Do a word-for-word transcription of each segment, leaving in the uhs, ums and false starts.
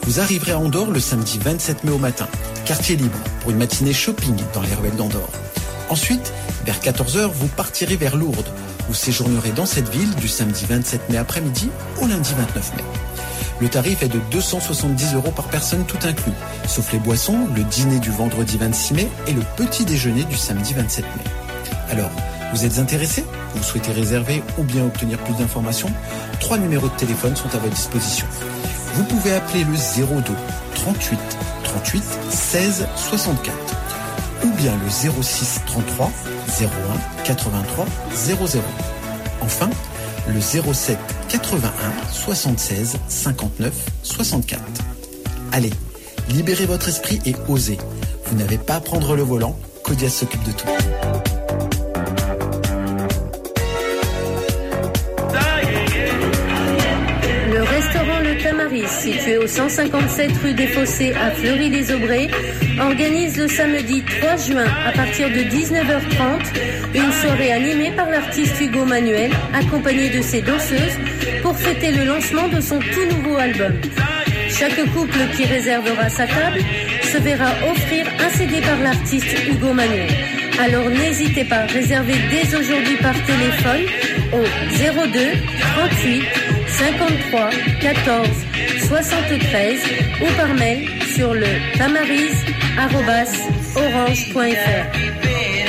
Vous arriverez à Andorre le samedi vingt-sept mai au matin, quartier libre, pour une matinée shopping dans les ruelles d'Andorre. Ensuite, vers quatorze heures, vous partirez vers Lourdes. Vous séjournerez dans cette ville du samedi vingt-sept mai après-midi au lundi vingt-neuf mai. Le tarif est de deux cent soixante-dix euros par personne tout inclus, sauf les boissons, le dîner du vendredi vingt-six mai et le petit déjeuner du samedi vingt-sept mai. Alors, vous êtes intéressé? Vous souhaitez réserver ou bien obtenir plus d'informations? Trois numéros de téléphone sont à votre disposition. Vous pouvez appeler le zéro deux trente-huit trente-huit seize soixante-quatre ou bien le zéro six trente-trois zéro un quatre-vingt-trois zéro zéro. Enfin, le zéro sept quatre-vingt-un soixante-seize cinquante-neuf soixante-quatre. Allez, libérez votre esprit et osez. Vous n'avez pas à prendre le volant, Codias s'occupe de tout. Le restaurant Le Tamaris, situé au cent cinquante-sept rue des Fossés à Fleury-les-Aubrais, organise le samedi trois juin à partir de dix-neuf heures trente une soirée animée par l'artiste Hugo Manuel, accompagné de ses danseuses, pour fêter le lancement de son tout nouveau album. Chaque couple qui réservera sa table se verra offrir un C D par l'artiste Hugo Manuel. Alors n'hésitez pas, réservez dès aujourd'hui par téléphone au zéro deux trente-huit cinquante-trois quatorze soixante-treize ou par mail sur le tamaris arobase orange point f r.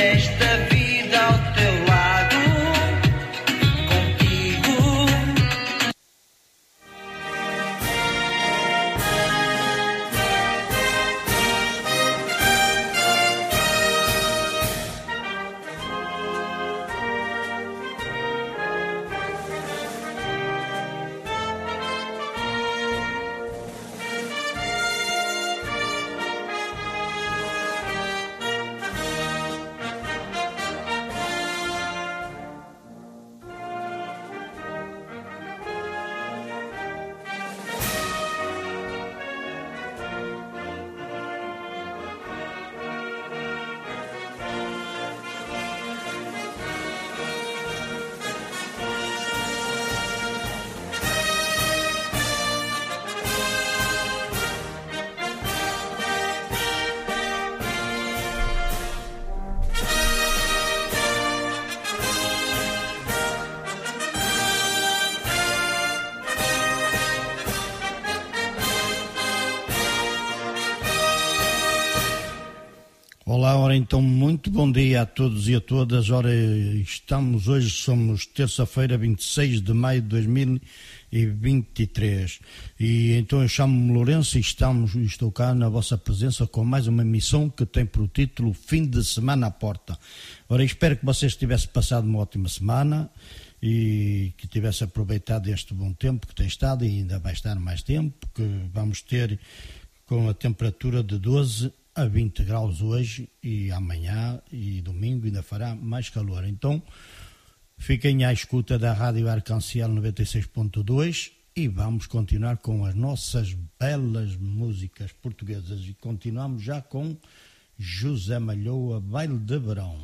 Olá, ora então, muito bom dia a todos e a todas. Ora, estamos hoje, somos terça-feira, vinte e seis de maio de dois mil e vinte e três. E então eu chamo-me Lourenço e estamos, estou cá na vossa presença com mais uma emissão que tem por título Fim de Semana à Porta. Ora, espero que vocês tivessem passado uma ótima semana e que tivessem aproveitado este bom tempo que tem estado e ainda vai estar mais tempo, que vamos ter com a temperatura de doze a vinte graus hoje e amanhã e domingo ainda fará mais calor. Então fiquem à escuta da Rádio Arcanciel noventa e seis ponto dois e vamos continuar com as nossas belas músicas portuguesas e continuamos já com José Malhoa, Baile de Verão.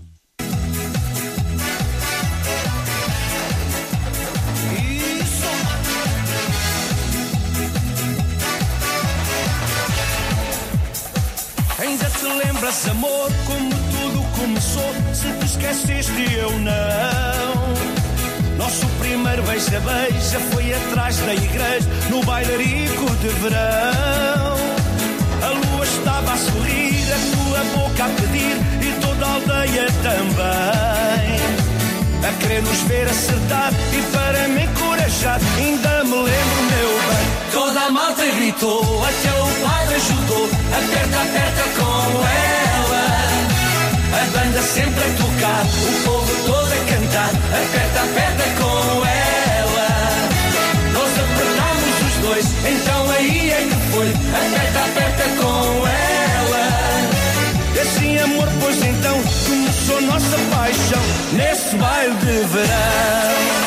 Ainda te lembras, amor, como tudo começou? Se te esqueceste, eu não. Nosso primeiro beija-beija foi atrás da igreja, no bailarico de verão. A lua estava a sorrir, a tua boca a pedir e toda a aldeia também. A querer nos ver acertar e para me encorajar, ainda me lembro, meu bem. Toda a malta gritou, até o padre ajudou, aperta, aperta com ela. A banda sempre a tocar, o povo todo a cantar, aperta, aperta com ela. Nós apertámos os dois, então aí é que foi, aperta, aperta com ela. E assim, amor, pois então começou nossa paixão nesse baile de verão.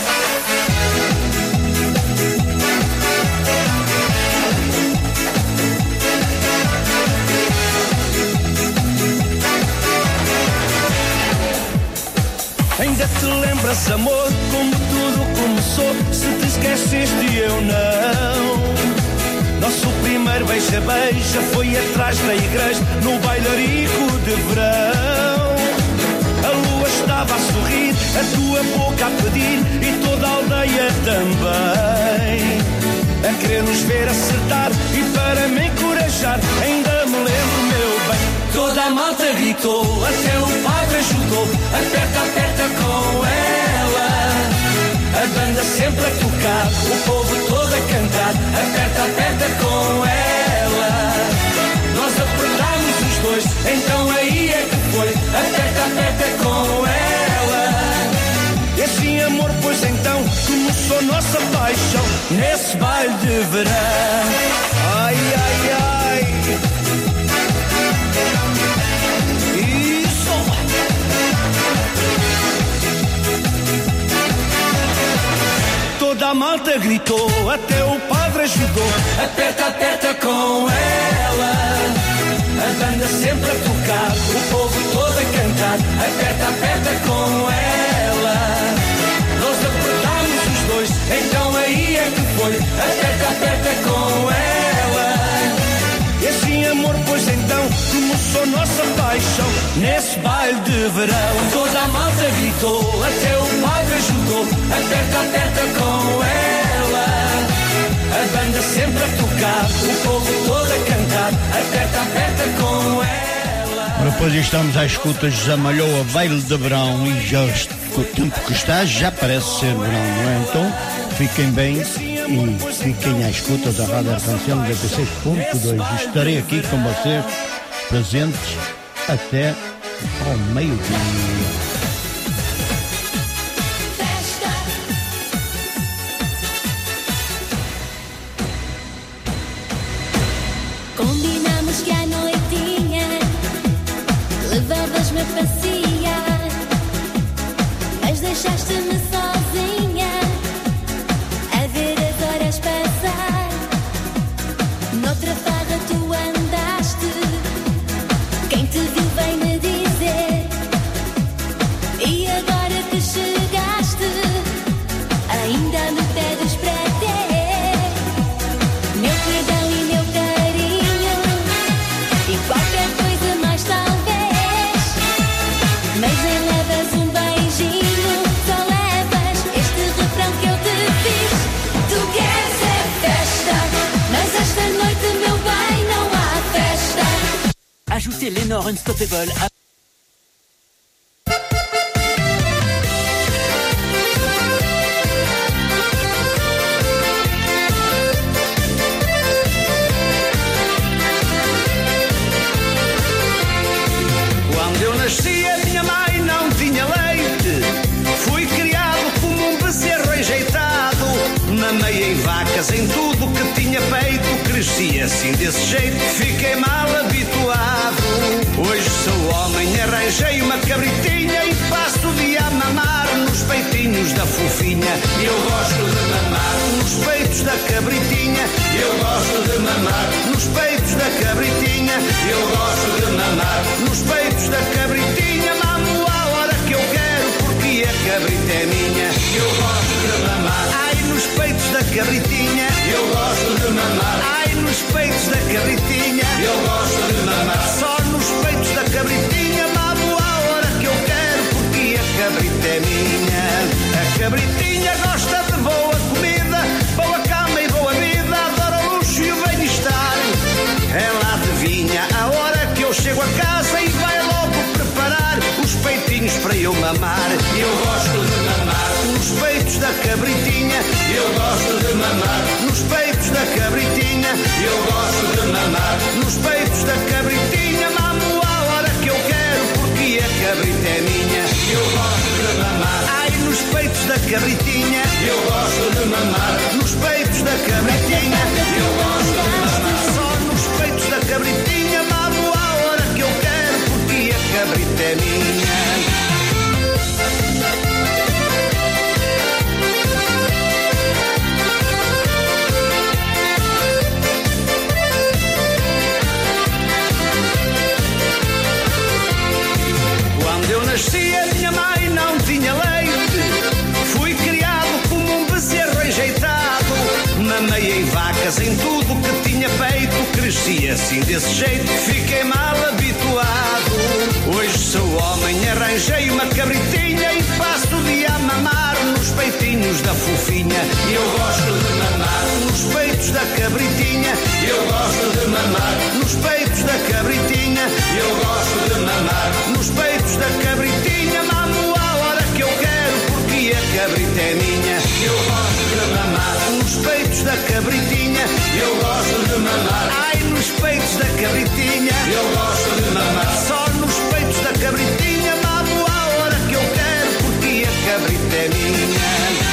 Ainda te lembras, amor, como tudo começou? Se te esqueceste, eu não. Nosso primeiro beija, beija foi atrás da igreja no bailarico de verão. A lua estava a sorrir, a tua boca a pedir e toda a aldeia também. A querer nos ver acertar e para me encorajar, ainda me lembro, meu bem. Toda a malta gritou, até o padre ajudou, aperta, aperta com ela. A banda sempre a tocar, o povo todo a cantar, aperta, aperta com ela. Nós apertámos os dois, então aí é que foi, aperta, aperta com ela. E assim amor, pois então, começou nossa paixão, nesse baile de verão. Ai, ai, ai. Isso. Toda a malta gritou, até o padre ajudou, aperta, aperta com ela. A banda sempre a tocar, o povo todo a cantar, aperta, aperta com ela. Nós apertámos os dois, então aí é que foi, aperta, aperta com ela. E assim amor, pois então, começou nossa paixão, nesse baile de verão. Toda a malta gritou, até o padre ajudou, aperta, aperta com ela. A banda sempre a tocar, o povo todo a cantar, aperta, aperta com ela. Ora, pois estamos à escuta, José Malhoa, baile de verão, e já o tempo que está já parece ser verão, não é? Então fiquem bem e fiquem à escuta da Rádio Arcancel noventa e seis ponto dois. Estarei aqui com vocês presentes até ao meio-dia. Combinamos que à noitinha levavas-me a passear, mas deixaste-me sozinha a ver as horas passar. Noutra farra tu andaste, quem te viu vem me dizer. E agora que chegaste, ainda me pedes para ter meu perdão e meu carinho e qualquer coisa mais talvez. Mas nem levas um beijinho, só levas este refrão que eu te fiz. Tu queres é festa, mas esta noite, meu bem, não há festa. Ajoutez Lenore Unstoppable à... Quando eu nasci a minha mãe não tinha leite, fui criado como um bezerro enjeitado. Mamei em vacas, em tudo que tinha peito, cresci assim desse jeito, fiquei mal habituado. Hoje sou homem, arranjei uma cabritinha e passo o dia a mamar nos peitinhos da fofinha. Eu gosto de mamar nos peitos da cabritinha, eu gosto de mamar nos peitos da cabritinha, eu gosto de mamar nos peitos da cabritinha. Mamo a hora que eu quero porque a cabrita é minha. Eu gosto de mamar, ai nos peitos da cabritinha, eu gosto de mamar, ai nos peitos da cabritinha, eu gosto de mamar. Só nos peitos da cabritinha mamo a hora que eu quero porque a cabrita é minha. A cabritinha gosta de boa comida, boa cama e boa vida, adora o luxo e o bem-estar. Ela adivinha a hora que eu chego a casa e vai logo preparar os peitinhos para eu mamar. Eu gosto de mamar nos peitos da cabritinha, eu gosto de mamar nos peitos da cabritinha, eu gosto de mamar nos peitos da cabritinha. Mamo a hora que eu quero porque a cabrita é minha. Eu gosto de mamar, ai nos peitos da cabritinha, eu gosto de mamar nos peitos da cabritinha, eu gosto de mamar só nos peitos da cabritinha. Mamo a hora que eu quero porque a cabrita é minha. Quando eu nasci a minha mãe não tinha leite, fui criado como um bezerro enjeitado. Mamei em vacas, cresci assim desse jeito, fiquei mal habituado. Hoje sou homem, arranjei uma cabritinha e passo o dia a mamar nos peitinhos da fofinha. Eu gosto de mamar nos peitos da cabritinha. Eu gosto de mamar nos peitos da cabritinha. Eu gosto de mamar nos peitos da cabritinha. Mamo a hora que eu quero porque a cabrita é minha. Eu gosto de mamar nos peitos da cabritinha. Eu gosto de mamar, ai, nos peitos da cabritinha. Eu gosto de mamar só nos peitos da cabritinha. Mamo a hora que eu quero porque a cabrita é minha.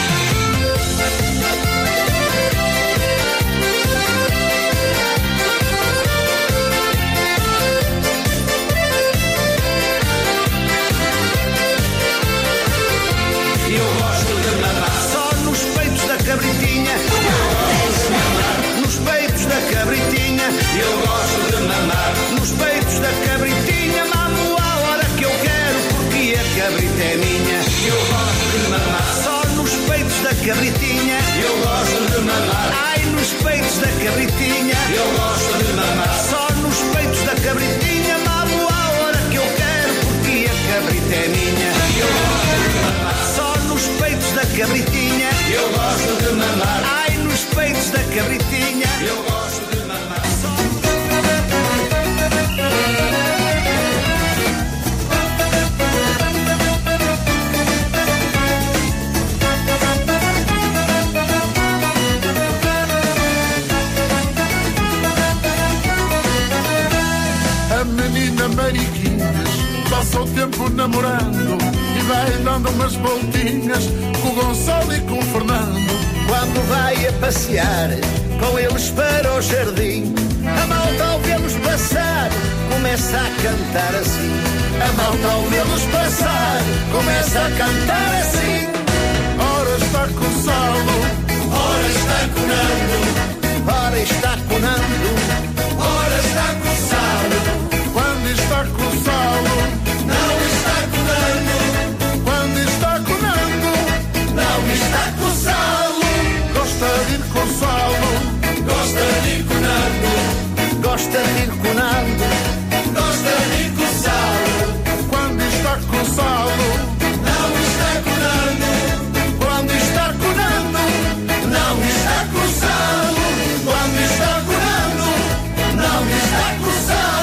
Cabritinha, eu gosto de mamar nos peitos da cabritinha. Eu gosto de mamar nos peitos da cabritinha. Mamo a hora que eu quero porque a cabrita é minha. Eu gosto de mamar só nos peitos da cabritinha. Eu gosto de mamar, ai, nos peitos da cabritinha. Eu gosto de mamar só nos peitos da cabritinha. Mamo a hora que eu quero porque a cabrita é minha. Eu gosto de mamar só nos peitos da cabritinha. Eu gosto de mamar, ai, nos peitos da cabritinha. Eu gosto de mamar só. A menina Mariquinhas passa o tempo namorando e vai dando umas voltinhas com o Gonçalo e com o Fernando. Quando vai a passear com eles para o jardim, a malta ao vê-los passar começa a cantar assim. A malta ao vê-los passar começa a cantar assim. Ora está com o Salo, ora está conando, ora está conando, ora está com o Salo. Quando está com o Salo, não está conando. Quando está conando, não está com o Salo. Gosta de ir com o Salo, gosta de ir conando, gosta de ir conando, gosta de ir com o Salo. Quando está com o Salo, não está conando. Quando está conando, não está com o Salo. Quando está conando, não está com o Salo.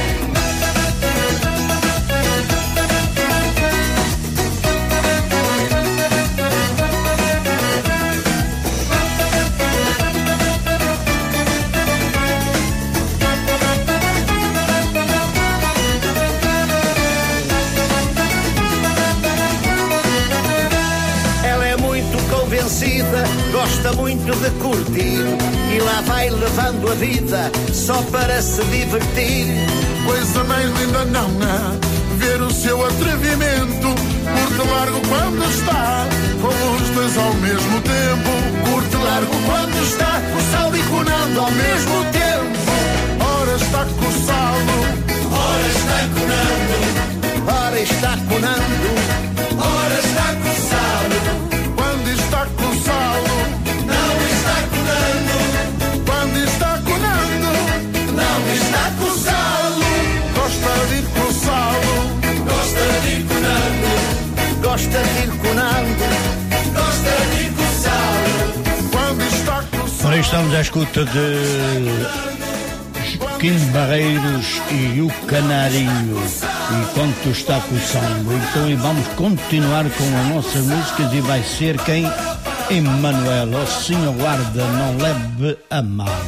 Gosta muito de curtir e lá vai levando a vida só para se divertir. Coisa mais linda não há ver o seu atrevimento. Curte largo quando está com os dois ao mesmo tempo. Curte largo quando está com o Salo e conando ao mesmo tempo. Ora está com o Salo, ora está conando, ora está conando, ora está com o Salo. Quando está com o Salo, não está conando. Quando está conando, não está com o Salo. Gosta de ir com o Salo, gosta de ir conando, gosta de ir conando, gosta de ir com o Salo. Quando está com o Salo. Ora, estamos à escuta de Kim Barreiros e o Canarinho. E quanto está com o Salo. Então vamos continuar com as nossas músicas e vai ser quem? Emanuel, ó Senhor guarda, não leve a mal.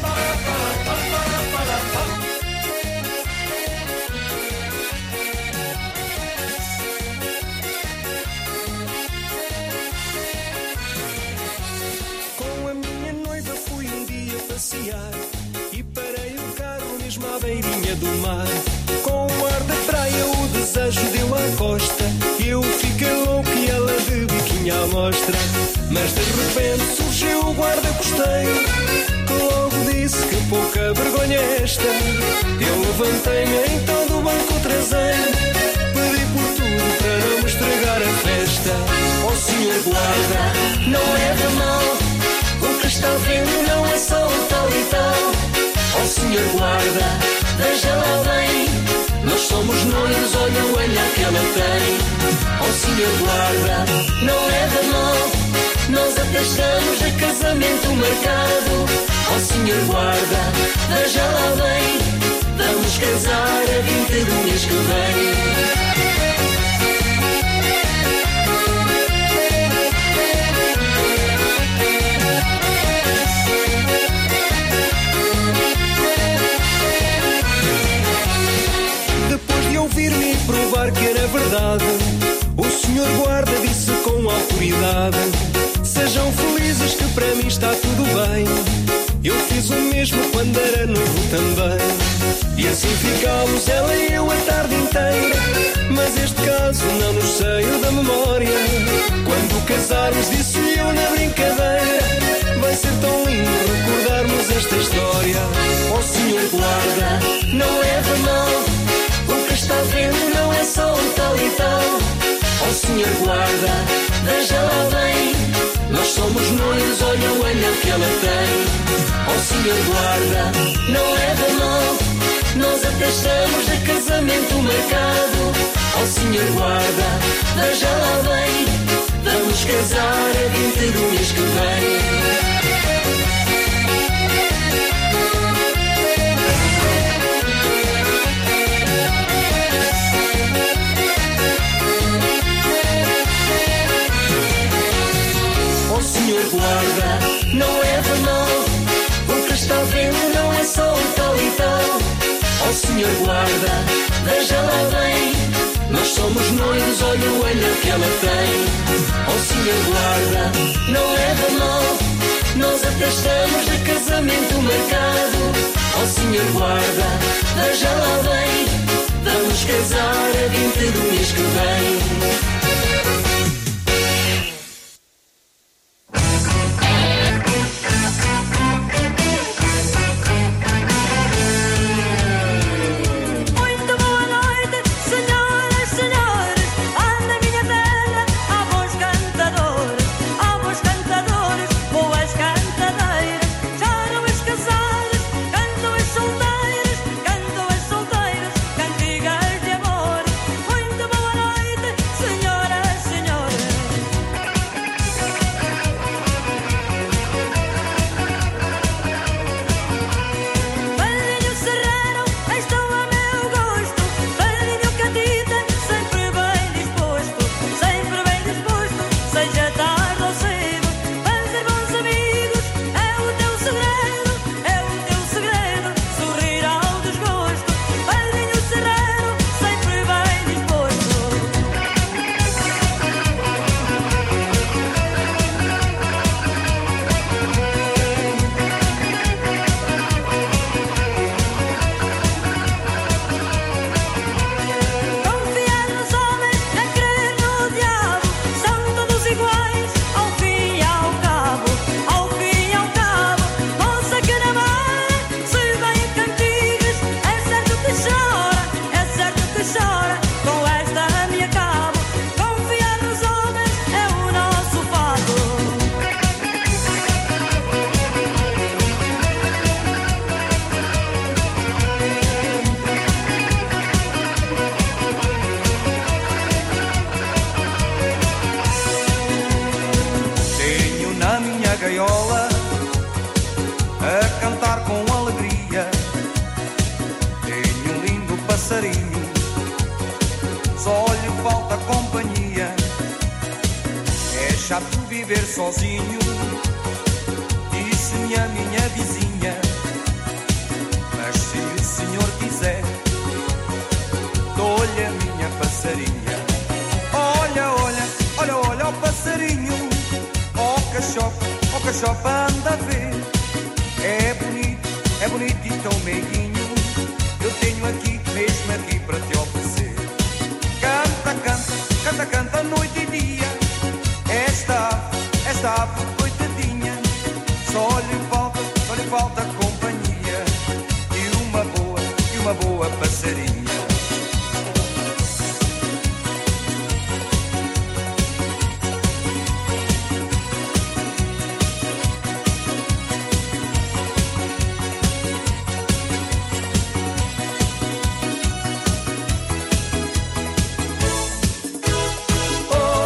Com a minha noiva fui um dia passear e parei o carro mesmo à beirinha do mar. Com o ar da praia o desejo deu à costa. Eu fiquei louco e ela de biquinho à mostra. Mas de repente surgiu o guarda costeiro, que logo disse que pouca vergonha é esta. Eu levantei-me então do banco traseiro, pedi por tudo para não me estragar a festa. Ó senhor guarda, não é de mal, o que está vendo não é só o tal e tal. Ó senhor guarda, Senhor guarda, não leva mal, nós até estamos a casamento marcado. Ó Senhor guarda, veja lá bem, vamos casar a vinte do mês que vem. Ouvir-me e provar que era verdade, o Senhor guarda disse com autoridade: sejam felizes que para mim está tudo bem. Eu fiz o mesmo quando era novo também. E assim ficámos ela e eu a tarde inteira, mas este caso não nos saiu da memória. Quando casarmos, disse-lhe eu na brincadeira, vai ser tão lindo recordarmos esta história. Ó Senhor guarda, não leva mal, o que está vendo não é só um tal e tal. Ó Senhor guarda, veja lá bem, nós somos noivos, olha o anel que ela tem. Ó Senhor guarda, não leva mal, nós até estamos a casamento marcado. Ó Senhor guarda, veja lá bem, vamos casar a vinte do mês que vem. Senhor guarda, não leva mal, o que está vendo não é só um tal e tal. Ó Senhor guarda, veja lá bem, nós somos noivos, olha o anel que ela tem. Ó Senhor guarda, não leva mal, nós até estamos a casamento marcado. Ó Senhor guarda, veja lá bem, vamos casar a vinte do mês que vem. Sozinho, disse-me a minha vizinha, mas se o Senhor quiser, dou-lhe a minha passarinha. Olha, olha, olha, olha o passarinho, ó oh, cachopa, ó oh, cachopa, anda a ver. É bonito, é bonito e tão meiguinho, eu tenho aqui, mesmo aqui para te oferecer. Canta, canta, canta, canta noite e dia, esta esta ave coitadinha, só lhe falta, só lhe falta companhia e uma boa, e uma boa passarinha. Oh,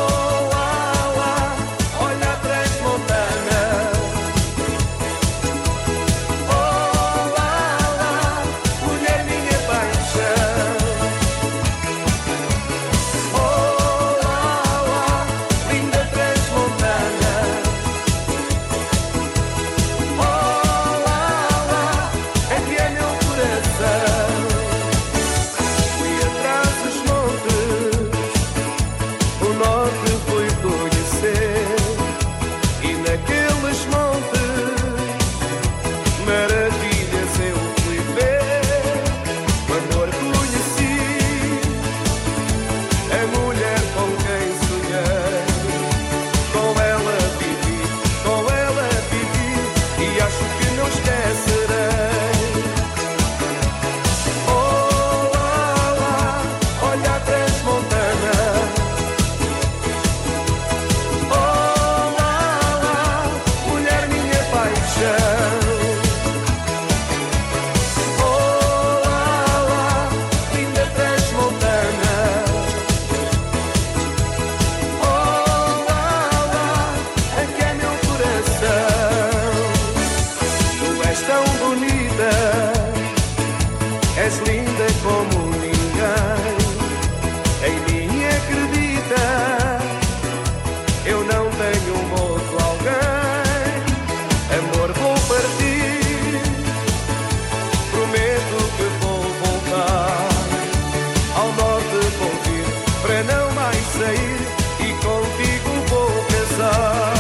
és linda como ninguém. Em mim acredita, eu não tenho um outro alguém. Amor, vou partir, prometo que vou voltar. Ao norte vou vir para não mais sair e contigo vou casar.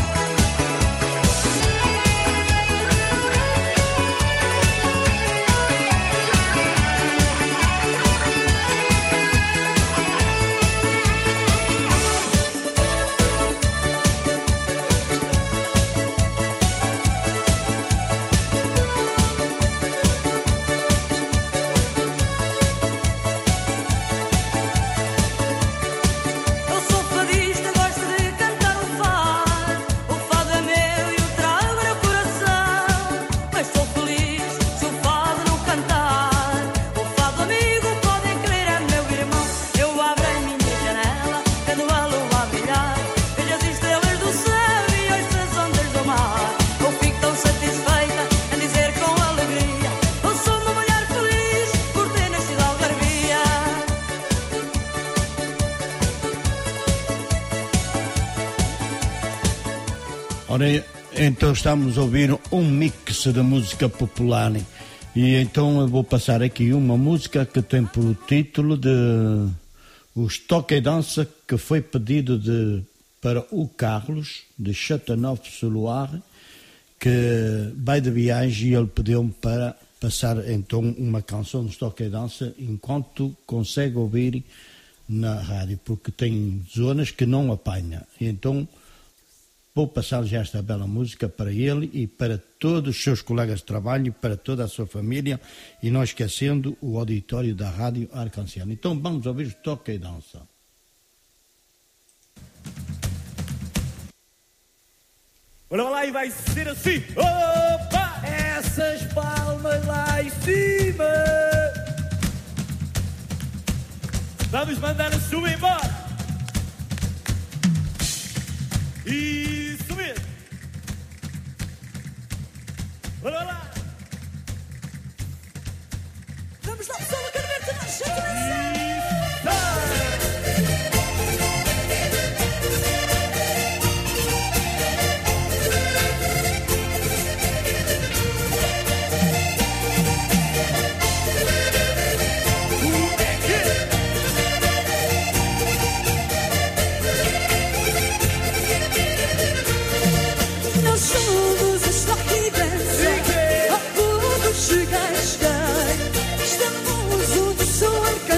Ora, então estamos a ouvir um mix de música popular e então eu vou passar aqui uma música que tem por título de Os Toque e Dança, que foi pedido de, para o Carlos de Châteauneuf-sur-Loire, que vai de viagem e ele pediu-me para passar então uma canção de Toque e Dança enquanto consegue ouvir na rádio, porque tem zonas que não apanha. E então vou passar já esta bela música para ele e para todos os seus colegas de trabalho e para toda a sua família, e não esquecendo o auditório da Rádio Arcanciano. Então vamos ouvir o Toque e Dança. Olha lá e vai ser assim. Opa! Essas palmas lá em cima. Vamos mandar a sua embora. Isso mesmo. Olha lá. Vamos lá, pessoal, eu quero ver-te na chata. Nós somos os Toque e Dança, ao povo chegar, chegar. Estamos onde sou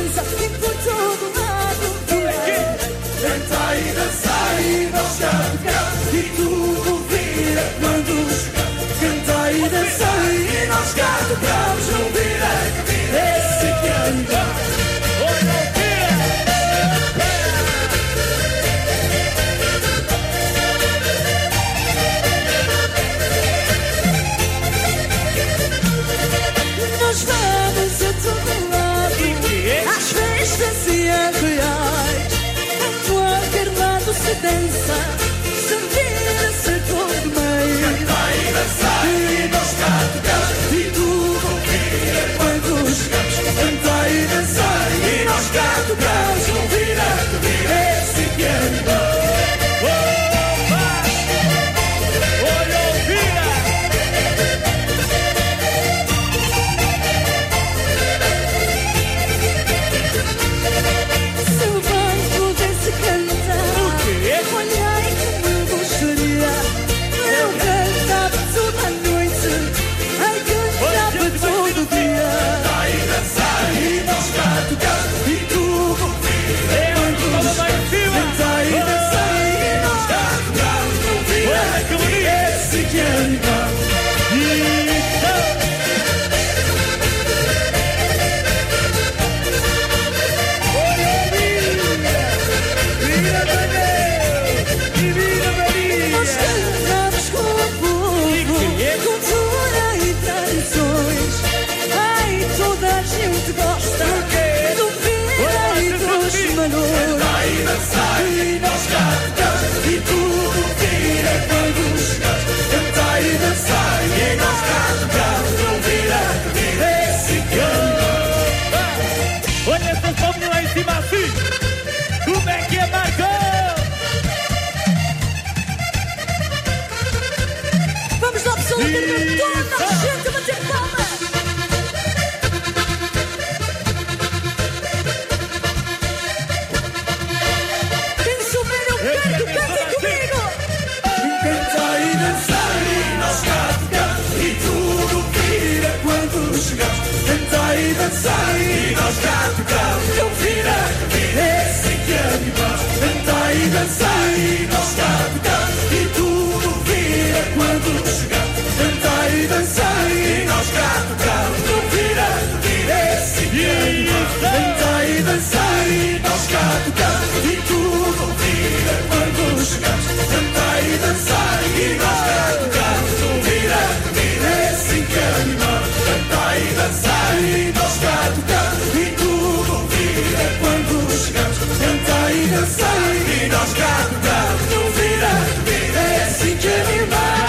dançar e nós cá tocamos. Não vira, é assim que animamos. Cantar e dançar e nós cá tocamos. E tudo vira quando chegamos. Cantar e dançar e nós cá tocamos. Não vira, é assim que animamos. Cantar e dançar e nós cá tocamos. E tudo vira quando chegamos. Cantar e dançar e nós cá tocamos. Não vira, é assim que animamos. Cantar e dançar e nós cá tocamos. E tudo vira quando chegamos. Cantar e dançar e nós cá tocamos. Não vira, é assim que animamos.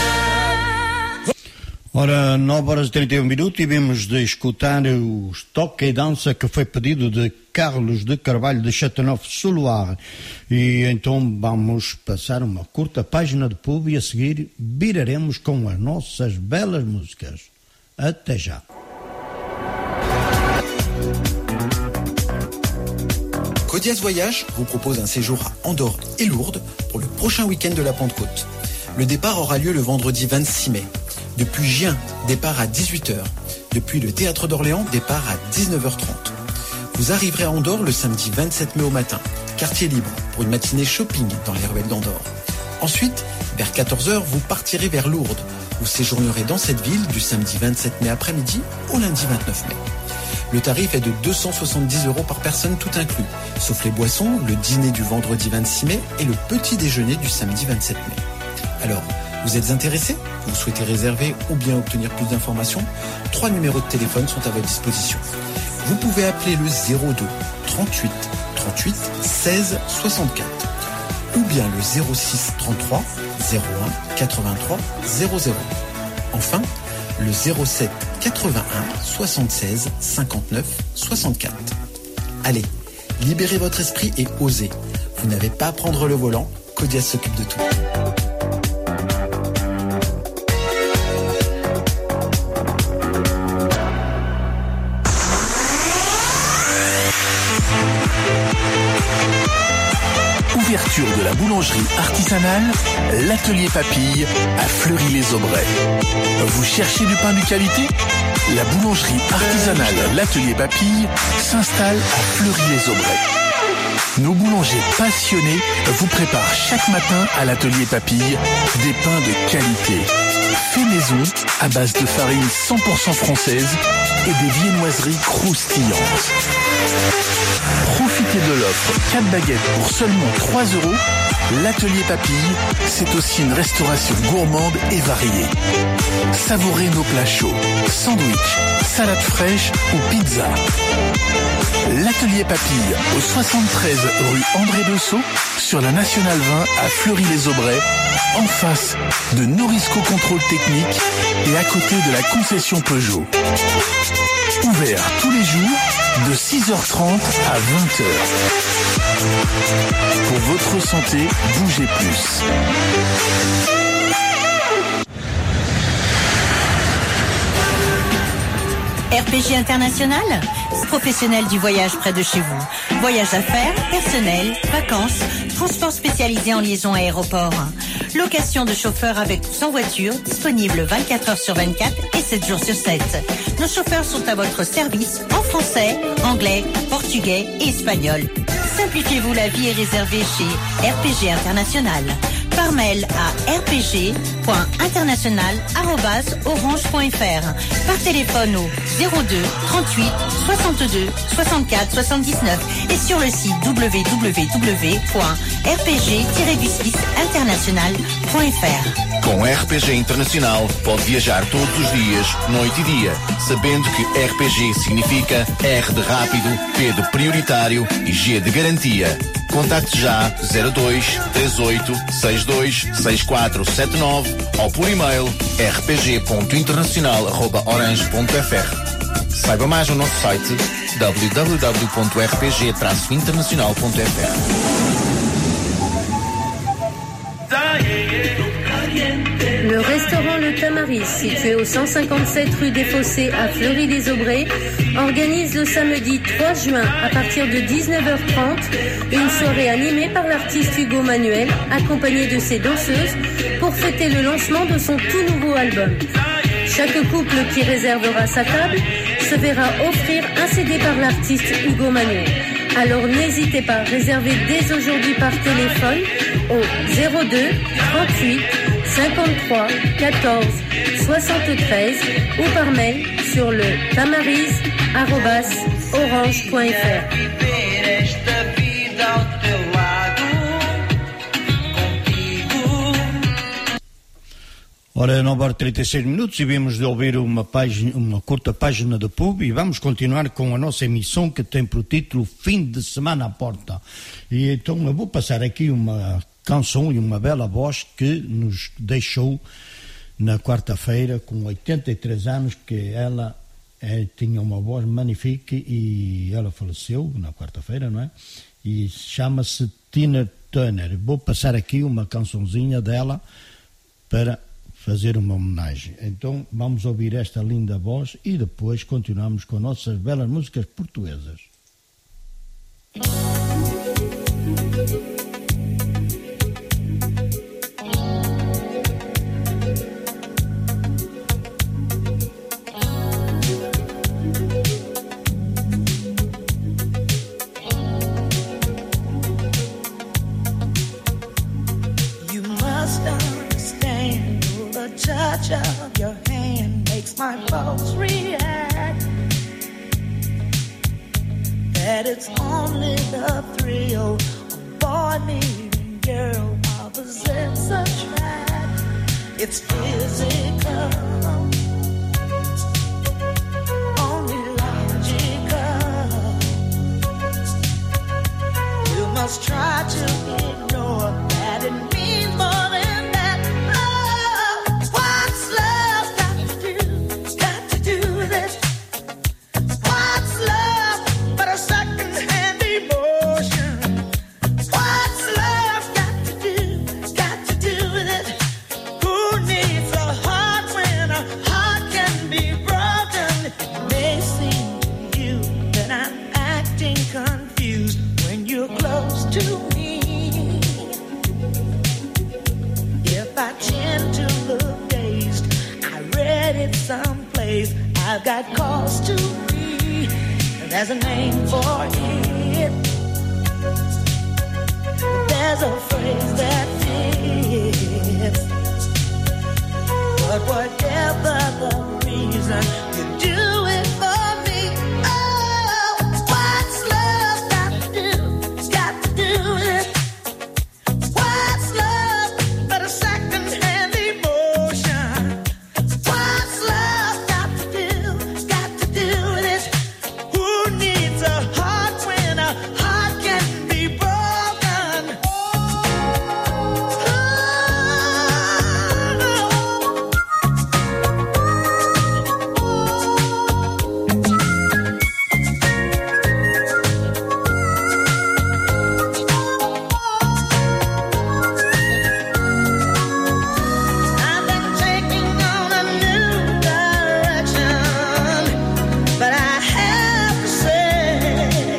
Ora, nove horas e trinta e um minutos e vimos de escutar o Toque e Dança que foi pedido de Carlos de Carvalho de Châteauneuf-sur-Loire. E então vamos passar uma curta página de pub e a seguir viraremos com as nossas belas músicas. Até já. Codias Voyage vous propose un séjour à Andorre et Lourdes pour le prochain week-end de la Pentecôte. Le départ aura lieu le vendredi vingt-six mai. Depuis Gien, départ à dix-huit heures. Depuis le Théâtre d'Orléans, départ à dix-neuf heures trente. Vous arriverez à Andorre le samedi vingt-sept mai au matin, quartier libre, pour une matinée shopping dans les ruelles d'Andorre. Ensuite, vers quatorze heures, vous partirez vers Lourdes. Vous séjournerez dans cette ville du samedi vingt-sept mai après-midi au lundi vingt-neuf mai. Le tarif est de deux cent soixante-dix euros par personne tout inclus, sauf les boissons, le dîner du vendredi vingt-six mai et le petit déjeuner du samedi vingt-sept mai. Alors, vous êtes intéressé? Vous souhaitez réserver ou bien obtenir plus d'informations? Trois numéros de téléphone sont à votre disposition. Vous pouvez appeler le zéro deux trente-huit trente-huit seize soixante-quatre ou bien le zéro six trente-trois zéro un quatre-vingt-trois zéro zéro. Enfin, le zéro sept quatre-vingt-un soixante-seize cinquante-neuf soixante-quatre. Allez, libérez votre esprit et osez. Vous n'avez pas à prendre le volant, Codias s'occupe de tout. Ouverture de la boulangerie artisanale, l'atelier Papille à Fleury-les-Aubrais. Vous cherchez du pain de qualité? La boulangerie artisanale l'atelier Papille s'installe à Fleury-les-Aubrais. Nos boulangers passionnés vous préparent chaque matin à l'atelier Papille des pains de qualité. Fait maison à base de farine cent pour cent française et des viennoiseries croustillantes. Profitez de l'offre quatre baguettes pour seulement trois euros. L'atelier Papille, c'est aussi une restauration gourmande et variée. Savourez nos plats chauds, sandwich, salade fraîche ou pizza. L'atelier Papille au soixante-treize rue André Bessot sur la Nationale vingt à Fleury-les-Aubrais, en face de Norisco Contrôle Technique et à côté de la concession Peugeot. Ouvert tous les jours de six heures trente à vingt heures. Pour votre santé, bougez plus. R P G International, professionnel du voyage près de chez vous. Voyage d'affaires, personnel, vacances, transport spécialisé en liaison aéroport. Location de chauffeurs avec ou sans voiture, disponible vingt-quatre heures sur vingt-quatre et sept jours sur sept. Nos chauffeurs sont à votre service en français, anglais, portugais et espagnol. Simplifiez-vous la vie et réservez chez R P G International. Par mail à r p g point international arobase orange point f r. Par téléphone au zéro deux trente-huit soixante-deux soixante-quatre soixante-dix-neuf et sur le site w w w point r p g tiret suisse international point f r. Com R P G Internacional pode viajar todos os dias, noite e dia, sabendo que R P G significa R de rápido, P de prioritário e G de garantia. Contacte já zero dois três oito seis dois seis quatro sete nove ou por e-mail r p g ponto internacional arroba orange ponto f r. Saiba mais no nosso site w w w ponto r p g traço internacional ponto f r. Le restaurant Le Tamaris, situé au cent cinquante-sept rue des Fossés à Fleury-les-Aubrais, organise le samedi trois juin à partir de dix-neuf heures trente une soirée animée par l'artiste Hugo Manuel, accompagné de ses danseuses, pour fêter le lancement de son tout nouveau album. Chaque couple qui réservera sa table se verra offrir un C D par l'artiste Hugo Magnon. Alors n'hésitez pas, réservez dès aujourd'hui par téléphone au zéro deux trente-huit cinquante-trois quatorze soixante-treize ou par mail sur le tamariz arobase orange point f r. Ora, nove horas e trinta e seis minutos e vimos de ouvir uma, página, uma curta página da P U B e vamos continuar com a nossa emissão que tem por título Fim de Semana à Porta. E então eu vou passar aqui uma canção e uma bela voz que nos deixou na quarta-feira com oitenta e três anos, que ela é, tinha uma voz magnífica e ela faleceu na quarta-feira, não é? E chama-se Tina Turner. Vou passar aqui uma cançãozinha dela para fazer uma homenagem. Então vamos ouvir esta linda voz e depois continuamos com nossas belas músicas portuguesas. Touch of your hand makes my pulse react. That it's only the thrill of boy meeting girl opposites attract. It's physical, only logical. You must try to ignore that it means more than someplace. I've got cause to be, and there's a name for it. There's a phrase that fits. But whatever the reason, you do it for me. Oh, what's love got to do? Got to do with it. What's love but a second-hand emotion? What's love got to do? Got to do with it. Who needs a heart when a heart can be broken? I've been taking on a new direction, but I have to say,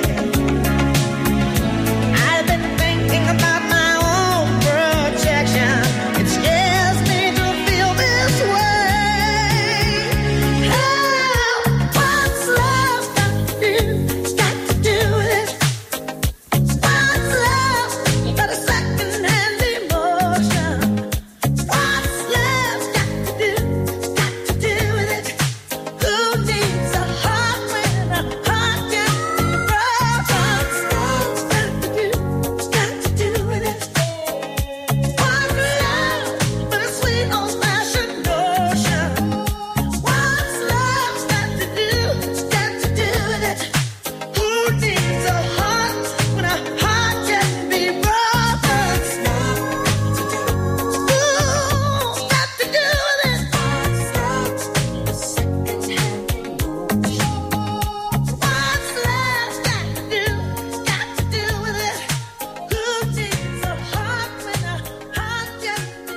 I've been thinking about my own projection. It scares me to feel this way. Oh, what's love got to do? Got to do with it. What's love but a second-hand emotion? What's love got to do? Got to do with it. Who needs a heart when a heart can be broken? What's love got to do? Got to do with it. What's love but a sweet old-fashioned notion? What's love got to do? Got to do with it. Who needs a heart when a heart can be broken? Ooh, got to do with it. What's love? A second-hand emotion. What's love got to do? Got to do with it. Who needs a heart when a heart can be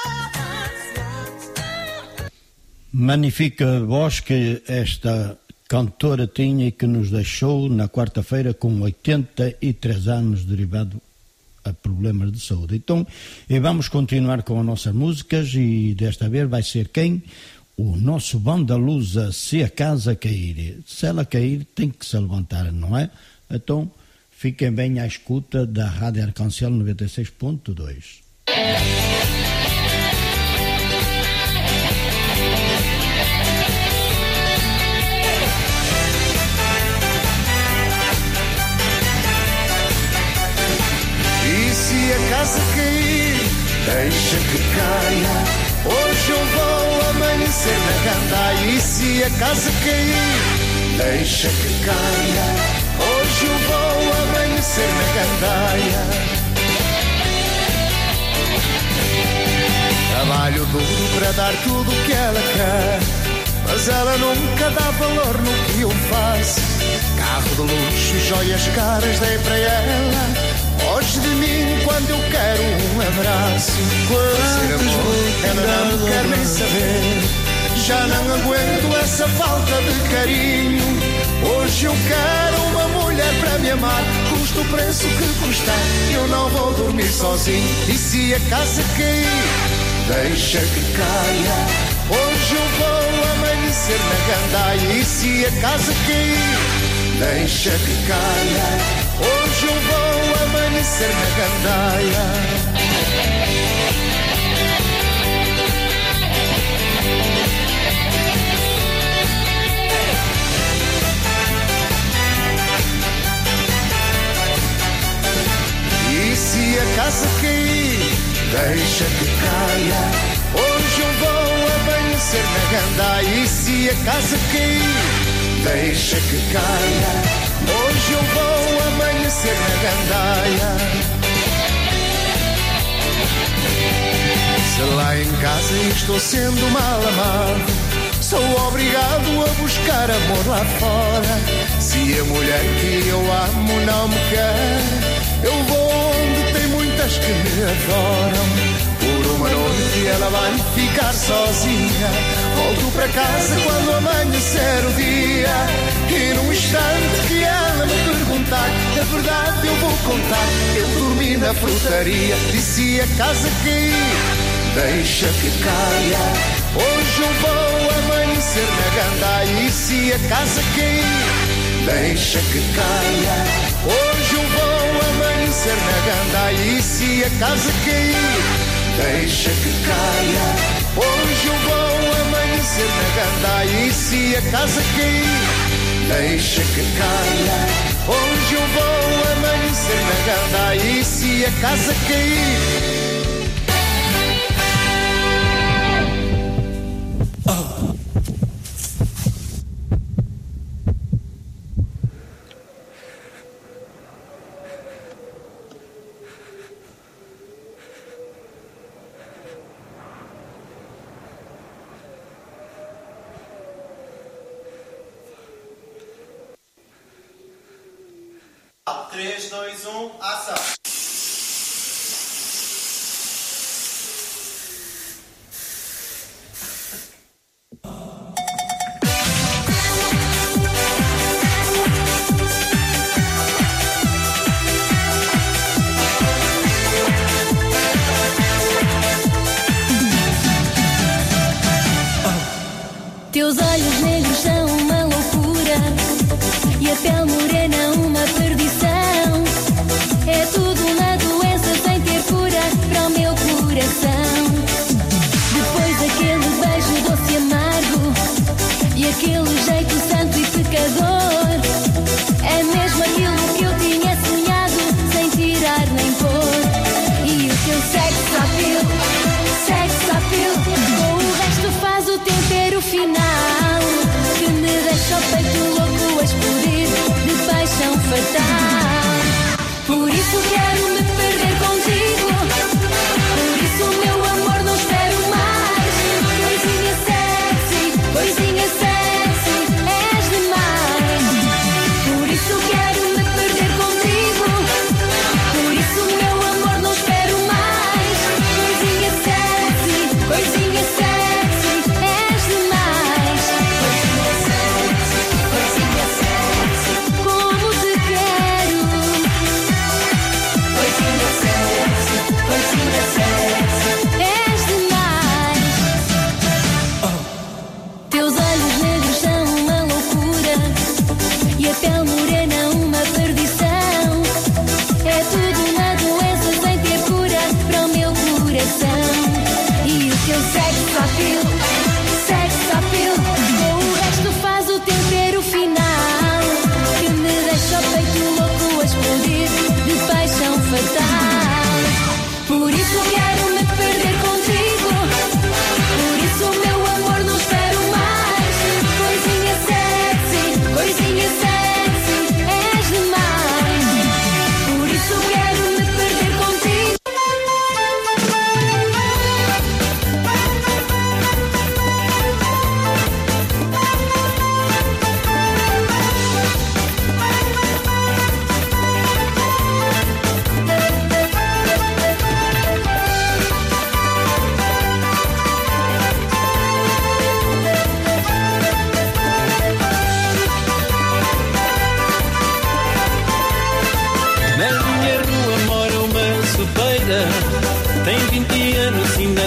broken? Magnífica voz que esta cantora tinha e que nos deixou na quarta-feira com oitenta e três anos, derivado a problemas de saúde. Então, e vamos continuar com as nossas músicas e desta vez vai ser quem? o nosso Bandalusa, se a casa cair. Se ela cair, tem que se levantar, não é? Então, fiquem bem à escuta da Rádio Arcancel noventa e seis ponto dois. E se a casa cair, deixa que caia. Hoje eu vou amanhecer na gandaia. E se a casa cair, deixa que caia. Hoje eu vou amanhecer na gandaia. Trabalho duro para dar tudo o que ela quer, mas ela nunca dá valor no que eu faço. Carro de luxo, joias caras dei para ela. Hoje de mim quando eu quero um abraço. Ser amor, ela não quer nem saber. Já não aguento essa falta de carinho. Hoje eu quero uma mulher para me amar. Custa o preço que custar, eu não vou dormir sozinho. E se a casa cair, deixa que caia. Hoje eu vou amanhecer na gandaia. E se a casa cair, deixa que caia. Hoje eu vou amanhecer na gandaia. E se a casa cair, deixa que caia. Hoje eu vou amanhecer na gandaia. E se a casa cair, deixa que caia. Hoje eu vou amanhecer na gandaia. Se lá em casa eu estou sendo mal amado, sou obrigado a buscar amor lá fora. Se a mulher que eu amo não me quer, eu vou onde tem muitas que me adoram. Por uma noite ela vai ficar sozinha. Volto para casa quando amanhecer o dia. E num instante que ela me perguntar, a verdade eu vou contar. Eu dormi na frutaria. E se a casa cair, deixa que caia. Hoje eu vou amanhecer na gandaia. E se a casa cair, deixa que caia. Hoje eu vou amanhecer na gandaia. E se a casa cair, deixa que caia. Hoje eu vou amanhecer na gandaia. E se a casa cair, deixa que caia. Hoje eu vou amanhecer na gandaia. E se a casa cair, três, dois, um, ação! Teus olhos negros são uma loucura e a pele morena uma perdição. É tudo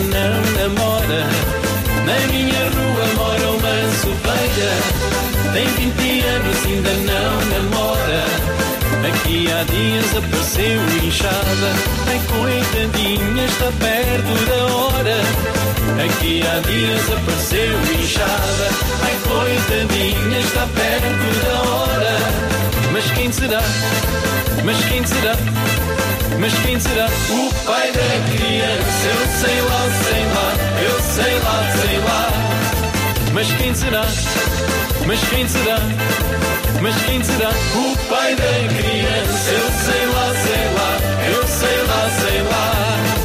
não namora. Na minha rua mora uma sopeira, tem vinte anos e ainda não namora. Aqui há dias apareceu inchada, ai coitadinha, está perto da hora. Aqui há dias apareceu inchada, ai coitadinha, está perto da hora. Mas quem será? Mas quem será? Mas quem será? O pai da criança, eu sei lá, sei lá, eu sei lá, sei lá. Mas quem será? Mas quem será? Mas quem será? O pai da criança, eu sei lá, sei lá, eu sei lá, sei lá.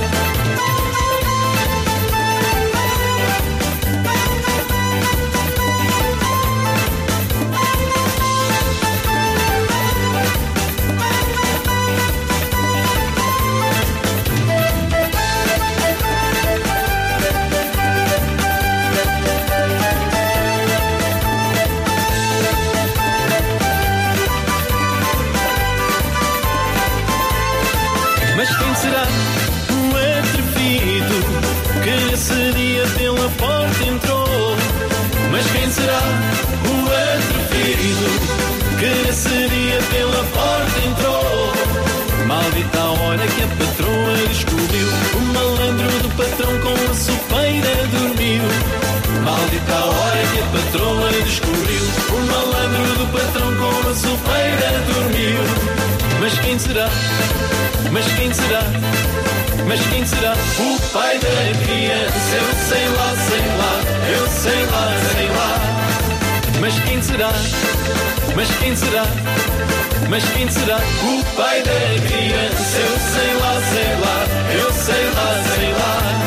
Mas quem será o atrevido que esse dia pela porta entrou? Mas quem será o atrevido que esse dia pela porta entrou? Maldita a hora que a patroa descobriu, o malandro do patrão com a sopeira dormiu. Maldita a hora que a patroa descobriu, o malandro do patrão com a sopeira dormiu. Mas quem será? Mas quem será? Mas quem será? O pai da criança, eu sei lá, sei lá, eu sei lá, sei lá. Mas quem será? Mas quem será? Mas quem será? O pai da criança, eu sei lá, sei lá, eu sei lá, sei lá.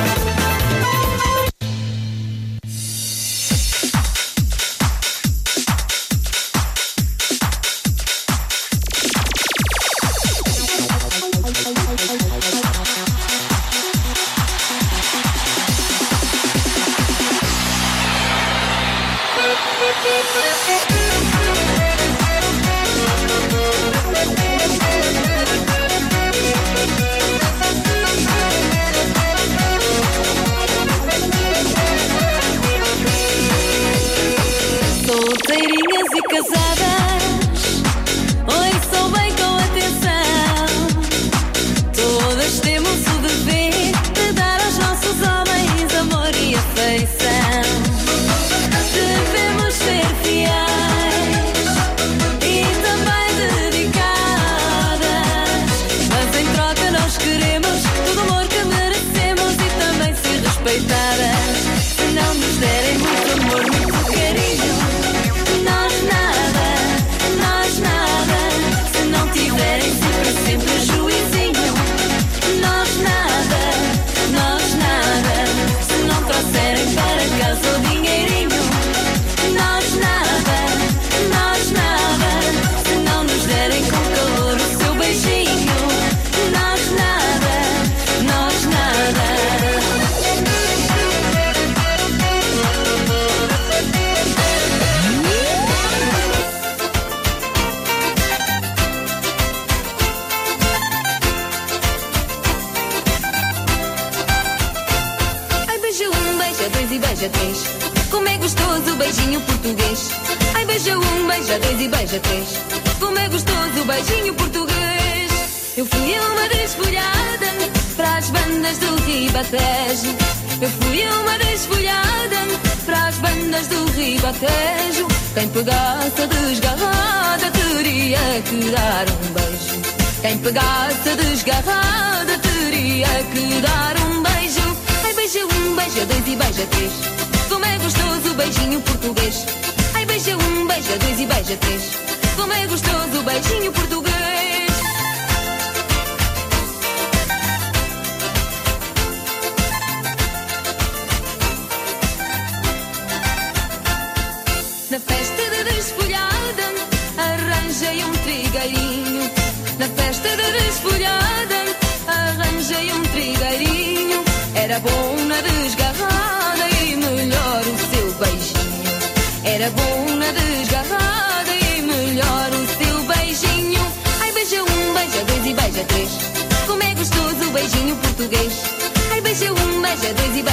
Solteirinhas e casadas, ouçam bem com atenção. Todas temos o dever de dar aos nossos homens amor e afeição. Devemos ser fiéis e também dedicadas, mas em troca nós queremos todo o amor que merecemos e também ser respeitadas. Se não nos derem muito amor, muito carinho, nós nada, nós nada. Se não tiverem sempre, sempre juizinho, nós nada, nós nada. Se não trouxerem para casa o dinheirinho, nós nada, nós nada. Se não nos derem com calor o seu beijinho, nós nada, nós nada. Ai, beija um, beija dois e beija três. Como é gostoso o beijinho português. Ai, beija um, beija dois e beija três. Como é gostoso o beijinho português. Eu fui uma desfolhada para as bandas do Ribatejo. Eu fui uma desfolhada para as bandas do Ribatejo. Quem pegasse a desgarrada teria que dar um beijo. Quem pegasse a desgarrada teria que dar um beijo. Ai, beija um, beija dois e beija três. Como é gostoso o beijinho português. Ai, beija um, beija dois e beija três. Como é gostoso o beijinho português. Na festa de desfolhada arranjei um trigueirinho. Na festa de desfolhada arranjei um trigueirinho. Era bom na desgarrada e melhor o seu beijinho. Era bom na desgarrada e melhor o seu beijinho. Ai, beija um, beija dois e beija três. Como é gostoso o beijinho português. Ai, beija um, beija dois e beija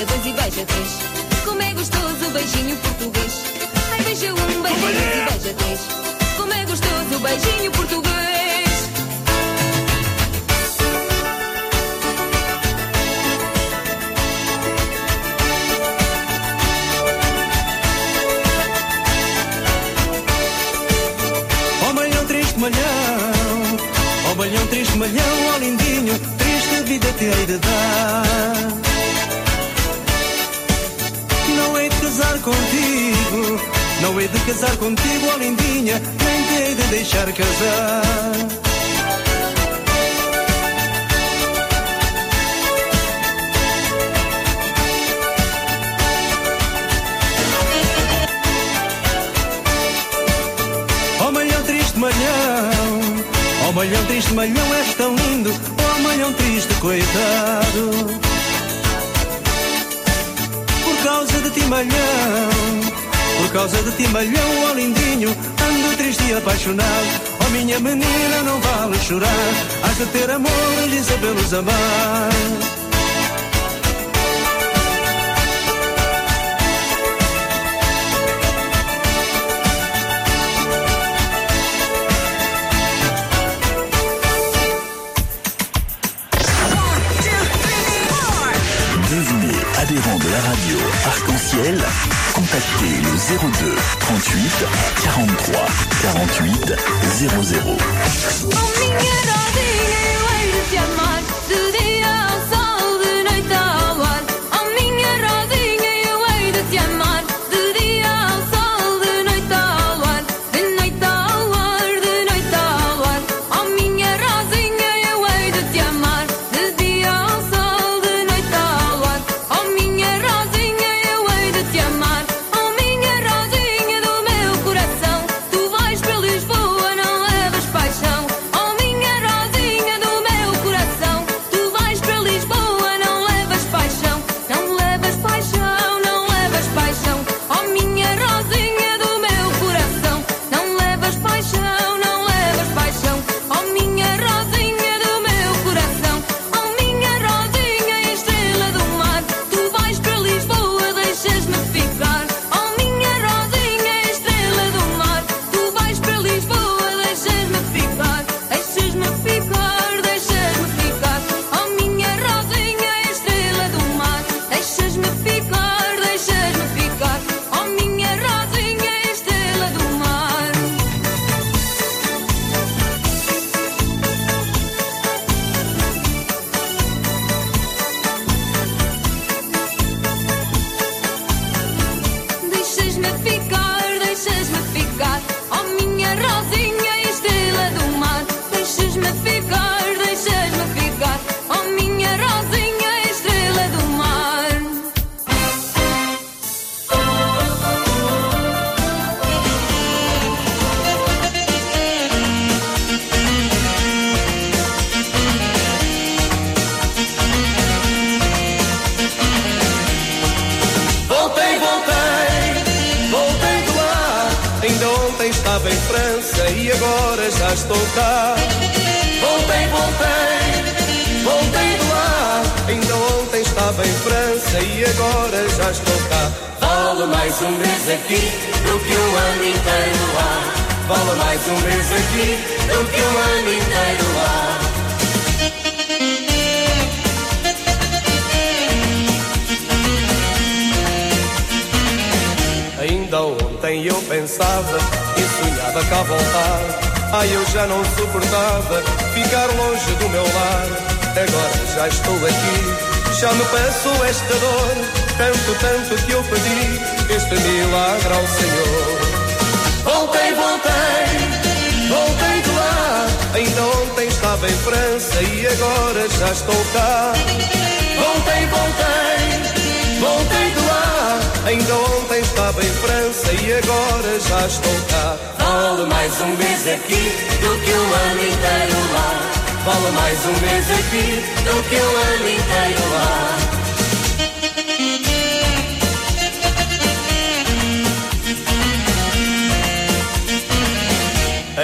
beija dois e beija três. Como é gostoso o beijinho português. Ai, beija um, beija dois e beija três. Como é gostoso o beijinho português. Ó malhão, triste malhão, ó malhão, triste malhão, ó lindinho, triste vida te hei de dar. Não hei de casar contigo, não hei de casar contigo, ó lindinha, nem te hei de deixar casar. Ó malhão, triste malhão, ó malhão, triste malhão, és tão lindo, ó malhão, triste coitado. Por causa de ti, malhão, por causa de ti, malhão, ó lindinho, ando triste e apaixonado. Ó minha menina, não vale chorar, has de ter amor e sabê-los amar. Devenez adhérent de la radio Arc-en-Ciel. Contactez le zéro deux trente-huit quarante-trois quarante-huit zéro zéro. Oh minha rodinha, eu hei de te amar, de dia ao sol, de noite ao ar. Oh minha rodinha, eu hei de te amar, de dia ao sol, de noite ao ar. De noite ao ar, de noite ao ar. Oh minha rosinha, eu hei de te amar, de dia ao sol, de noite ao ar. Oh minha rosinha, eu hei de te amar. Oh minha rosinha do meu coração, tu vais para Lisboa, não levas paixão. Oh minha rosinha do meu coração, tu vais para Lisboa, não levas paixão. Não levas paixão, não levas paixão. Oh minha rosinha do meu coração, não levas paixão, não levas paixão. Oh minha rosinha do meu coração, oh minha rosinha, estrela do mar, tu vais para Lisboa, deixas-me ficar. Oh minha rosinha, estrela do mar, tu vais para Lisboa, deixas-me ficar. Deixas-me ficar, deixas-me ficar. Oh minha rosinha, estrela do mar, deixas-me ficar, deixas-me ficar. Oh minha rosinha, estrela do mar. Deixas-me ficar, deixas-me ficar. Oh minha rosinha, estrela do mar, deixas-me ficar, deixas-me ficar. Oh minha rosinha, estrela do mar. Voltei, voltei, voltei de lá. Ainda ontem estava em França e agora já estou cá. Voltei, voltei, voltei de lá. Ainda ontem estava em França e agora já estou cá. Vale mais um mês aqui do que um ano inteiro lá. Vale mais um mês aqui do que um ano inteiro lá. Ainda ontem eu pensava e sonhava cá voltar. Ai, eu já não suportava ficar longe do meu lar. Agora já estou aqui, já me passou esta dor. Tanto, tanto que eu pedi este milagre ao Senhor. Voltei, voltei, voltei de lá. Ainda ontem estava em França e agora já estou cá. Voltei, voltei, voltei de lá. Ainda ontem estava em França e agora já estou cá. Vale mais um mês aqui do que um ano inteiro lá. Vale mais um mês aqui do que um ano inteiro lá.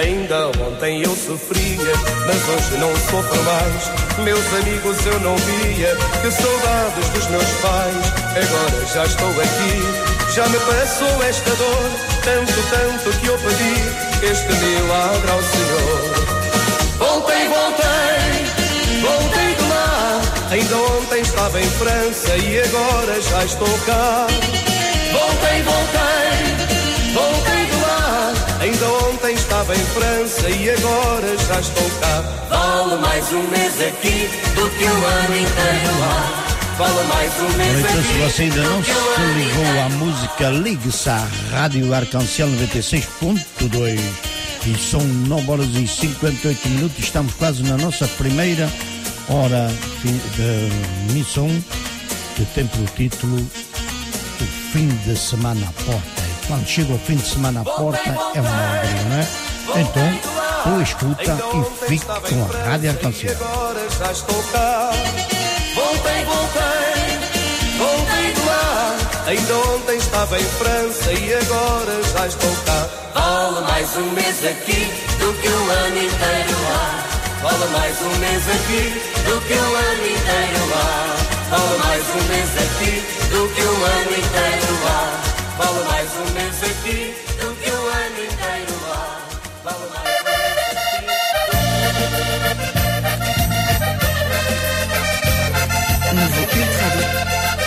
Ainda ontem eu sofria, mas hoje não sofro mais. Meus amigos eu não via, que saudades dos meus pais. Agora já estou aqui, já me passou esta dor. Tanto, tanto que eu pedi este milagre ao Senhor. Voltei, voltei, voltei de lá. Ainda ontem estava em França e agora já estou cá. Voltei, voltei, voltei de lá. Ainda ontem estava em França e agora já estou cá. Vale mais um mês aqui do que um ano inteiro lá. Vale mais um mês então, aqui. se você ainda não se ligou à música, ligue-se à Rádio Arcancel noventa e seis ponto dois. E são nove horas e cinquenta e oito minutos. Estamos quase na nossa primeira hora de missão, que tem por título O Fim de Semana à Porta. E quando chega o fim de semana à porta é uma alegria, não é? Então, tu escuta e fique com a Rádio Arcancel. Agora já estou cá. Voltei, voltei, voltei de lá. Ainda ontem estava em França e agora já estou cá. Vale mais um mês aqui do que um ano inteiro lá. Vale mais um mês aqui do que um ano inteiro lá. Vale mais um mês aqui do que um ano inteiro lá. Vale mais um mês aqui do que um ano inteiro lá. Vale mais um mês aqui. Nouveau Ultra Radio.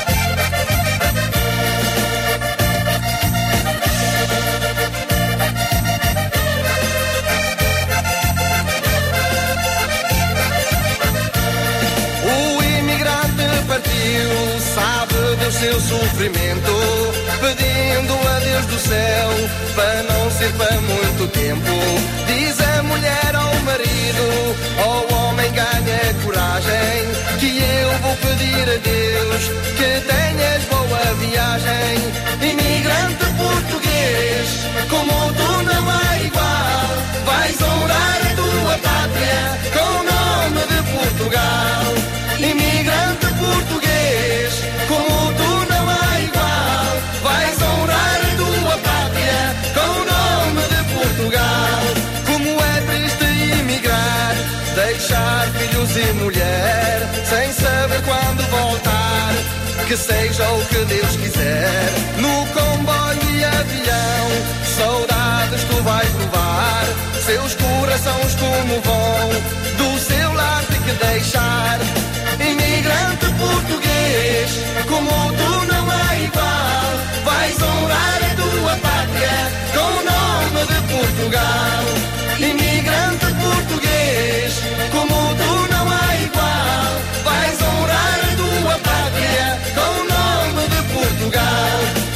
Sabe do seu sofrimento, pedindo a Deus do céu para não ser para muito tempo. Diz a mulher ao marido, ao homem ganha coragem, que eu vou pedir a Deus que tenhas boa viagem. Imigrante português, como tu não há igual, vais honrar a tua pátria com o nome de Portugal. Imigrante português, como tu não há igual, vais honrar a tua pátria com o nome de Portugal. Como é triste emigrar, deixar filhos e mulher, sem saber quando voltar, que seja o que Deus quiser. No comboio e avião, saudades tu vais levar, seus corações como vão, do seu lar tem que deixar. Imigrante português, como tu não há igual, vais honrar a tua pátria com o nome de Portugal. Imigrante português, como tu não há igual, vais honrar a tua pátria com o nome de Portugal.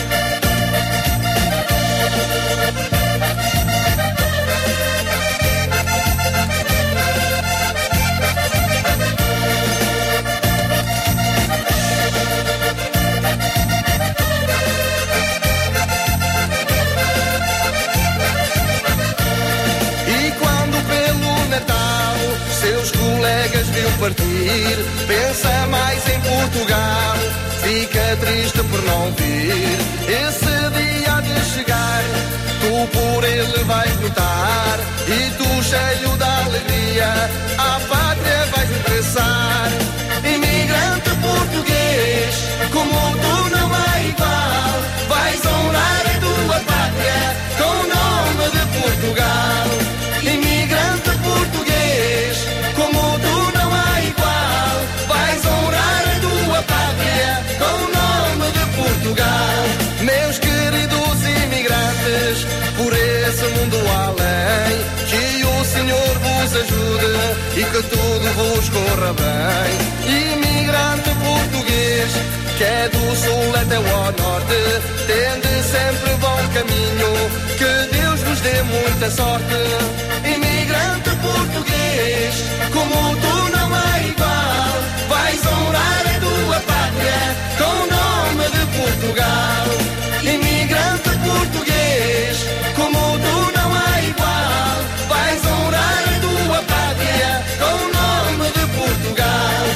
Seus colegas viu partir, pensa mais em Portugal, fica triste por não vir. Esse dia há de chegar, tu por ele vais lutar, e tu cheio da alegria, à pátria vais regressar. Imigrante português, como tu não há igual, vais honrar a tua pátria com o nome de Portugal. Imigrante português, como tu não há igual, vais honrar a tua pátria com o nome de Portugal. Meus queridos imigrantes, por esse mundo além, que o Senhor vos ajude e que tudo vos corra bem. Imigrante português, que é do sul até ao norte, tende sempre bom caminho, que Deus vos dê muita sorte. Imigrante português, como tu não há igual, vais honrar a tua pátria com o nome de Portugal. Imigrante português, como tu não há igual, vais honrar a tua pátria com o nome de Portugal.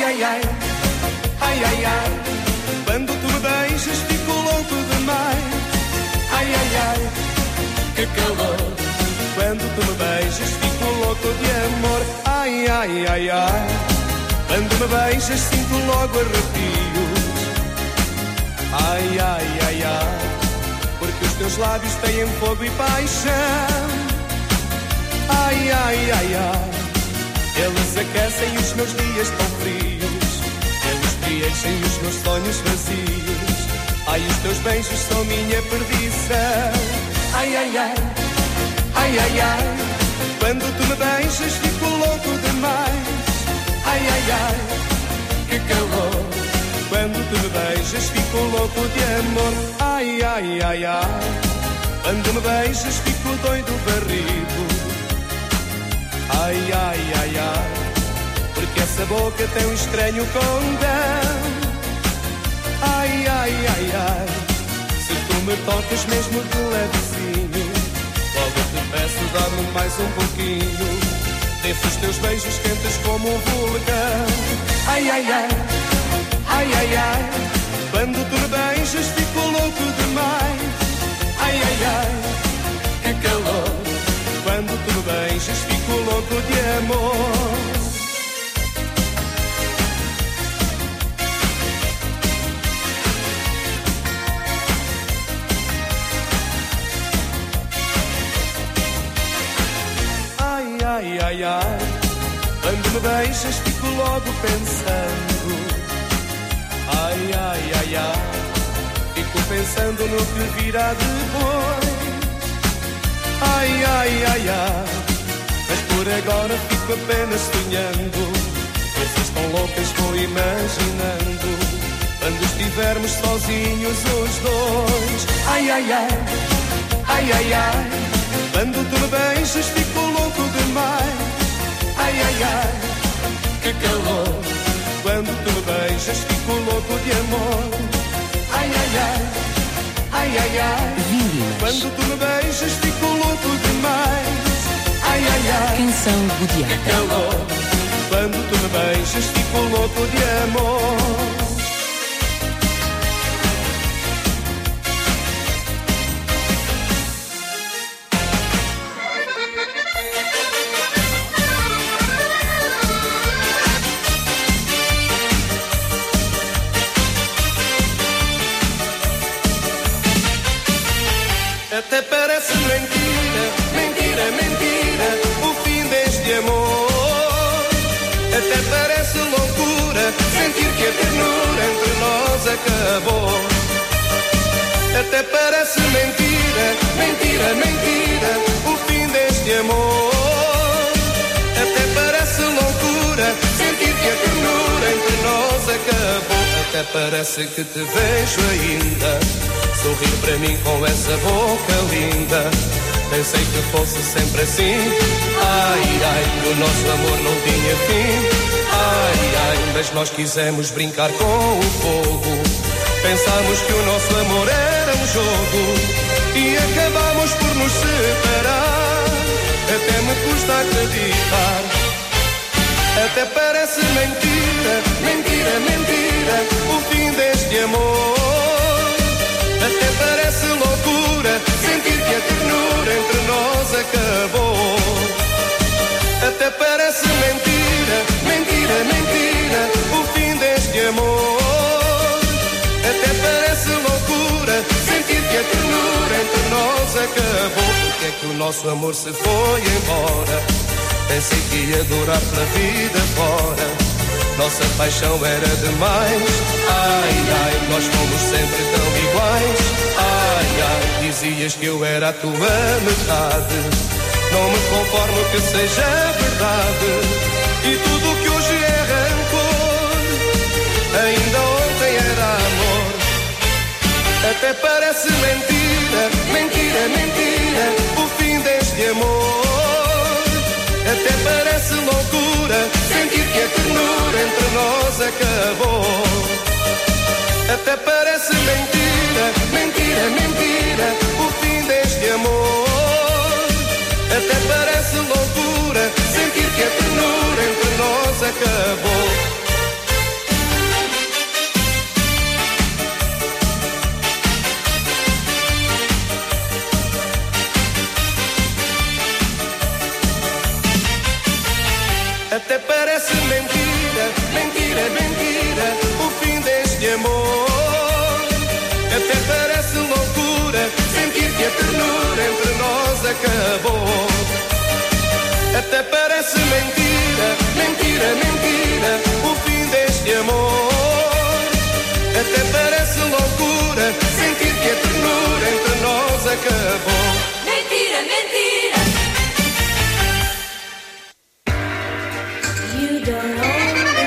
ai, ai, ai, ai, ai. Quando tu me beijas fico louco demais. Ai, ai, ai, que calor. Quando tu me beijas fico louco de amor. Ai, ai, ai, ai. Quando me beijas sinto logo arrepios. Ai, ai, ai, ai. Porque os teus lábios têm fogo e paixão. Ai, ai, ai, ai. Eles aquecem os meus dias tão frios. Eles preenchem os meus sonhos vazios. Ai, os teus beijos são minha perdição. Ai, ai, ai, ai, ai, ai. Quando tu me beijas fico louco demais. Ai, ai, ai, que calor. Quando tu me beijas fico louco de amor. Ai, ai, ai, ai. Quando me beijas fico doido barrido. Ai, ai, ai, ai. Porque essa boca tem um estranho condão. Ai, ai, ai, ai. Se tu me tocas mesmo de levezinho, logo te peço dar-me mais um pouquinho desses teus beijos quentes como um vulcão. Ai, ai, ai, ai, ai, ai. Quando tu me beijas fico louco demais. Ai, ai, ai, que calor. Quando tu me beijas fico louco de amor. Ai, ai, ai, ai. Quando me beijas fico logo pensando. Ai, ai, ai, ai. Fico pensando no que virá depois. Ai, ai, ai, ai. Mas por agora fico apenas sonhando. Coisas tão loucas vou imaginando. Quando estivermos sozinhos os dois. Ai, ai, ai, ai, ai, ai. Quando tu me beijas fico louco demais. Ai, ai, ai, que calor. Quando tu me beijas fico louco de amor. Ai, ai, ai, ai, ai, ai. Quando tu me beijas fico louco demais. Ai, ai, ai. Canção que calor. Quando tu me beijas fico louco de amor. Até parece mentira, mentira, mentira, o fim deste amor. Até parece loucura, sentir que a ternura entre nós acabou. Até parece mentira, mentira, mentira, o fim deste amor. Até parece loucura, sentir que a ternura entre nós acabou. Até parece que te vejo ainda sorrir para mim com essa boca linda. Pensei que fosse sempre assim. Ai, ai, que o nosso amor não tinha fim. Ai, ai, mas nós quisemos brincar com o fogo. Pensámos que o nosso amor era um jogo e acabamos por nos separar. Até me custa acreditar. Até parece mentira, mentira, mentira, o fim deste amor. Até parece loucura, sentir que a ternura entre nós acabou. Até parece mentira, mentira, mentira, o fim deste amor. Até parece loucura, sentir que a ternura entre nós acabou. Porque é que o nosso amor se foi embora? Pensei que ia durar pela vida fora. Nossa paixão era demais. Ai, ai, nós fomos sempre tão iguais. Ai, ai, dizias que eu era a tua metade. Não me conformo que seja verdade. E tudo que hoje é rancor, ainda ontem era amor. Até parece mentira, mentira, mentira, o fim deste amor. Até parece loucura, sentir que a ternura entre nós acabou. Até parece mentira, mentira, mentira, o fim deste amor. Até parece loucura, sentir que a ternura entre nós acabou. Até parece mentira, mentira, mentira, o fim deste amor. Até parece loucura sentir que a ternura entre nós acabou. Até parece mentira, mentira, mentira, o fim deste amor. Até parece loucura sentir que a ternura entre nós acabou. Mentira, mentira. You don't know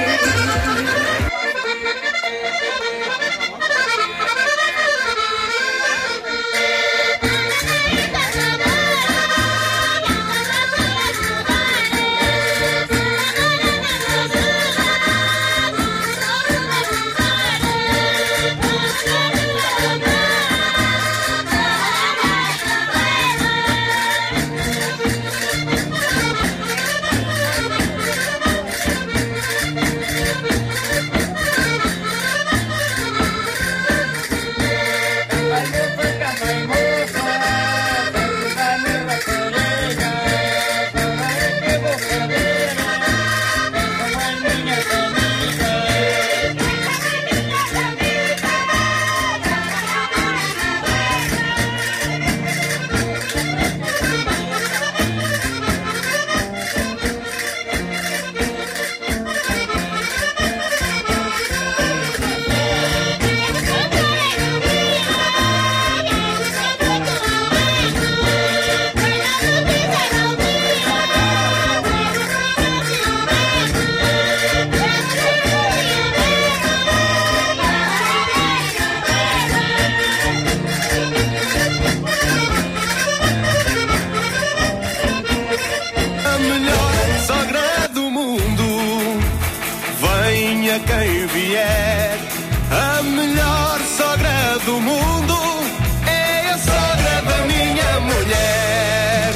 quem vier. A melhor sogra do mundo é a sogra da minha mulher.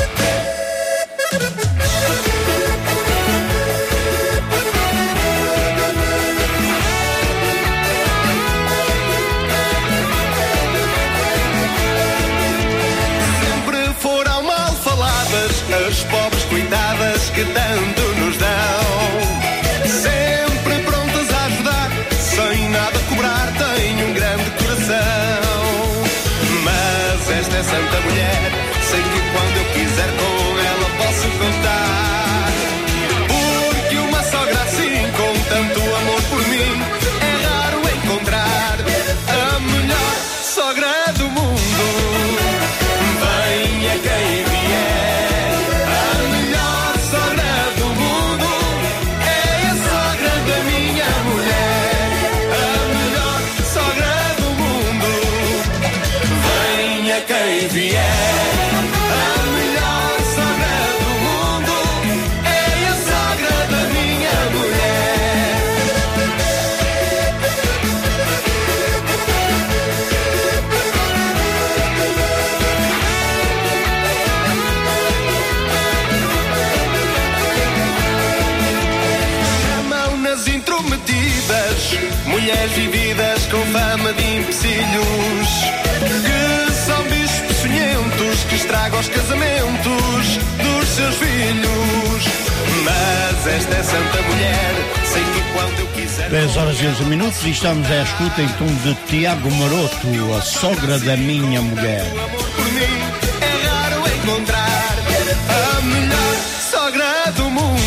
Sempre foram mal faladas as pobres coitadas que tanto nos dão. Sem nada cobrar, tem um grande coração. Mas esta é santa mulher, sei que quando eu quiser com ela posso contar. Porque uma sogra assim, com tanto amor por mim, é raro encontrar. A melhor sogra do mundo, venha quem vier. A melhor sogra do mundo é a sogra da minha mulher. Quem vier, a melhor sogra do mundo é a sogra da minha mulher. Chamam-nas intrometidas, mulheres vividas com fama de empecilhos, que são bichos peçonhentos que estragam os casamentos dos seus filhos. Mas esta é santa mulher, sei que quando eu quiser. dez horas e onze minutos e estamos à escuta então de Tiago Maroto, a sogra da minha mulher. O amor por mim é raro encontrar. A melhor sogra do mundo,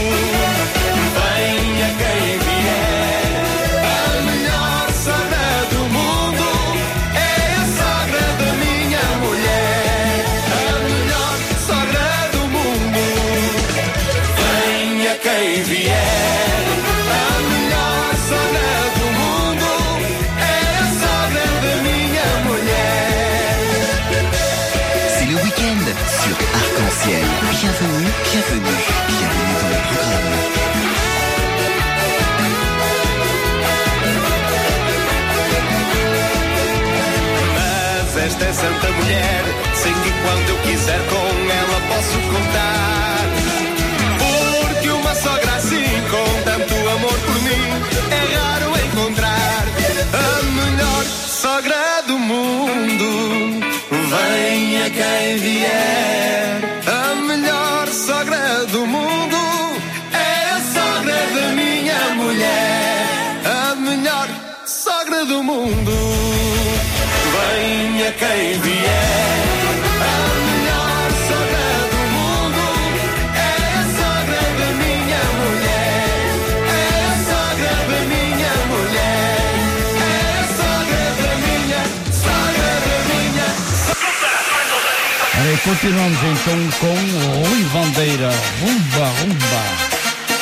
venha quem vier. A melhor sogra do mundo é a sogra da minha mulher. A melhor sogra do mundo, venha quem vier. A melhor sogra do mundo é a sogra da minha mulher. C'est le week-end sur Arc-en-Ciel. Bienvenue, bienvenue, bienvenue dans le programme. Esta é santa mulher, sei que quando eu quiser com ela posso contar. Porque uma sogra assim, com tanto amor por mim, é raro encontrar. A melhor sogra do mundo, venha quem vier. A melhor sogra do mundo é quem vier. A melhor sogra do mundo é a sogra da minha mulher. É a sogra da minha mulher. É a sogra da minha, sogra da minha. Ora, e continuamos então com Rui Bandeira, Rumba, Rumba.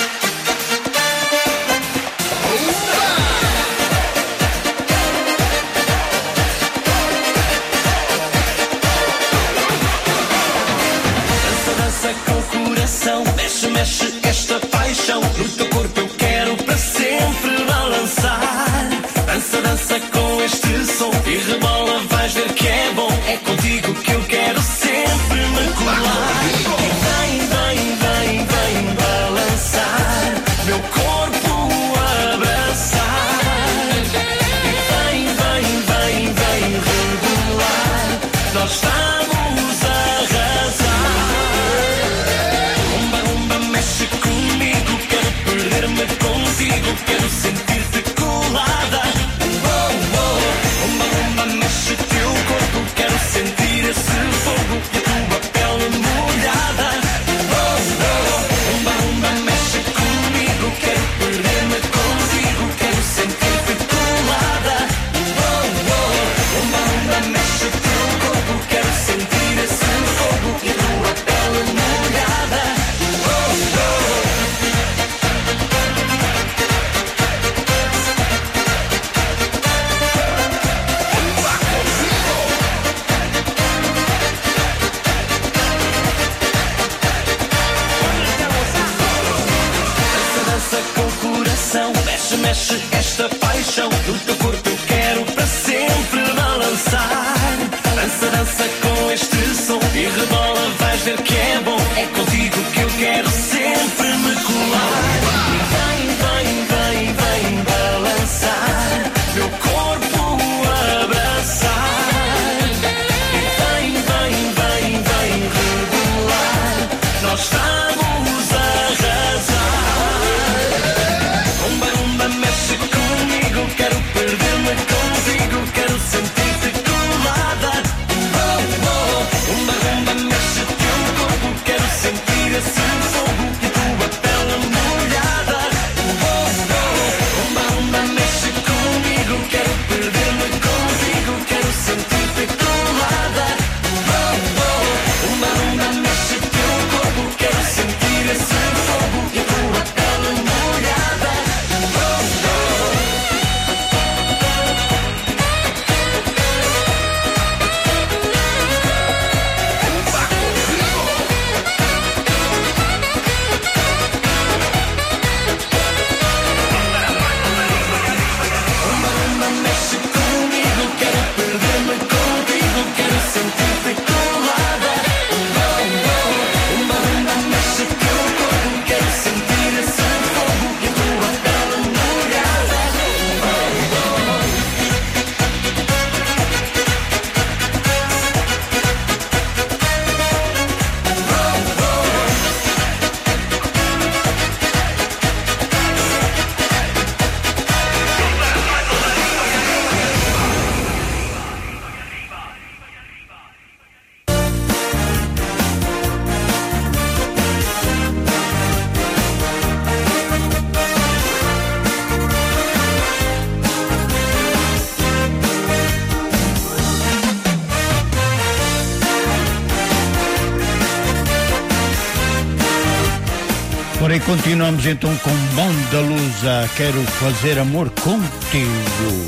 Mexe, mexe esta paixão. No teu corpo eu quero para sempre balançar. Dança, dança com este som e rebola, vais ver que é bom. É contigo que eu quero sempre me colar. E vem, vem, vem, vem balançar, meu corpo abraçar. E vem, vem, vem, vem rebolar, nós vamos arrasar. Mexe comigo, quero perder-me contigo, quero sentir-te colada. Oh, oh, rumba, rumba, mexe teu corpo, quero sentir esse fogo e a tua pele molhada. Oh, oh, rumba, rumba, mexe comigo, quero perder-me contigo, quero sentir-te colada. Oh, oh, rumba, rumba, mexe teu corpo, quero sentir esse fogo e a tua pele molhada. Mexe, mexe esta paixão. No teu corpo eu quero para sempre balançar. Dança, dança com este som e rebola, vais ver que é bom. É contigo que eu quero sempre me colar. E vem, vem, vem, vem balançar, meu corpo abraçar. E vem, vem, vem, vem rebolar, nós vamos arrasar. Rumba, rumba, mexe comigo, quero perder-me contigo, quero sentir-te colada. Oh, oh, rumba, rumba, mexe teu corpo, quero sentir esse fogo e a tua pele molhada. Oh, oh, rumba, rumba, mexe comigo, quero perder-me contigo, quero sentir-te colada. Oh, oh, rumba, rumba, mexe teu corpo, quero sentir esse fogo e a tua pele molhada. Mexe comigo, quero perder-me contigo, quero sentir-te colada. Oh, oh, rumba, rumba, mexe teu corpo, quero sentir esse fogo e a tua pele molhada. Oh, oh. Ora, e continuamos então com Banda Lusa, Quero Fazer Amor Contigo.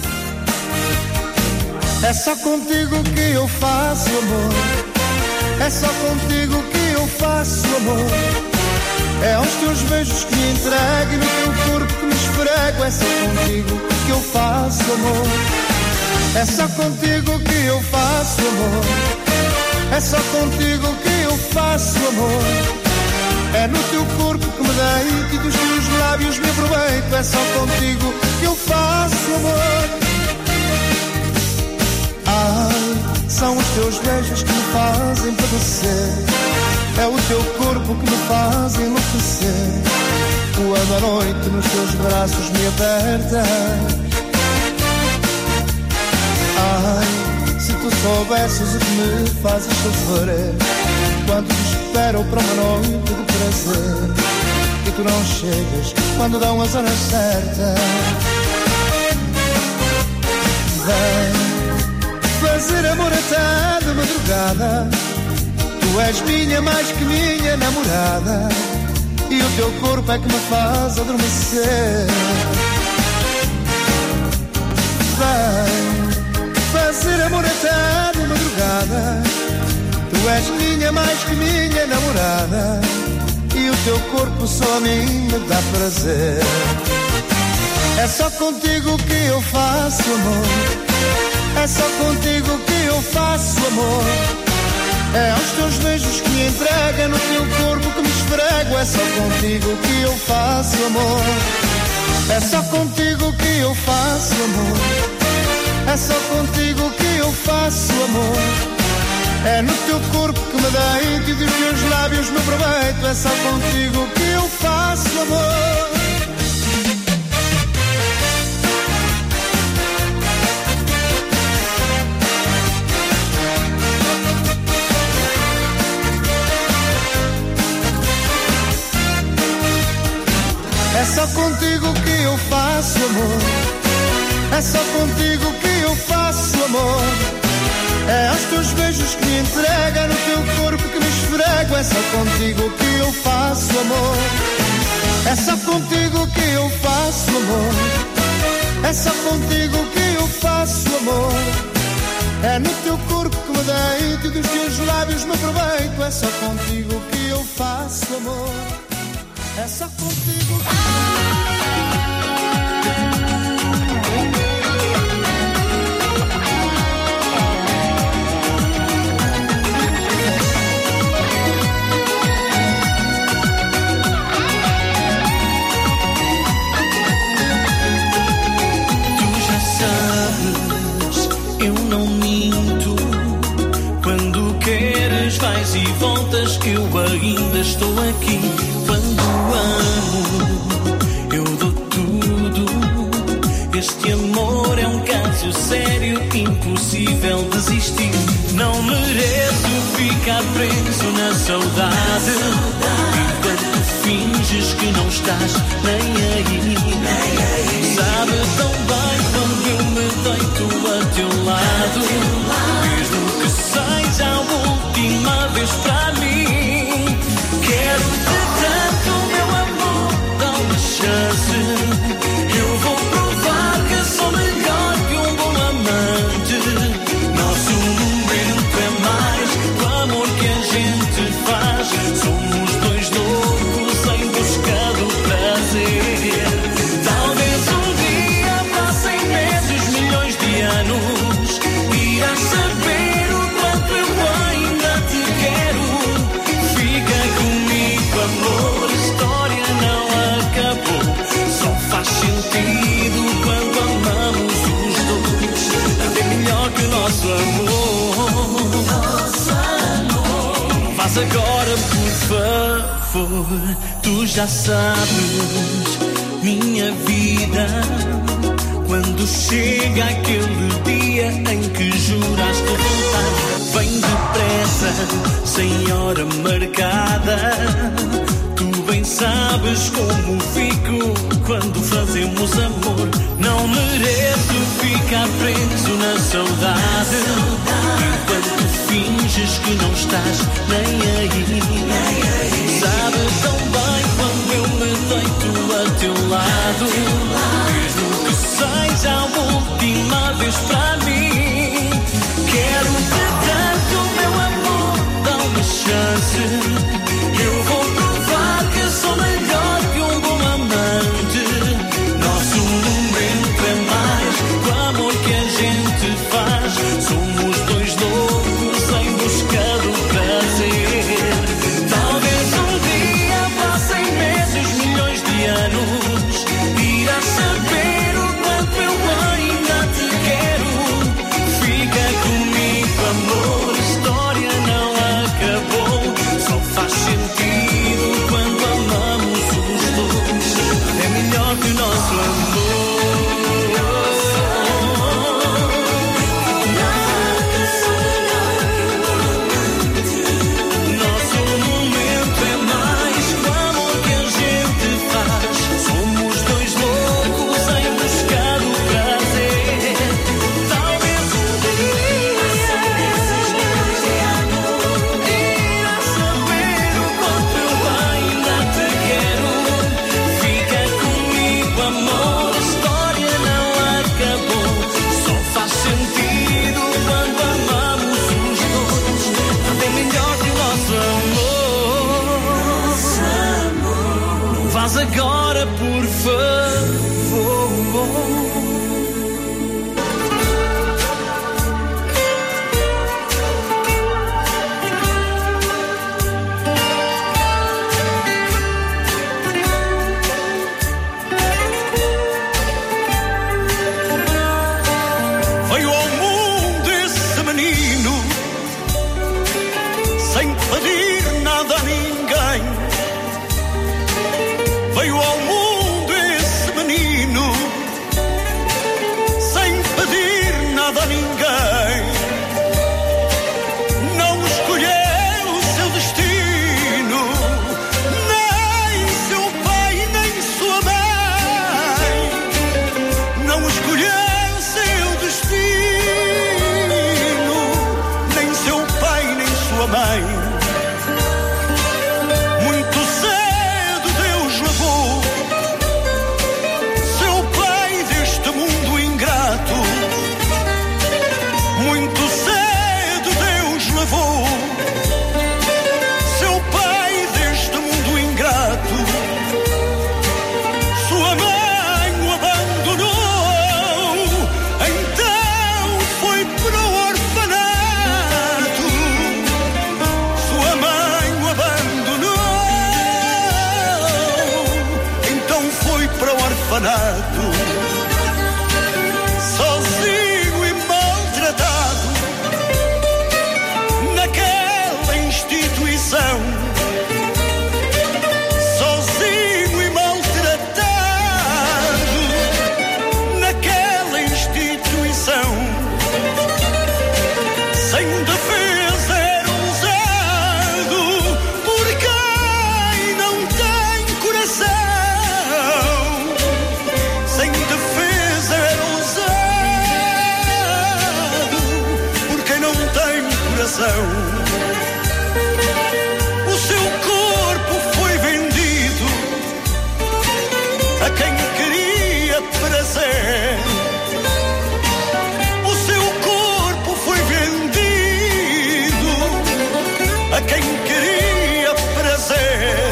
É só contigo que eu faço amor, é só contigo que eu faço amor. É aos teus beijos que me entrego e no teu corpo que me esfrego. É só contigo que eu faço amor, é só contigo que eu faço amor, é só contigo que eu faço amor. É no teu corpo que me deito e dos teus lábios me aproveito. É só contigo que eu faço amor. Ai, são os teus beijos que me fazem padecer, é o teu corpo que me faz enlouquecer. Quando à noite nos teus braços me apertas, ai, se tu soubesses o que me fazes sofrer, quando te espero para uma noite de prazer e tu não chegas quando dão as horas certas. Vem fazer amor até de madrugada, tu és minha mais que minha namorada, e o teu corpo é que me faz adormecer. Vem fazer amor até de madrugada, tu és minha mais que minha namorada, e o teu corpo só a mim me dá prazer. É só contigo que eu faço amor, é só contigo que eu faço amor. É aos teus beijos que me entrega, no teu corpo que me esfrego. É só contigo que eu faço amor, é só contigo que eu faço amor, é só contigo que eu faço amor. É no teu corpo que me deito e dos teus lábios me aproveito. É só contigo que eu faço amor. É só contigo que eu faço amor, é só contigo que eu faço amor. É aos teus beijos que me entrega, no teu corpo que me esfrego. É só contigo que eu faço amor, é só contigo que eu faço amor, é só contigo que eu faço amor. É no teu corpo que me deito e dos teus lábios me aproveito. É só contigo que eu faço amor, é só contigo que... Vais e voltas, eu ainda estou aqui. Quando amo, eu dou tudo. Este amor é um caso sério, impossível desistir. Não mereço ficar preso na saudade, enquanto finges que não estás nem aí. Sabe tão bem quando eu me deito a teu lado, mesmo que seja a última vez para mim. Quero-te tanto, meu amor, dá uma chance. Eu vou provar que sou melhor que um bom amante. Nosso momento é mais do amor que a gente faz. Somos dois loucos em busca do prazer. Talvez um dia passem meses, milhões de anos, irás saber o quanto eu ainda te quero. Fica comigo, amor, a história não acabou. Só faz sentido quando amamos os dois. Nada é melhor que o nosso amor. Nosso amor. Faz agora, por favor. Tu já sabes, minha vida, quando chega aquele dia em que juraste voltar. Vem depressa, sem hora marcada. Tu bem sabes como fico quando fazemos amor. Não mereço ficar preso na saudade, enquanto finges que não estás nem aí. Sabe tão bem quando eu me deito a teu lado, mesmo que seja a última vez para mim. Quero-te tanto, meu amor, dá uma chance. Eu vou provar que sou melhor que um bom amante. Nosso momento é mais do amor que a gente faz. Somos dois loucos em busca do prazer. Talvez um dia passem meses, milhões de anos, irás saber o quanto eu ainda te quero. Fica comigo, amor, a história não acabou. Só faz sentido agora, por favor. Veio ao mundo esse menino sem pedir nada a ninguém. Veio ao mundo esse menino sem pedir nada a ninguém. Não escolheu o seu destino, nem seu pai, nem sua mãe. Não escolheu seu destino, nem seu pai, nem sua mãe. Muito cedo Deus levou seu pai deste mundo ingrato. Muito cedo Deus levou seu pai deste mundo ingrato. Sua mãe o abandonou, então foi para o orfanato. Sua mãe o abandonou, então foi para o orfanato. Sozinho e maltratado naquela instituição. Sozinho e maltratado naquela instituição. Sem defesa era usado por quem não tem coração. Sem defesa era usado por quem não tem coração. O seu corpo foi vendido a quem queria prazer. O seu corpo foi vendido a quem queria prazer.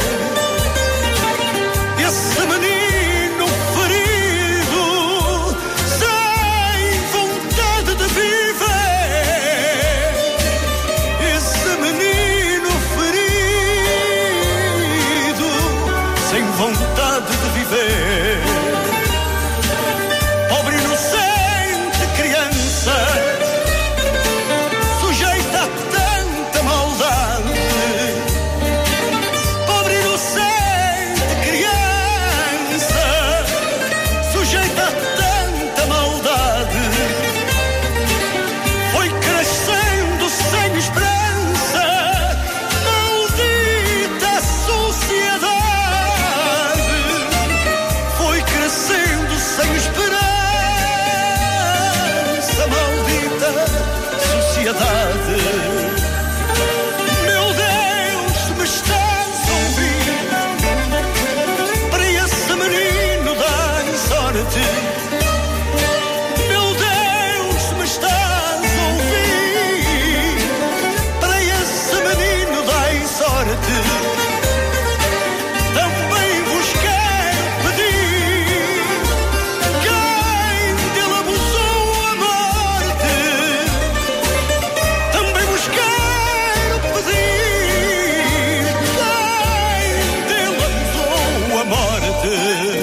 Esse menino ferido, sem vontade de viver. Esse menino ferido, sem vontade de viver. Pobre inocente criança, sujeita a tanta maldade. Pobre inocente criança, sujeita a tanta maldade. Foi crescendo sem esperança, maldita sociedade. Foi crescendo sem esperança, maldita sociedade. Meu Deus, me estás a ouvir? Para esse menino dai sorte. Meu Deus, me estás a ouvir? Para esse menino dai sorte. Também vos quero pedir, quem dele abusou a morte. Também vos quero pedir, quem dele abusou a morte.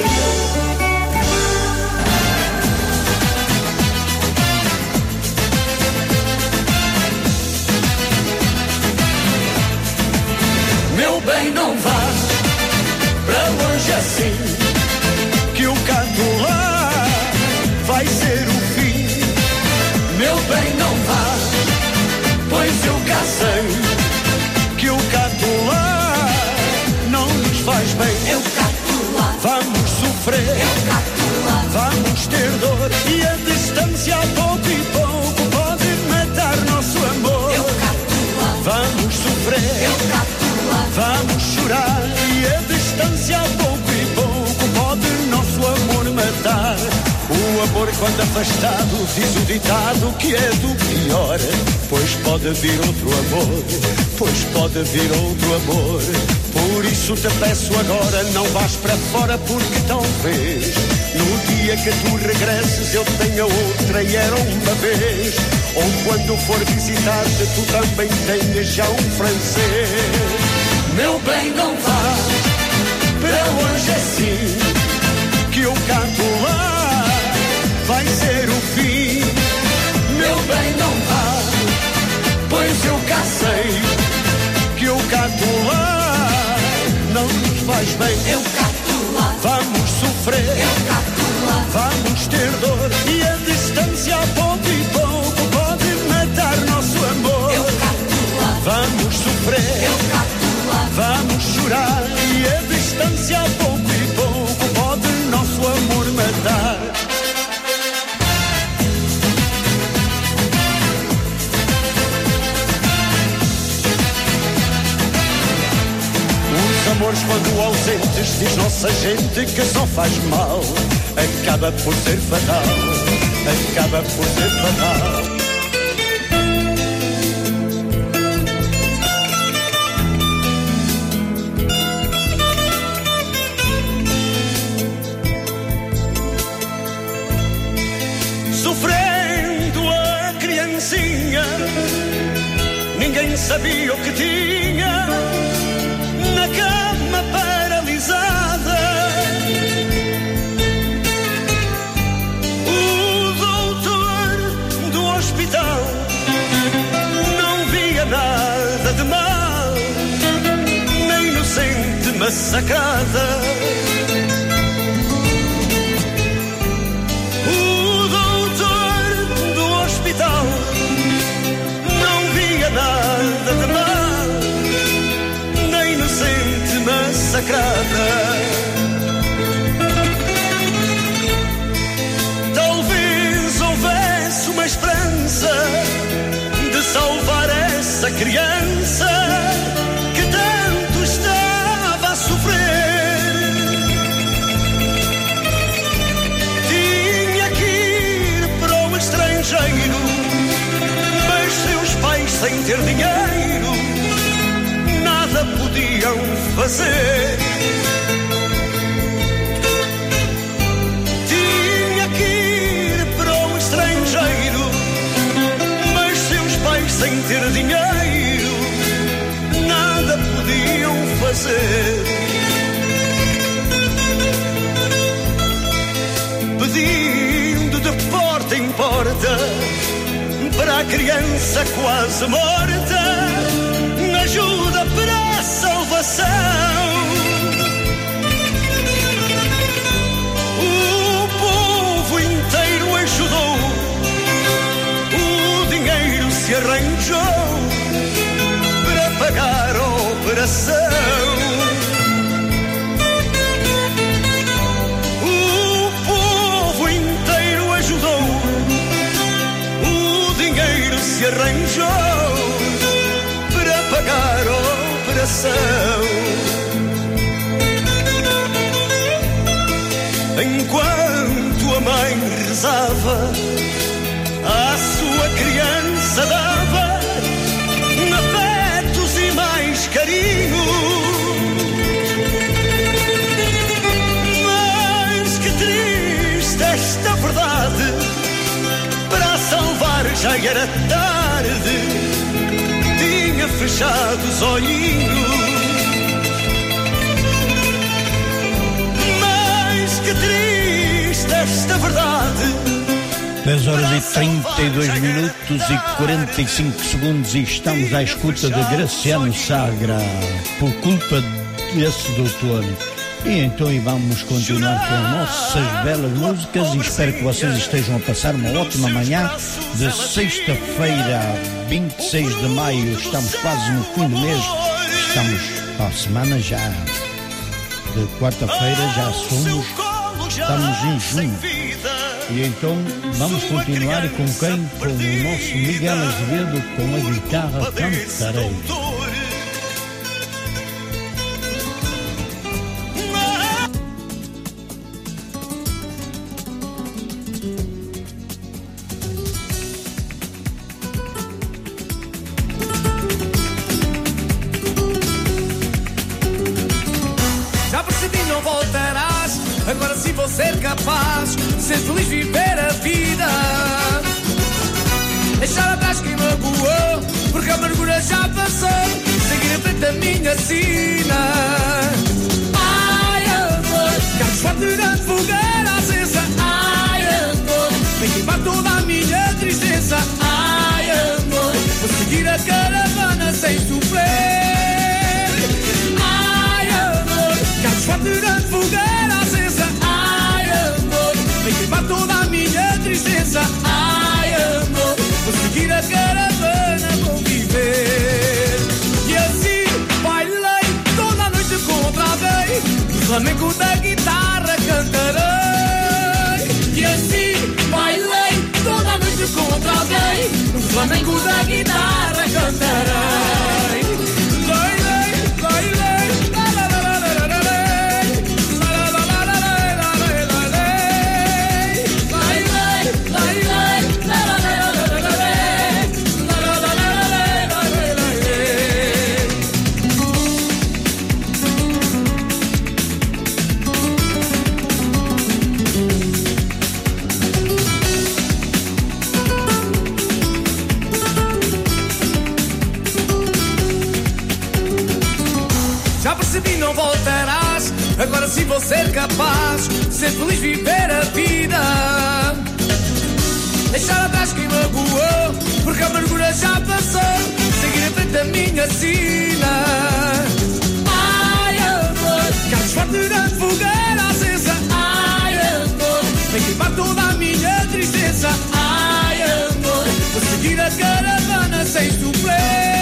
Meu bem, não vás para longe assim, que o canto lá vai ser o fim. Meu bem, não vás, pois eu cá sei que o canto lá não nos faz bem. Eu canto lá, vamos sofrer. Eu canto lá, vamos ter dor. E a distância a pouco e pouco pode matar nosso amor. Eu canto lá, vamos sofrer. Eu canto lá, vamos chorar. E a distância a pouco e pouco pode nosso amor matar. O amor amor quando afastado, diz o ditado que é do pior. Pois pode vir outro amor, pois pode vir outro amor. Por isso te peço agora, não vás para fora, porque talvez no dia que tu regresses eu tenha outra e era uma vez. Ou quando for visitar-te tu também tenhas já um francês. Meu bem, não vá para hoje assim, que eu canto lá, vai ser o fim. Meu bem, não vá, pois eu cá sei que eu canto lá não nos faz bem. Eu canto lá, vamos sofrer. Eu canto lá, vamos ter dor. E a distância a pouco e pouco pode matar nosso amor. Eu canto lá, vamos sofrer. Eu canto lá, vamos chorar. E a distância a pouco e pouco pode nosso amor matar. Os amores quando ausentes, diz nossa gente que só faz mal, acaba por ser fatal, acaba por ser fatal. Sofrendo a criancinha, ninguém sabia o que tinha na cama paralisada. O doutor do hospital não via nada de mal na inocente massacrada. O doutor do hospital não via nada de mal na inocente massacrada. Talvez houvesse uma esperança de salvar essa criança que tanto estava a sofrer. Tinha que ir para o estrangeiro, mas seus pais sem ter dinheiro nada podiam fazer. Tinha que ir para o estrangeiro, mas seus pais sem ter dinheiro nada podiam fazer. Pedindo de porta em porta para a criança quase morta ajuda para a salvação. O povo inteiro ajudou, o dinheiro se arranjou para pagar a operação. O povo inteiro ajudou, o dinheiro se arranjou pagar a operação. Enquanto a mãe rezava, a sua criança dava afetos e mais carinho. Mas que triste esta verdade, para salvar já era tarde. Tinha fechado os olhinhos. Mas que triste esta verdade. dez horas e trinta e dois minutos e quarenta e cinco segundos e estamos à escuta de Graciano Sagra por culpa desse doutor. E então e vamos continuar com nossas belas músicas e espero que vocês estejam a passar uma ótima manhã de sexta-feira, vinte e seis de maio. Estamos quase no fim do mês, estamos para a semana já de quarta-feira, já somos, estamos em junho. E então vamos continuar e com quem? Com o nosso Miguel Azevedo com a guitarra Cantarei. capaz de ser feliz, viver a vida. Deixar atrás quem magoou, porque a amargura já passou. Seguir em frente a minha sina. Ai, amor, quero forte durante fogueira acesa. Ai, amor, vem queimar toda a minha tristeza. Ai, amor, vou seguir a caravana sem sofrer. Ai, amor, quero forte durante fogueira acesa. Ai, amor, vem queimar toda a minha tristeza. Ai, amor, vou seguir a caravana, vou viver. E assim bailei toda a noite contra alguém. No flamenco da guitarra cantarei. E assim bailei toda a noite contra alguém. No flamenco da guitarra cantarei. Bailei, bailei, la la la la la la la. Já percebi, não voltarás. Agora sim vou ser capaz de ser feliz, viver a vida. Deixar atrás quem magoou, porque a amargura já passou. Seguir em frente a minha sina. Ai, amor, quero forte durante fogueira acesa. Ai, amor, vem queimar toda a minha tristeza. Ai, amor, vou seguir a caravana sem sofrer.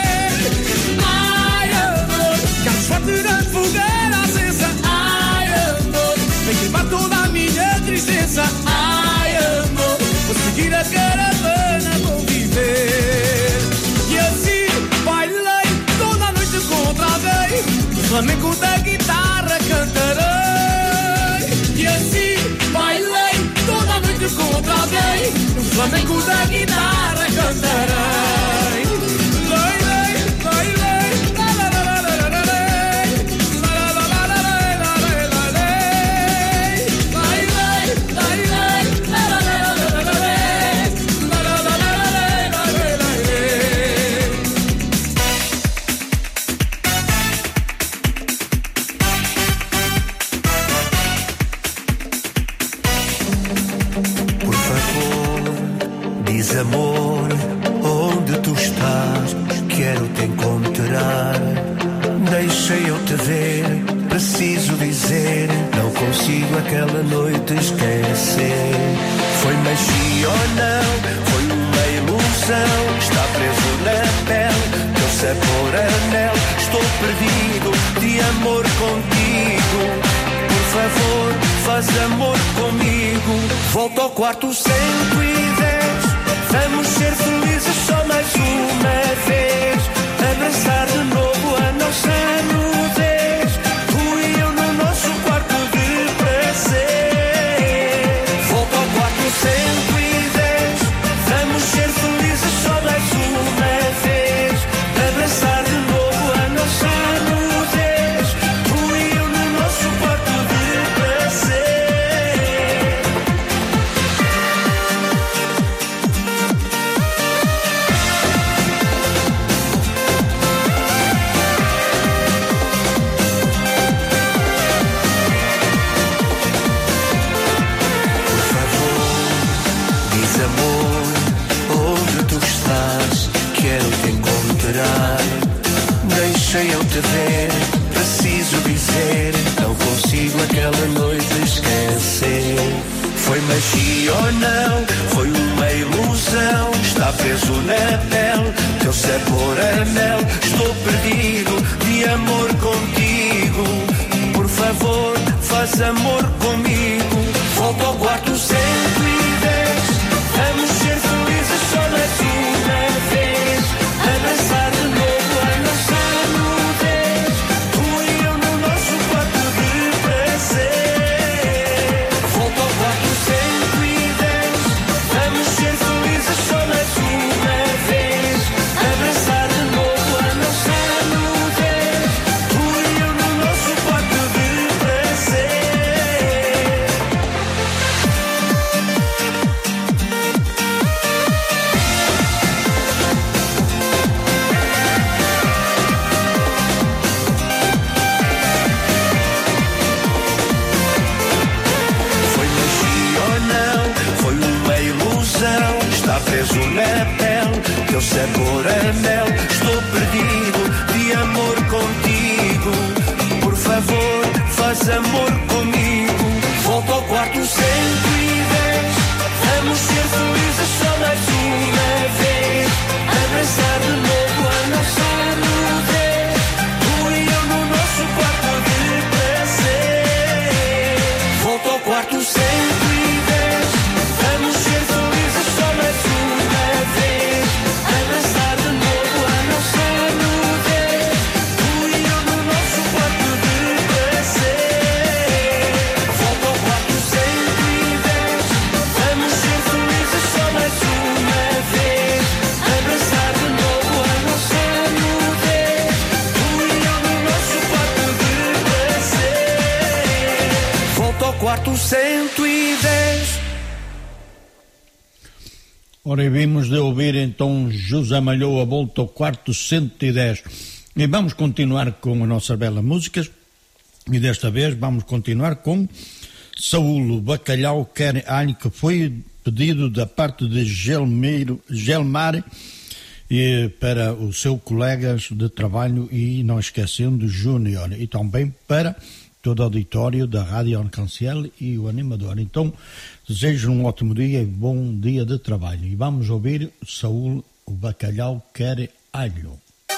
Forte durante fogueira acesa. Ai, amor, vem queimar toda a minha tristeza. Ai, amor, vou seguir a caravana, vou viver. E assim bailei toda a noite contra alguém. No flamenco da guitarra cantarei. E assim bailei toda a noite contra alguém. No flamenco da guitarra cantarei. Bailei, bailei, la la la la la la. Amor, onde tu estás? Quero te encontrar. Deixa eu te ver, preciso dizer. Não consigo aquela noite esquecer. Foi magia ou não? Foi uma ilusão? Está preso na pele, teu sabor anel. Estou perdido de amor contigo. Por favor, faz amor comigo. Volta ao quarto cento e dez. Vamos ser felizes só mais uma vez. Abraçar de novo a nossa nudez. Tu e eu no nosso quarto de prazer. Volta ao quarto cento e dez. Vamos ser felizes só mais uma vez. Abraçar de novo a nossa nudez. Tu e eu no nosso quarto de prazer. Deixa eu te ver, preciso dizer. Não consigo aquela noite esquecer. Foi magia ou não? Foi uma ilusão? Está preso na pele, teu sabor anel. Estou perdido de amor contigo. Por favor, faz amor comigo. Volta ao quarto cento e dez. Vamos ser felizes só mais uma vez. Abraçar de novo a nossa nudez. Tu e eu no nosso quarto de prazer. Volta ao quarto cento e dez. Vamos ser felizes só mais uma vez. Abraçar de novo a nossa nudez. Tu e eu no nosso quarto de prazer. amigo, por favor, faz amor comigo. Volta ao quarto cento e dez. Vamos ser felizes só mais uma vez. Abraçar de novo a nossa nudez. Tu e eu no nosso quarto de prazer. Volta ao quarto cento e dez. Vamos ser felizes só mais uma vez. Abraçar de novo a nossa nudez. Tu e eu no nosso quarto de prazer. Volta ao quarto cento e dez. Vamos ser felizes só mais uma vez. Abraçar de novo a nossa nudez. Tu e eu no nosso quarto de prazer. Volta ao quarto cento e dez. Ora, e vimos de ouvir então José Malhoa, volta ao quarto cento e dez. E vamos continuar com as nossas belas músicas. E desta vez vamos continuar com Saúl, Bacalhau Quer Alho, que foi pedido da parte de Gelmeiro, Gelmar e para os seus colegas de trabalho, e não esquecendo Júnior, e também para todo o auditório da Rádio Arconciel e o animador. Então, desejo um ótimo dia e bom dia de trabalho. E vamos ouvir Saúl, o Bacalhau Quer Alho.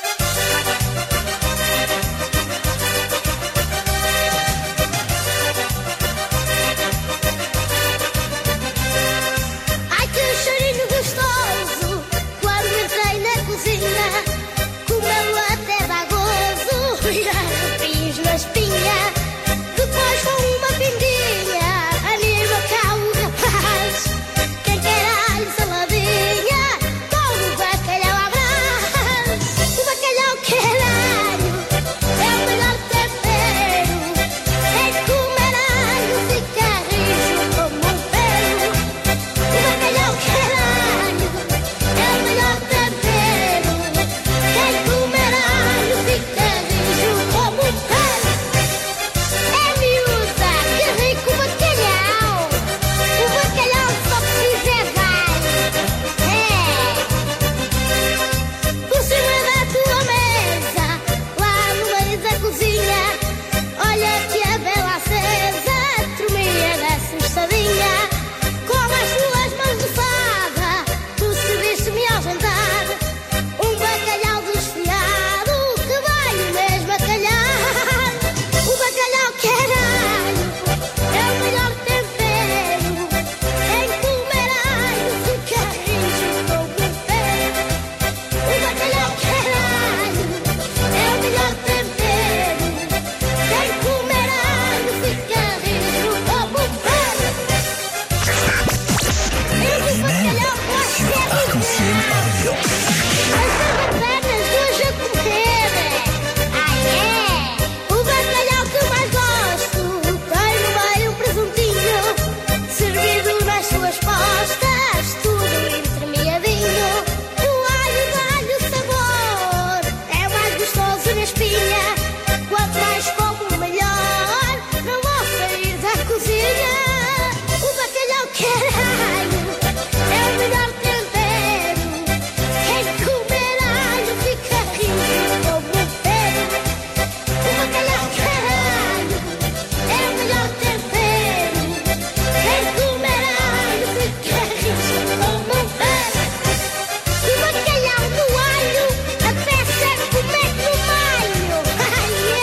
Ai, que cheirinho gostoso, quando entrei na cozinha, comeu até dá gozo, e arrepios na espinha. Depois com uma pindinha, anima cá o rapaz. Quem quer alho, saladinha, com o bacalhau à brás. O bacalhau quer alho, é o melhor tempero. Quem comer alho fica rijo como um pelo. O bacalhau quer alho, é o melhor tempero. Quem comer alho fica rijo como um pelo. É miúda, que rico bacalhau. O bacalhau só precisa é de alho. É. Por cima da tua mesa, lá no meio da cozinha, olha que a vela acesa tremia da sustadinha. Com as tuas mãos de fada, tu serviste-me ao jantar um bacalhau desfiado que vai mesmo a calhar. O bacalhau quer alho, é o melhor tempero. Quem comer alho fica rijo como um pelo. O bacalhau quer alho, é o melhor tempero. Quem comer alho fica rijo como um pelo. Esse bacalhau gosta de Arc-en-Ciel Orléans. as pernas hoje a comer. Ah, é? O bacalhau que mais gosto tem no meio um presuntinho, servido nas suas postas, tudo entremeadinho. O alho dá-lhe sabor, é mais gostoso na espinha. Quanto mais como, melhor. Não vou sair da cozinha. O bacalhau quer alho, é o melhor tempero. Quem comer alho fica rijo como um pelo. O bacalhau quer alho, é o melhor tempero. Quem comer alho fica rijo como um pelo. O bacalhau no alho, a peça como é que no malho. Ai, é.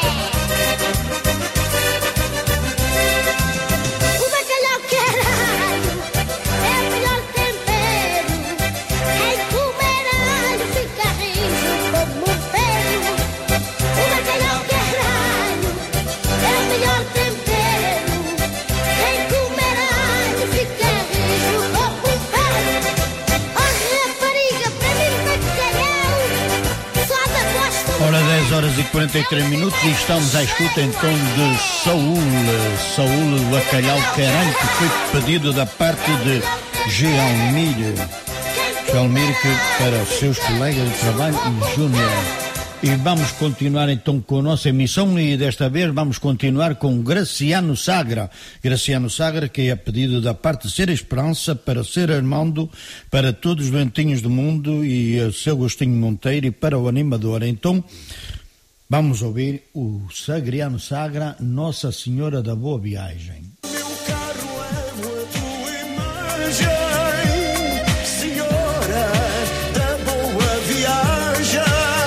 O bacalhau quer alho, é o melhor tempero. Quem comer alho fica rijo como um pelo. O bacalhau quer alho, é o melhor tempero. Quem comer alho fica rijo como um pelo. Oh, rapariga, para mim bacalhau, só da gosto. Ora, dez horas e quarenta e três minutos e estamos à escuta então de Saúl, Saúl, o Bacalhau Quer Alho, que foi pedido da parte de Gelmir, Gelmir, que para os seus colegas de trabalho e Júnior. E vamos continuar então com a nossa emissão, e desta vez vamos continuar com Graciano Sagra. Graciano Sagra, que é pedido da parte de Ser Esperança, para Ser Armando, para todos os doentinhos do mundo, e o seu Agostinho Monteiro, e para o animador. Então, Vamos ouvir o Sagriano Sagra, Nossa Senhora da Boa Viagem. Meu carro leva a tua imagem, Senhora da Boa Viagem.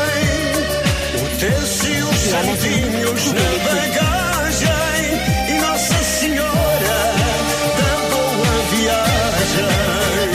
O terço e os santinhos na bagagem, e Nossa Senhora da Boa Viagem.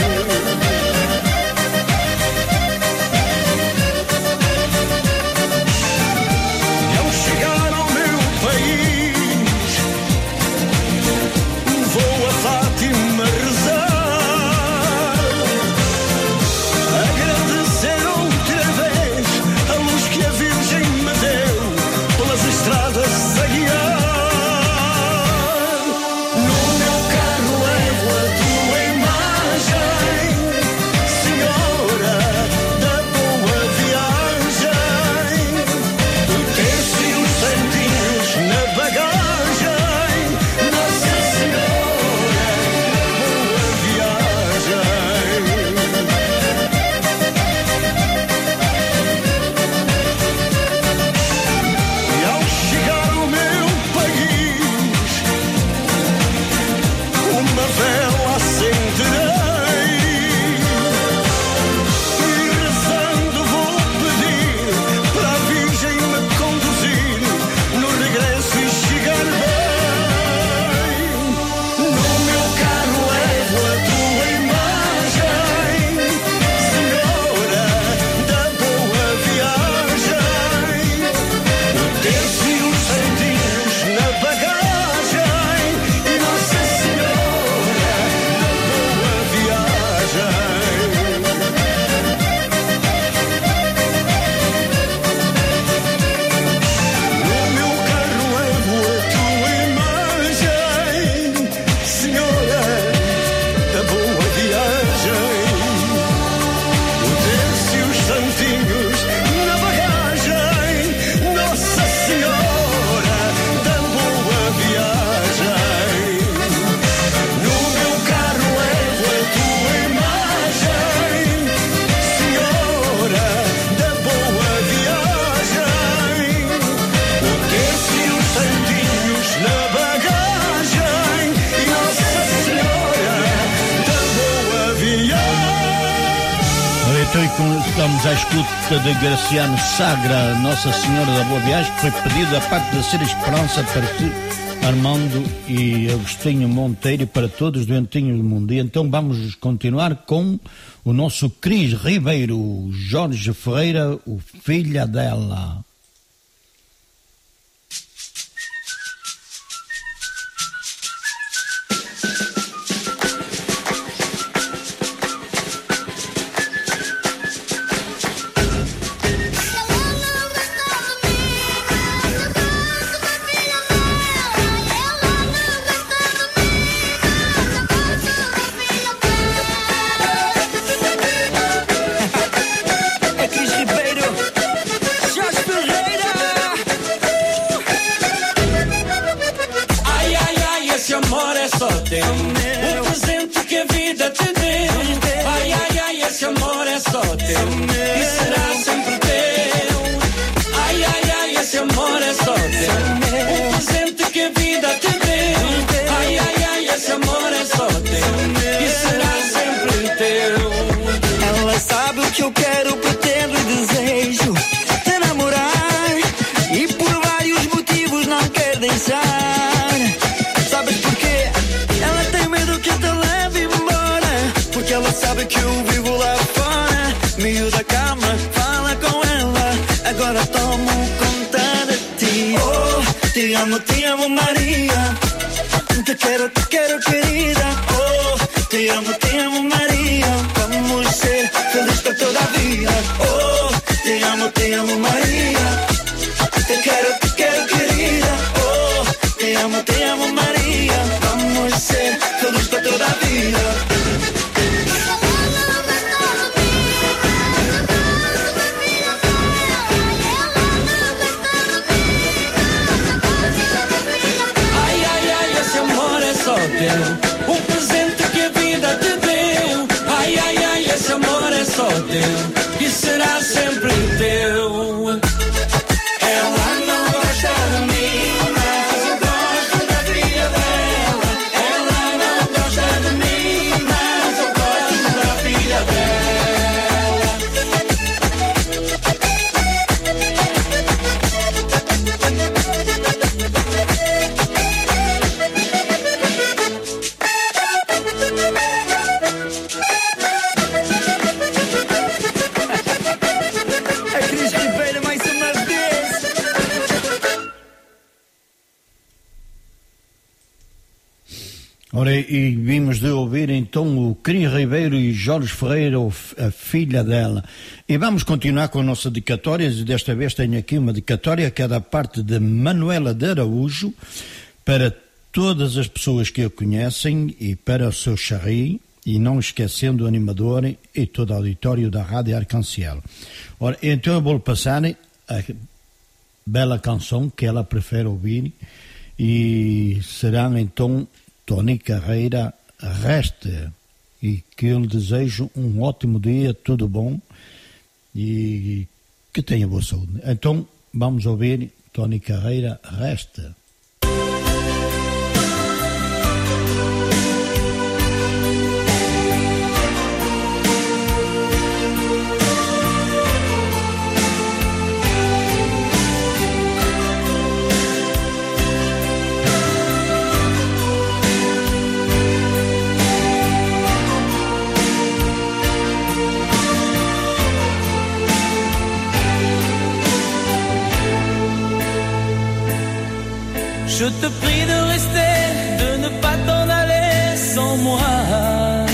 Estamos à escuta de Graciano Sagra, Nossa Senhora da Boa Viagem, que foi pedido a parte da Ser Esperança para ti, Armando e Agostinho Monteiro, e para todos os doentinhos do mundo. E então vamos continuar com o nosso Cris Ribeiro, Jorge Ferreira, o Filha Dela. E será sempre teu. Ela Ora, e vimos de ouvir então o Cris Ribeiro e Jorge Ferreira, a filha dela. E vamos continuar com nossas dedicatórias, e desta vez tenho aqui uma dedicatória que é da parte de Manuela de Araújo, para todas as pessoas que a conhecem e para o seu Charri, e não esquecendo o animador e todo o auditório da Rádio Arcanciel. Ora, então eu vou passar a bela canção que ela prefere ouvir, e será então Tony Carreira, Resta, e que eu lhe desejo um ótimo dia, tudo bom e que tenha boa saúde. Então vamos ouvir Tony Carreira, Resta. Je te prie de rester, de ne pas t'en aller sans moi.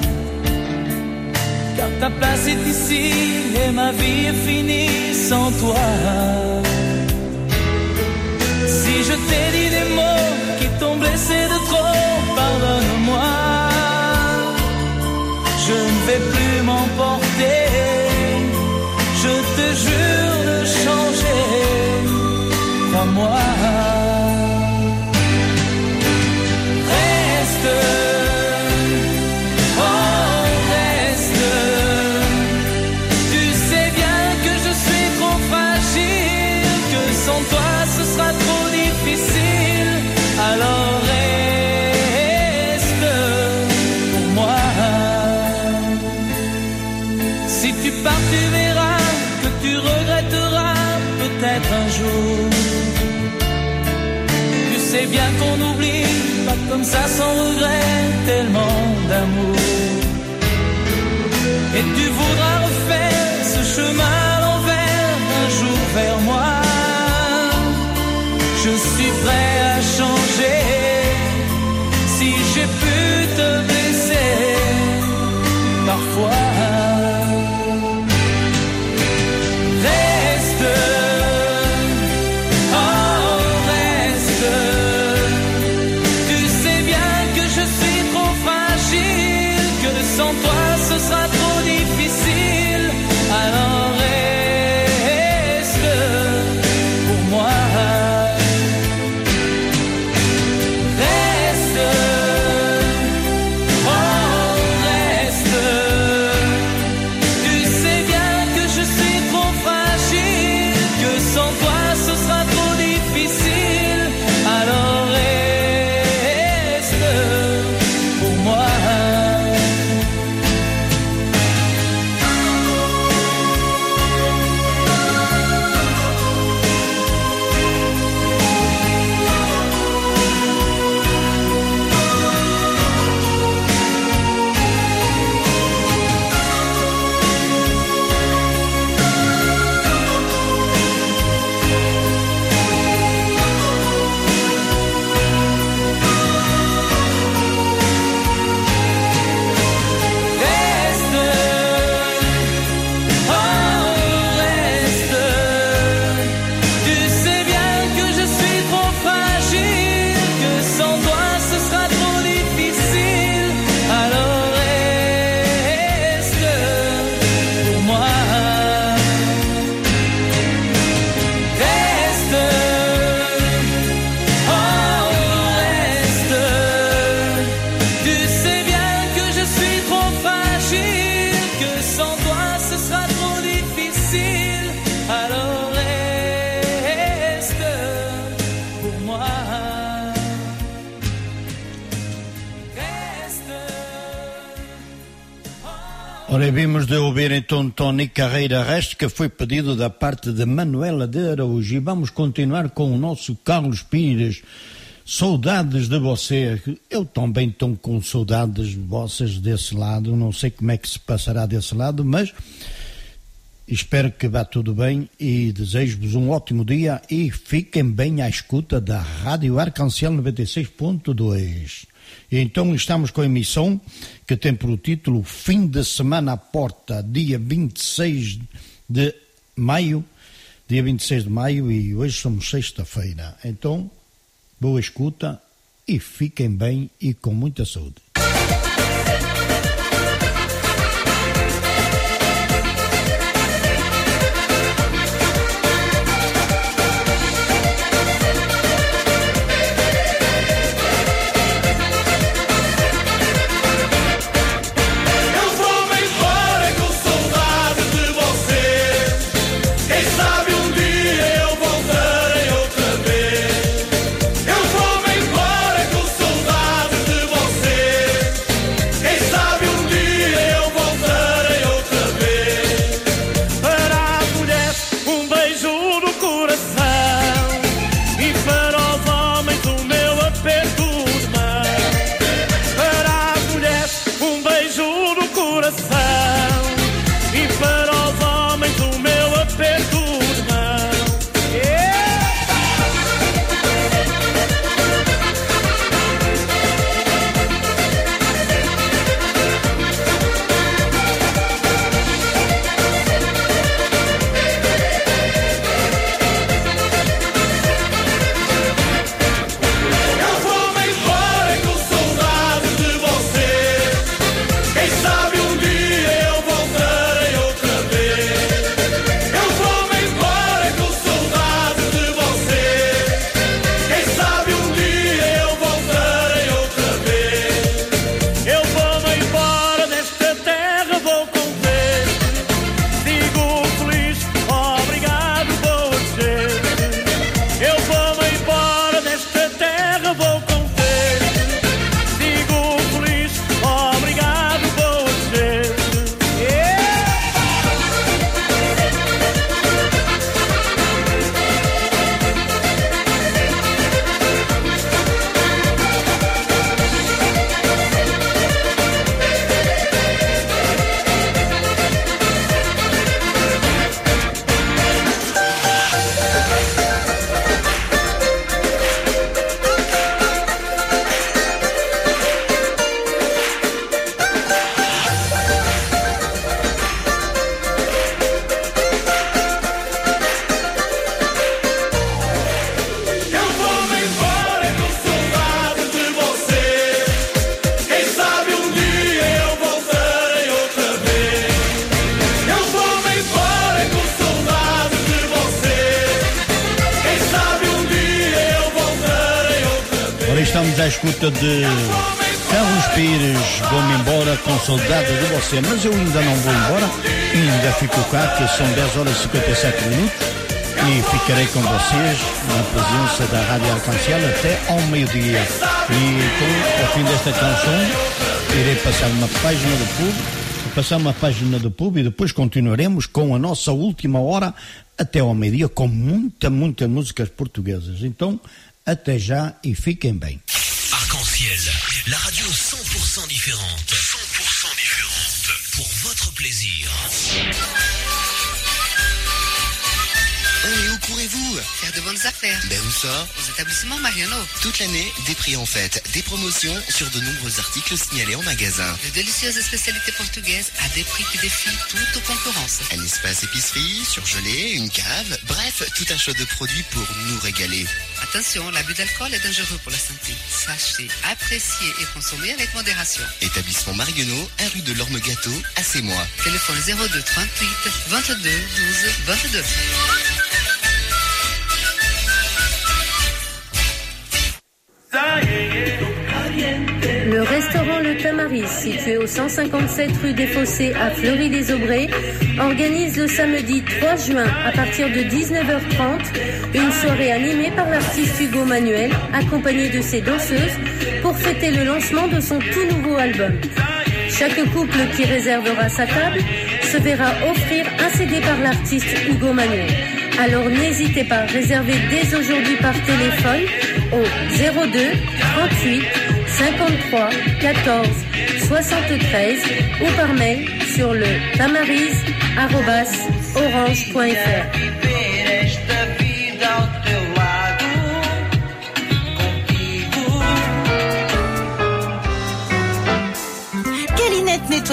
Car ta place est ici et ma vie est finie sans toi. Si je t'ai dit des mots qui t'ont blessé de trop, pardonne-moi. Je ne vais plus m'emporter, je te jure de changer, crois-moi. Alors reste pour moi. Si tu pars, tu verras que tu regretteras peut-être un jour. Tu sais bien qu'on n'oublie pas comme ça sans regret, tellement d'amour. Et tu voudras refaire ce chemin à l'envers un jour vers moi. Je suis prêt à changer si j'ai pu te blesser parfois. Reste, oh reste. Tu sais bien que je suis trop fragile, que sans toi ce sera trop difficile. Alors reste pour moi. Ora, vimos de ouvir então Tony Carreira, Reste, que foi pedido da parte de Manuela de Araújo. E vamos continuar com o nosso Carlos Pires. Saudades de você. Eu também estou com saudades vossas desse lado. Não sei como é que se passará desse lado, mas espero que vá tudo bem e desejo-vos um ótimo dia e fiquem bem à escuta da Rádio Arcanciel noventa e seis ponto dois. E então estamos com a emissão que tem por título Fim de Semana à Porta, dia vinte e seis de maio, dia vinte e seis de maio, e hoje somos sexta-feira. Então, boa escuta e fiquem bem e com muita saúde. Estamos à escuta de Carlos Pires, vou-me embora com saudades de você, mas eu ainda não vou embora, ainda fico cá, que são dez horas e cinquenta e sete minutos, e ficarei com vocês na presença da Rádio Arconciel até ao meio-dia. E então, ao fim desta canção, irei passar uma página do pub, passar uma página do pub e depois continuaremos com a nossa última hora até ao meio-dia, com muita, muitas músicas portuguesas. Então, até já e fiquem bem. Arc-en-Ciel, la radio cent pour cent différente. cent pour cent différente. Pour votre plaisir. Et où courez-vous? Faire de bonnes affaires. Ben où ça? Aux établissements Mariano. Toute l'année, des prix en fête, des promotions sur de nombreux articles signalés en magasin. De délicieuses spécialités portugaises à des prix qui défient toute concurrence. Un espace épicerie, surgelé, une cave, bref, tout un choix de produits pour nous régaler. Attention, l'abus d'alcool est dangereux pour la santé. Sachez, apprécier et consommer avec modération. Établissement Marionneau, un rue de l'Orme Gâteau, à Sémois. Téléphone zéro deux trente-huit vingt-deux douze vingt-deux. Le restaurant Le Tamaris, situé au cent cinquante-sept rue des Fossés à Fleury-les-Aubrais, organise le samedi trois juin à partir de dix-neuf heures trente une soirée animée par l'artiste Hugo Manuel, accompagné de ses danseuses, pour fêter le lancement de son tout nouveau album. Chaque couple qui réservera sa table se verra offrir un C D par l'artiste Hugo Manuel. Alors n'hésitez pas à réserver dès aujourd'hui par téléphone au zéro deux trente-huit cinquante-trois quatorze soixante-treize ou par mail sur le tamaris arobase orange point f r.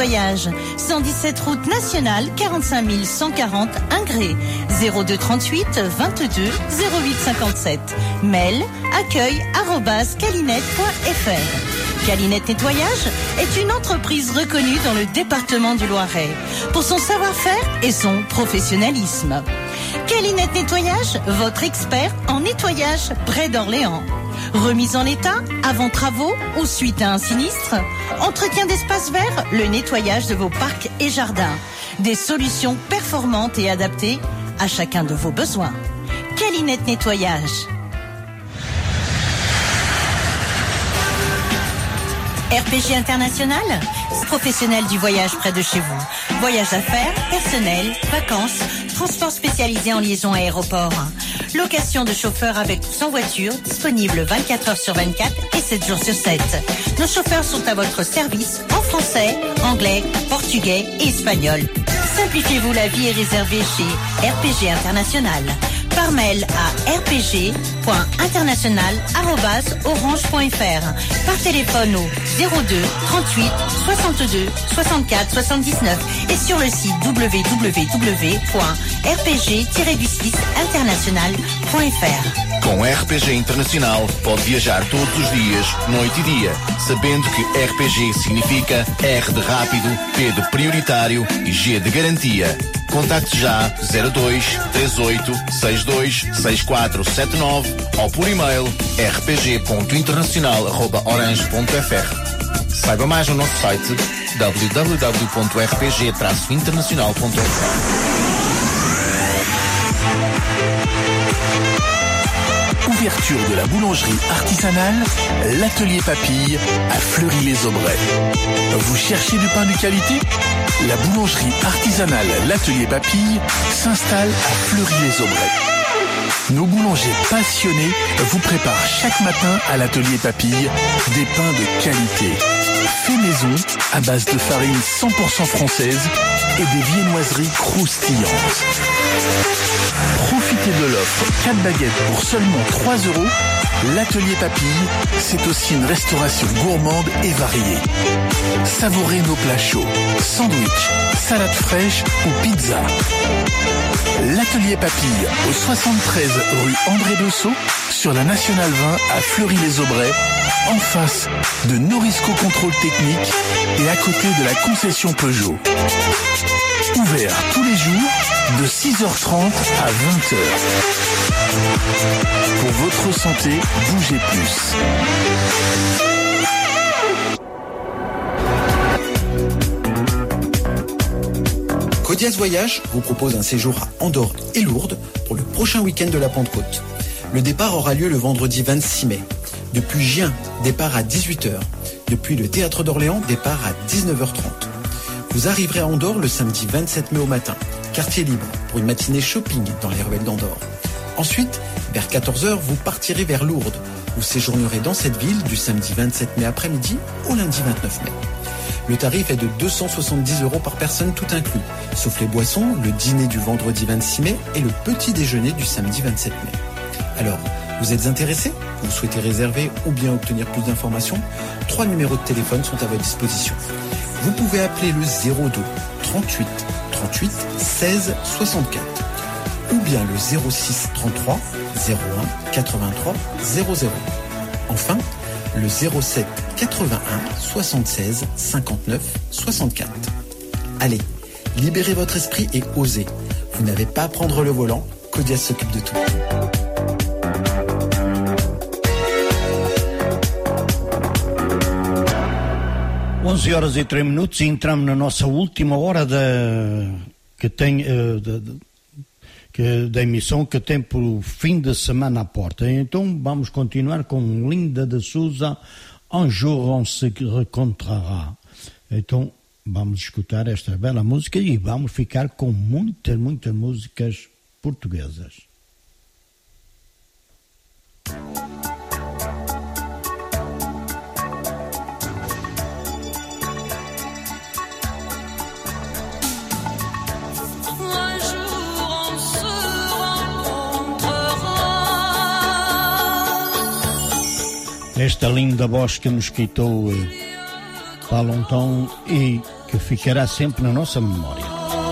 Nettoyage. cent dix-sept route nationale, quarante-cinq mille cent quarante Ingré. zéro deux trente-huit vingt-deux zéro huit cinquante-sept. Mail accueil arobase calinette point f r. Calinette Nettoyage est une entreprise reconnue dans le département du Loiret pour son savoir-faire et son professionnalisme. Calinette Nettoyage, votre expert en nettoyage près d'Orléans. Remise en état, avant travaux ou suite à un sinistre. Entretien d'espaces verts, le nettoyage de vos parcs et jardins. Des solutions performantes et adaptées à chacun de vos besoins. Calinette Nettoyage. R P G International, professionnel du voyage près de chez vous. Voyage d'affaires, personnel, vacances, transport spécialisé en liaison aéroport. Location de chauffeurs avec ou sans voiture, disponible vingt-quatre heures sur vingt-quatre et sept jours sur sept. Nos chauffeurs sont à votre service en français, anglais, portugais et espagnol. Simplifiez-vous la vie et réservez chez R P G International. Par mail à r p g point international arobase orange point f r. Par téléphone au zéro deux trente-huit soixante-deux soixante-quatre soixante-dix-neuf et sur le site w w w point r p g tiret du six international point f r. Com R P G Internacional pode viajar todos os dias, noite e dia, sabendo que R P G significa R de rápido, P de prioritário e G de garantia. Contacte já zero dois três oito seis dois seis quatro sete nove ou por e-mail r p g ponto internacional arroba orange ponto f r. Saiba mais no nosso site w w w ponto r p g traço internacional ponto f r. Ouverture de la boulangerie artisanale, l'atelier Papille à Fleury-les-Aubrais. Vous cherchez du pain de qualité? La boulangerie artisanale L'Atelier Papille s'installe à Fleury-les-Aubrais. Nos boulangers passionnés vous préparent chaque matin à l'Atelier Papille des pains de qualité. Fait maison à base de farine cent pour cent française et des viennoiseries croustillantes. Profitez de l'offre quatre baguettes pour seulement trois euros. L'Atelier Papille, c'est aussi une restauration gourmande et variée. Savourez nos plats chauds, sandwich, salade fraîche ou pizza. L'Atelier Papille au soixante-treize rue André Dessau sur la Nationale vingt à Fleury-les-Aubrais, en face de Norisco Contrôle Technique et à côté de la concession Peugeot. Ouvert tous les jours de six heures trente à vingt heures. Pour votre santé, bougez plus. Codiaz Voyage vous propose un séjour à Andorre et Lourdes pour le prochain week-end de la Pentecôte. Le départ aura lieu le vendredi vingt-six mai. Depuis Gien, départ à dix-huit heures. Depuis le Théâtre d'Orléans, départ à dix-neuf heures trente. Vous arriverez à Andorre le samedi vingt-sept mai au matin, quartier libre, pour une matinée shopping dans les ruelles d'Andorre. Ensuite, vers quatorze heures, vous partirez vers Lourdes. Vous séjournerez dans cette ville du samedi vingt-sept mai après-midi au lundi vingt-neuf mai. Le tarif est de deux cent soixante-dix euros par personne tout inclus, sauf les boissons, le dîner du vendredi vingt-six mai et le petit déjeuner du samedi vingt-sept mai. Alors, vous êtes intéressé? Vous souhaitez réserver ou bien obtenir plus d'informations? Trois numéros de téléphone sont à votre disposition. Vous pouvez appeler le zéro deux trente-huit trente-huit seize soixante-quatre ou bien le zéro six trente-trois zéro un quatre-vingt-trois zéro zéro. Enfin, le zéro sept quatre-vingt-un soixante-seize cinquante-neuf soixante-quatre. Allez, libérez votre esprit et osez. Vous n'avez pas à prendre le volant, Codiaz s'occupe de tout. onze horas e três minutos e entramos na nossa última hora da, que tem, uh, da, que, da emissão que tem pelo fim de semana à porta. Então vamos continuar com Linda de Souza, Un jour on se rencontrera. Então vamos escutar esta bela música e vamos ficar com muitas, muitas músicas portuguesas. Esta linda voz que nos quitou eh, para longtemps e que ficará sempre na nossa memória.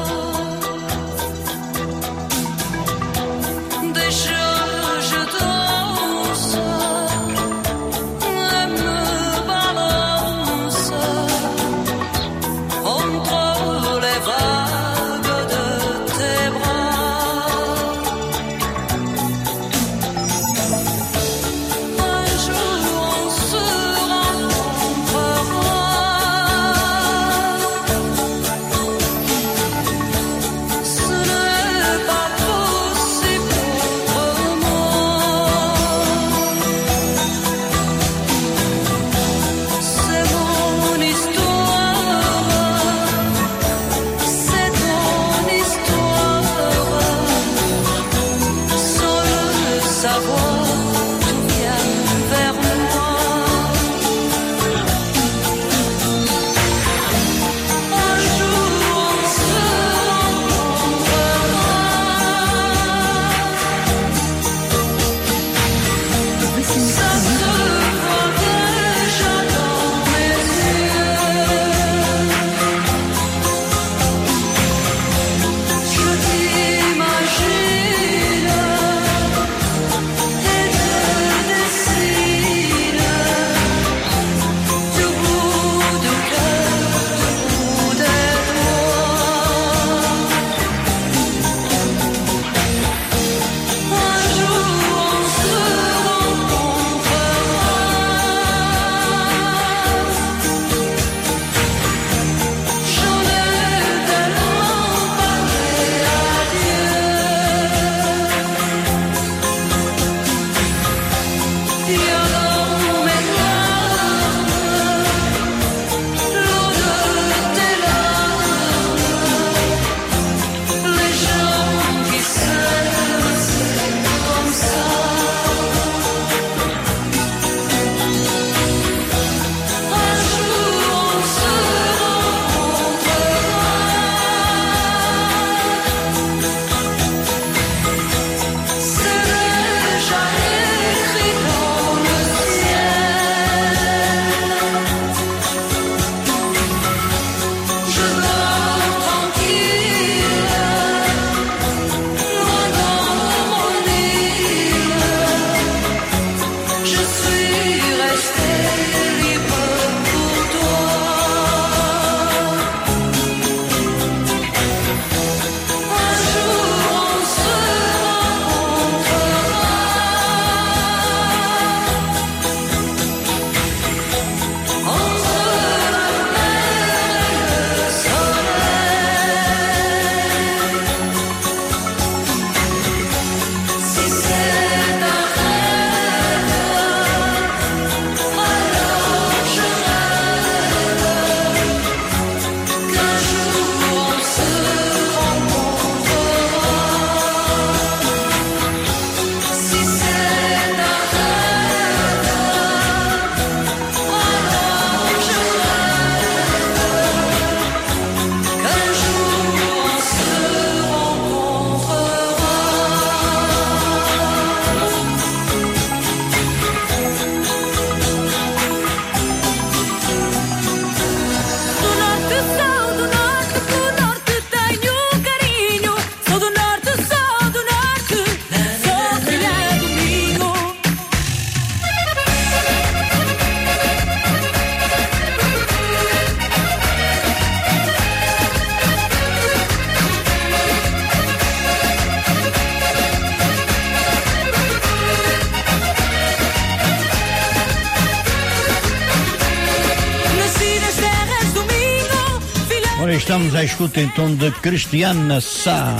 Ora, estamos à escuta então de Cristiana Sá,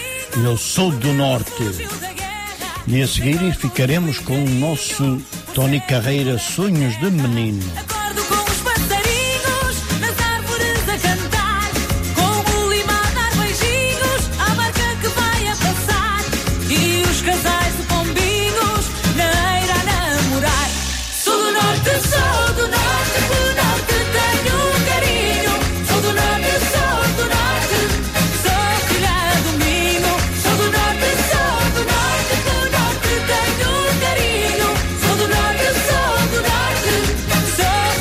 Eu Sou do Norte. E a seguir ficaremos com o nosso Tony Carreira, Sonhos de Menino. So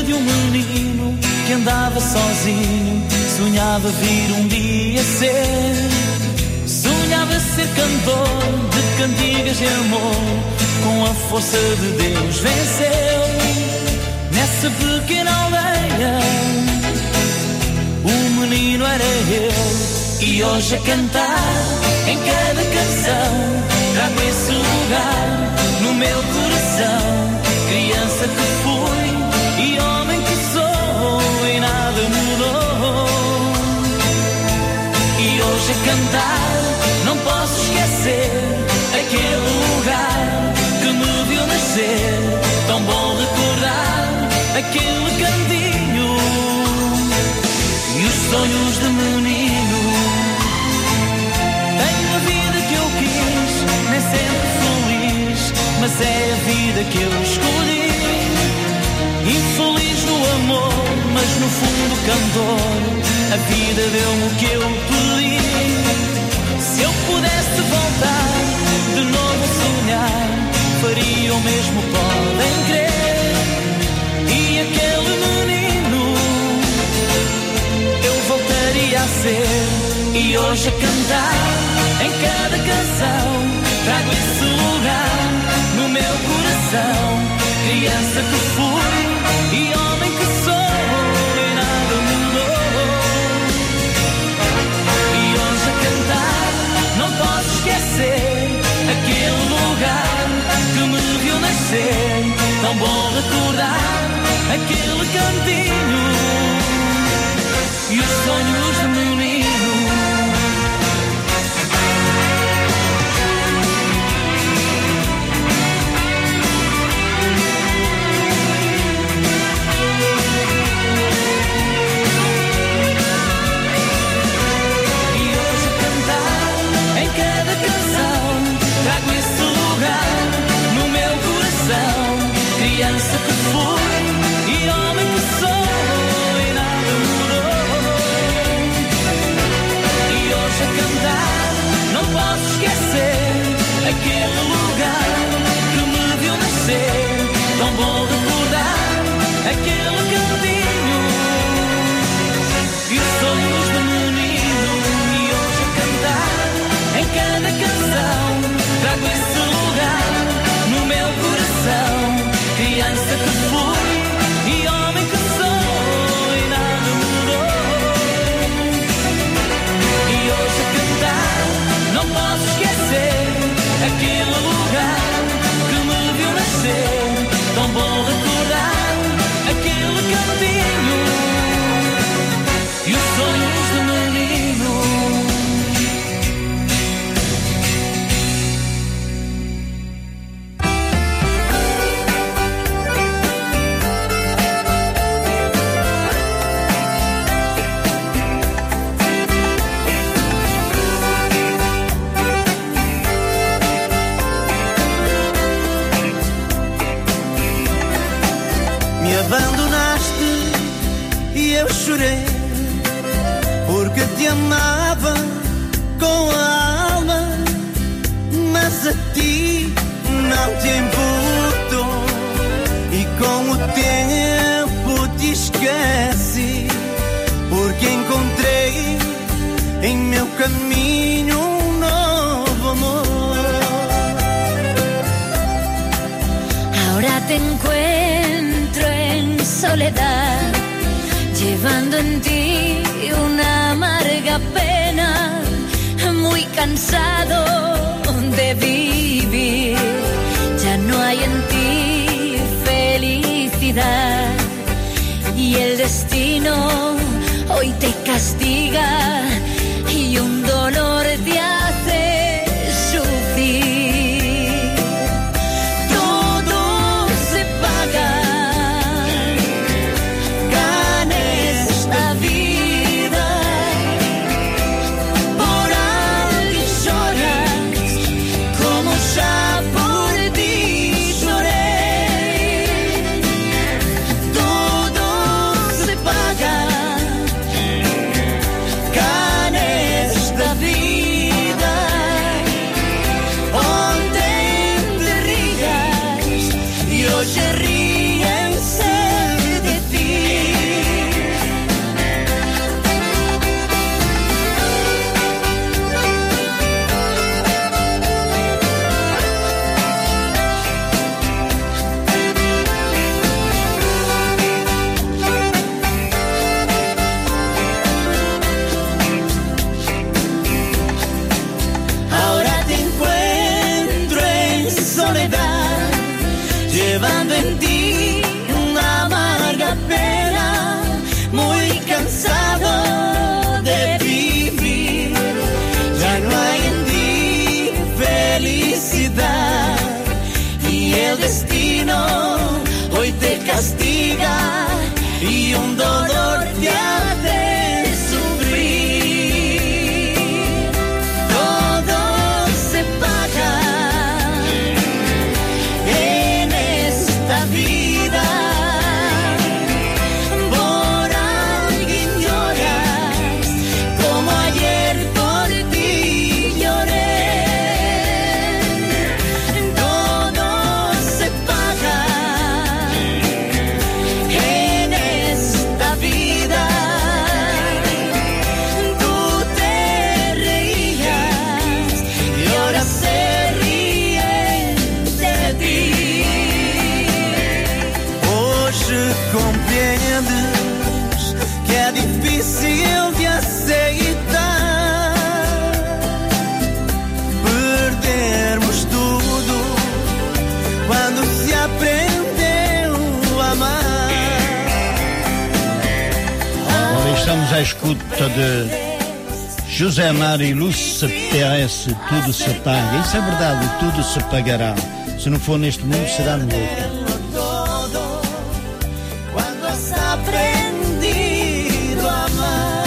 de um menino que andava sozinho, sonhava vir um dia ser. Sonhava ser cantor de cantigas de amor, com a força de Deus venceu. Nessa pequena aldeia, o menino era eu. E hoje a cantar em cada canção, trago esse lugar no meu coração. Criança que fui e homem que sou, e nada mudou. E hoje a cantar não posso esquecer aquele lugar que me viu nascer. Tão bom recordar aquele cantinho e os sonhos de menino. Tenho a vida que eu quis, nem sempre feliz, mas é a vida que eu escolhi. Infeliz no amor, mas no fundo cantor, a vida deu-me o que eu pedi. Se eu pudesse voltar de novo a sonhar, faria o mesmo, podem crer. E aquele menino eu voltaria a ser. E hoje a cantar em cada canção, trago esse lugar no meu coração. Criança que fui e homem que sou, e nada mudou. E hoje a cantar não posso esquecer aquele lugar que me viu nascer. Tão bom recordar aquele cantinho e os sonhos de menino. Criança que fui e homem que sou, e nada mudou. E hoje a cantar não posso esquecer aquele lugar que me viu nascer. Tão bom recordar aquele cantinho e os sonhos de menino. E hoje a cantar em cada canção, trago esse lugar no meu coração. Criança que fui e homem que sou, e nada mudou. E hoje a cantar não posso esquecer aquele lugar que me viu nascer. Tão bom recordar aquele cantinho e os sonhos de menino. Abandonaste e eu chorei, porque te amava com a alma, mas a ti não te importou. E com o tempo te esqueci, porque encontrei em meu caminho um novo amor. Ahora te encuentro en soledad, llevando en ti una amarga pena, muy cansado de vivir. Ya no hay en ti felicidad y el destino hoy te castiga y un dolor te hace sufrir. Todo se paga, gana esta vida. Por alguien lloras como ya por ti lloré. Todo se paga, gana esta vida. Estamos à escuta de José Amaro e Lúcia Pérez, tudo se paga. Isso é verdade, tudo se pagará. Se não for neste mundo, será no outro. Cuando has aprendido a amar.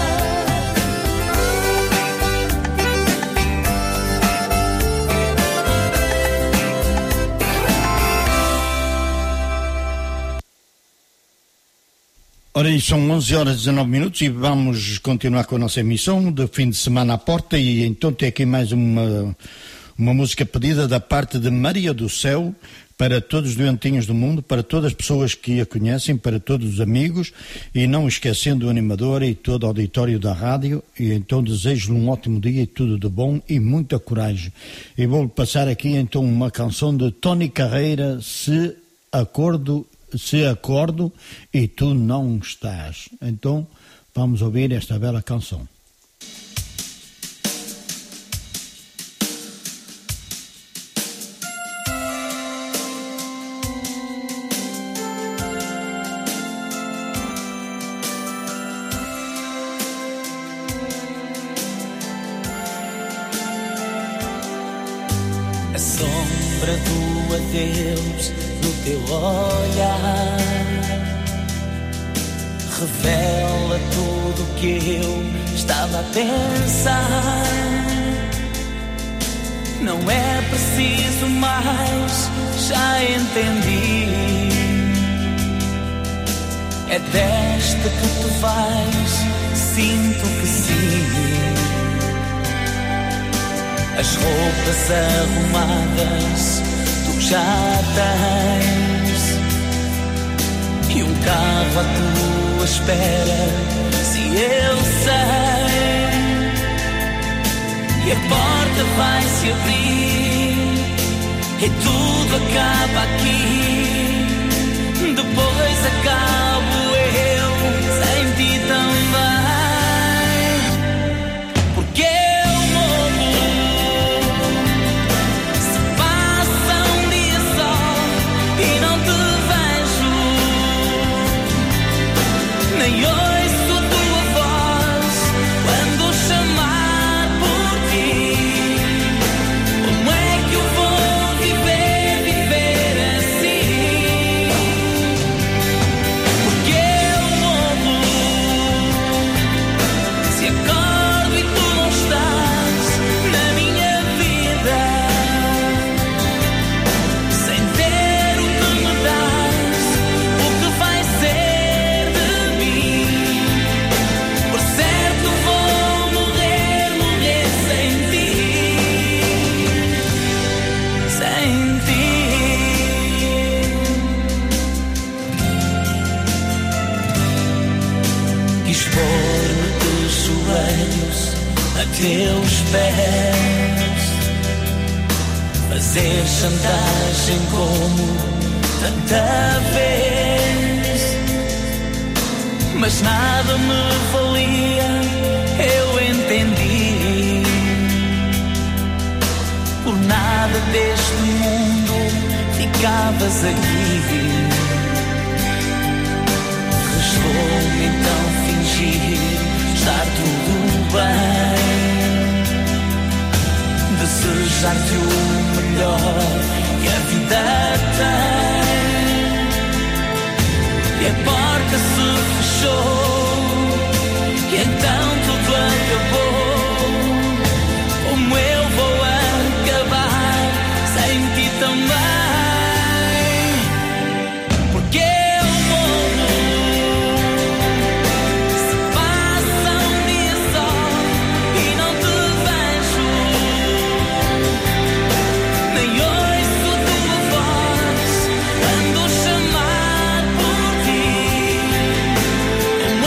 Ora, e são onze horas e dezanove minutos e vamos continuar com a nossa emissão de fim de semana à porta, e então tem aqui mais uma, uma música pedida da parte de Maria do Céu, para todos os doentinhos do mundo, para todas as pessoas que a conhecem, para todos os amigos, e não esquecendo o animador e todo o auditório da rádio. E então desejo-lhe um ótimo dia e tudo de bom e muita coragem. E vou-lhe passar aqui então uma canção de Tony Carreira, Se Acordo Se acordo e tu não estás. Então vamos ouvir esta bela canção. A sombra do adeus no teu olhar revela tudo o que eu estava a pensar. Não é preciso mais, já entendi. É desta que tu vais, sinto que sim. As roupas arrumadas tu já tens, e um carro à tua espera, se eu sei. E a porta vai se abrir e tudo acaba aqui. Depois acabo eu sem ti também. Porque nem ouço a tua voz quando chamar por ti. Como é que eu vou viver, viver assim? Porque eu morro se acordo e tu não estás na minha vida, sem ter o que me dás, o que vai ser. Pôr-me de joelhos a teus pés, fazer chantagem como tanta vez, mas nada me valia, eu entendi. Por nada deste mundo ficavas aqui. Restou-me então fingir estar tudo bem, desejar-te o melhor que a vida tem. E a porta se fechou e então tudo acabou. Como eu vou acabar sem ti também? Como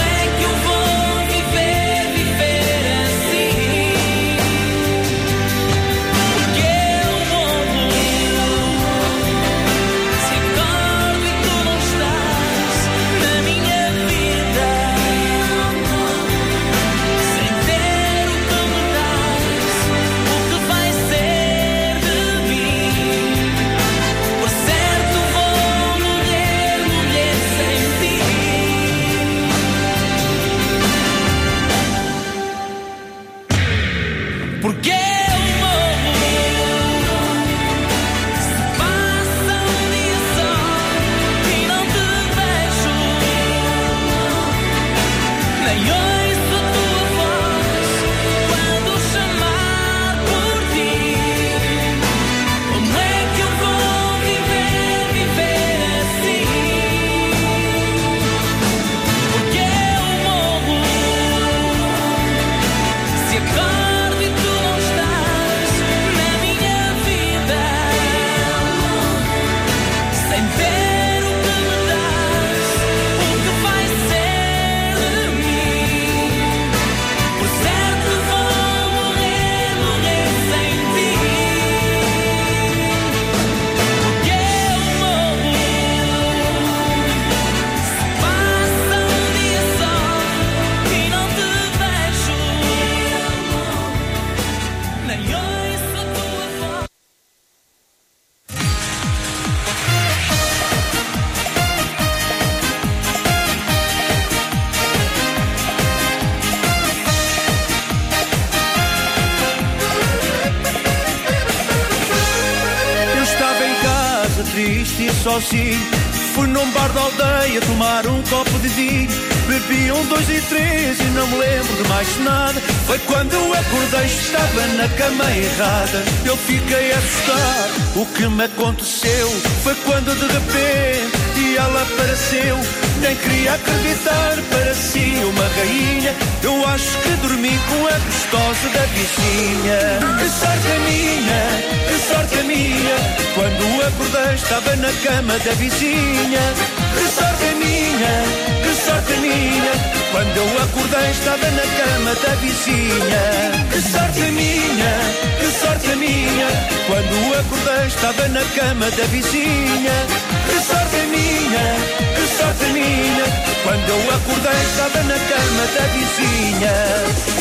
triste e sozinho. Fui num bar da aldeia tomar um copo de vinho. Bebi um, dois e três e não me lembro de mais nada. Foi quando eu acordei, estava na cama errada. Eu fiquei assustado, o que me aconteceu foi quando de repente ela apareceu. Nem queria acreditar, parecia uma rainha. Eu acho que dormi com a gostosa da vizinha. Que sorte a minha, que sorte a minha. Quando acordei estava na cama da vizinha. Que sorte a minha, que sorte a minha. Quando eu acordei estava na cama da vizinha. Que sorte a minha, que sorte a minha. Quando acordei estava na cama da vizinha. Que sorte a minha, que sorte a minha. Quando eu acordei estava na cama da vizinha.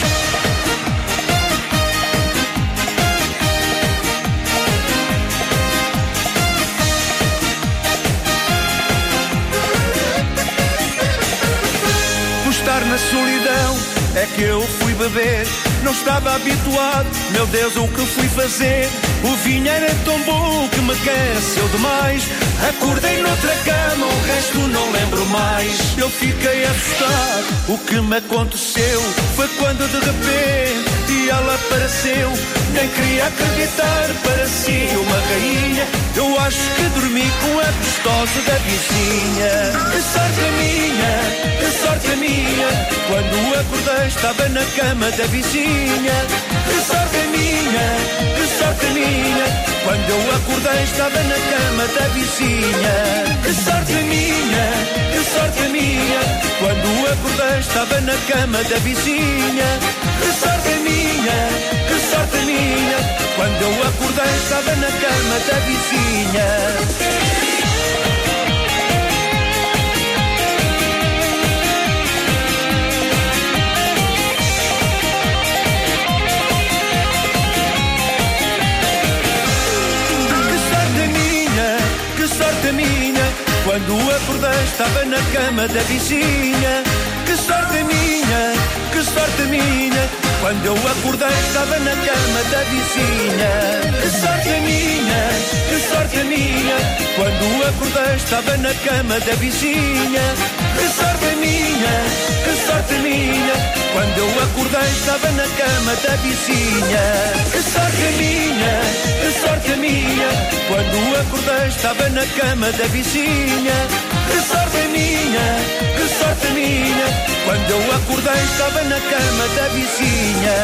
Estar na solidão é que eu fui beber. Não estava habituado, meu Deus, o que fui fazer? O vinho era tão bom que me aqueceu demais. Acordei noutra cama, o resto não lembro mais. Eu fiquei assustado, o que me aconteceu foi quando de repente ela apareceu. Nem queria acreditar, parecia uma rainha. Eu acho que dormi com a gostosa da vizinha. Que sorte a minha, que sorte a minha. Quando acordei estava na cama da vizinha. Que sorte a minha, que sorte a minha. Quando eu acordei estava na cama da vizinha. Que sorte a minha, que sorte a minha. Quando acordei estava na cama da vizinha. Que sorte a minha, que sorte a minha. Quando eu acordei estava na cama da vizinha. Sorte minha, quando acordei estava na cama da vizinha. Que sorte minha, que sorte minha. Quando eu acordei estava na cama da vizinha. Que sorte minha, que sorte minha. Quando acordei estava na cama da vizinha. Que sorte minha, que sorte minha. Quando eu acordei estava na cama da vizinha. Que sorte minha, que sorte minha. Quando acordei estava na cama da vizinha. Que sorte minha, que sorte minha. Quando eu acordei estava na cama da vizinha.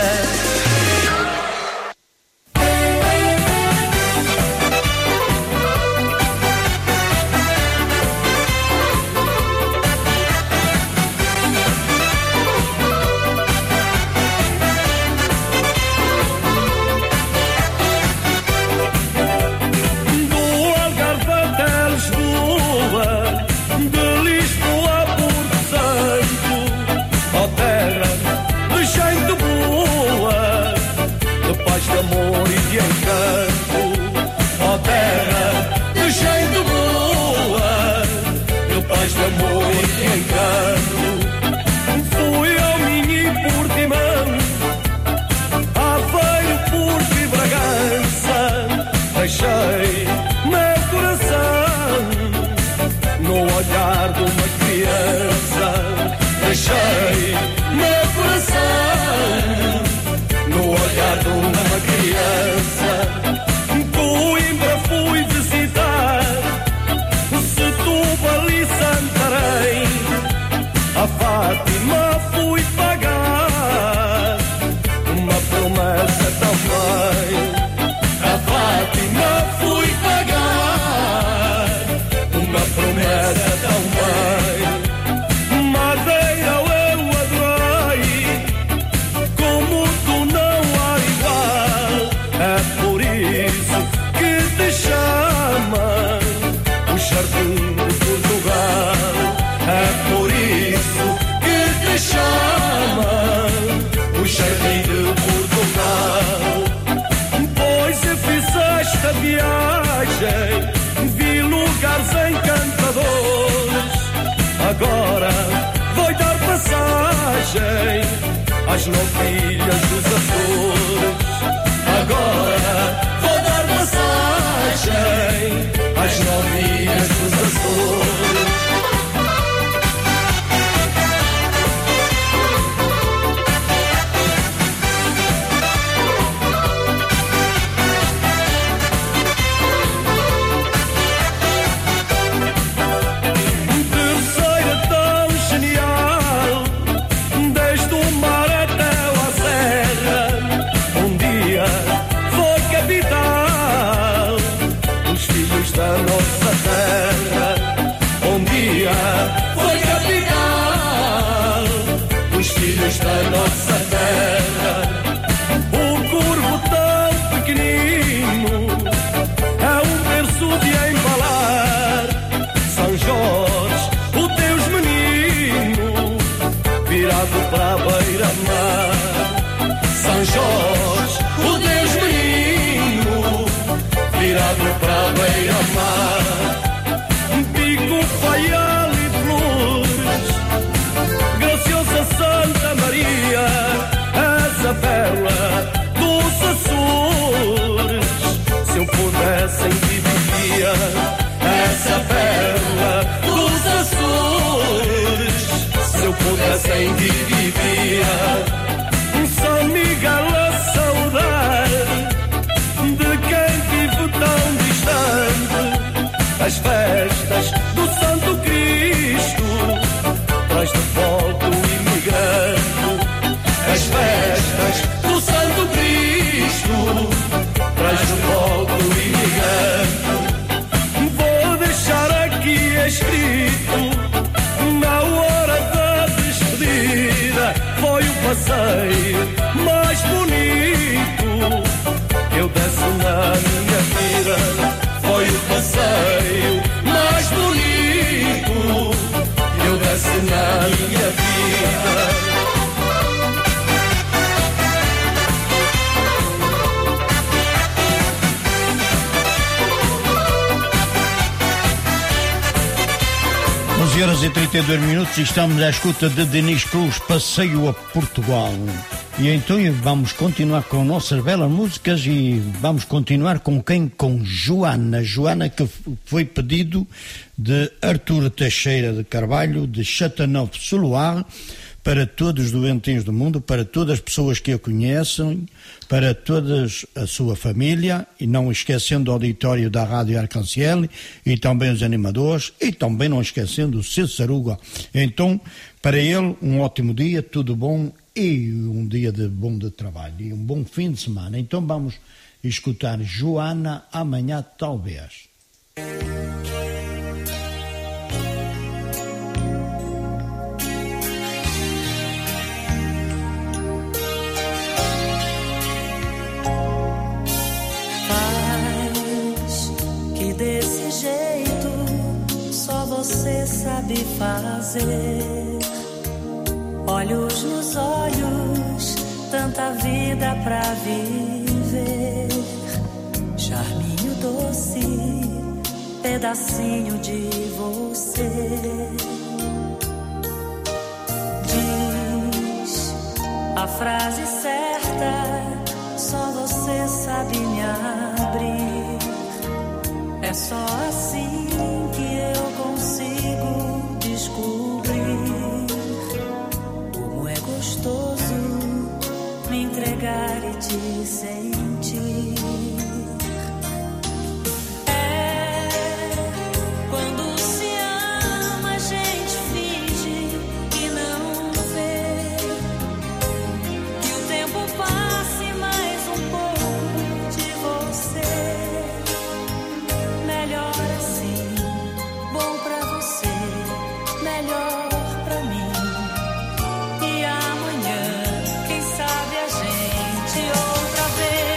As novilhas dos Açores. Agora vou dar passagem às sem ti vivia. São Miguel a saudade de quem vive tão distante. As festas do Santo Cristo traz de volta o imigrante. As festas do Santo Cristo traz de volta o imigrante. Vou deixar aqui escrito, na hora da despedida, foi o passeio mais bonito que eu desse na minha vida. Foi o passeio mais bonito que eu desse na minha vida. onze horas e trinta e dois minutos e estamos à escuta de Denis Cruz, Passeio a Portugal. E então vamos continuar com nossas belas músicas e vamos continuar com quem? Com Joana. Joana, que foi pedido de Artur Teixeira de Carvalho, de Châteauneuf-sur-Loire, para todos os doentinhos do mundo, para todas as pessoas que a conhecem, para toda a sua família, e não esquecendo o auditório da Rádio Arconciel, e também os animadores, e também não esquecendo o Cessaruga. Então, para ele, um ótimo dia, tudo bom, e um dia de bom de trabalho, e um bom fim de semana. Então vamos escutar Joana, amanhã talvez. Desse jeito, só você sabe fazer. Olhos nos olhos, tanta vida pra viver. Charminho doce, pedacinho de você. Diz a frase certa, só você sabe me abrir. É só assim que eu consigo descobrir como é gostoso me entregar e te sentir. É quando se ama, a gente finge que não vê, que o tempo passe mais um pouco de você. Melhor assim, bom pra você, melhor pra mim. E amanhã, quem sabe a gente outra vez.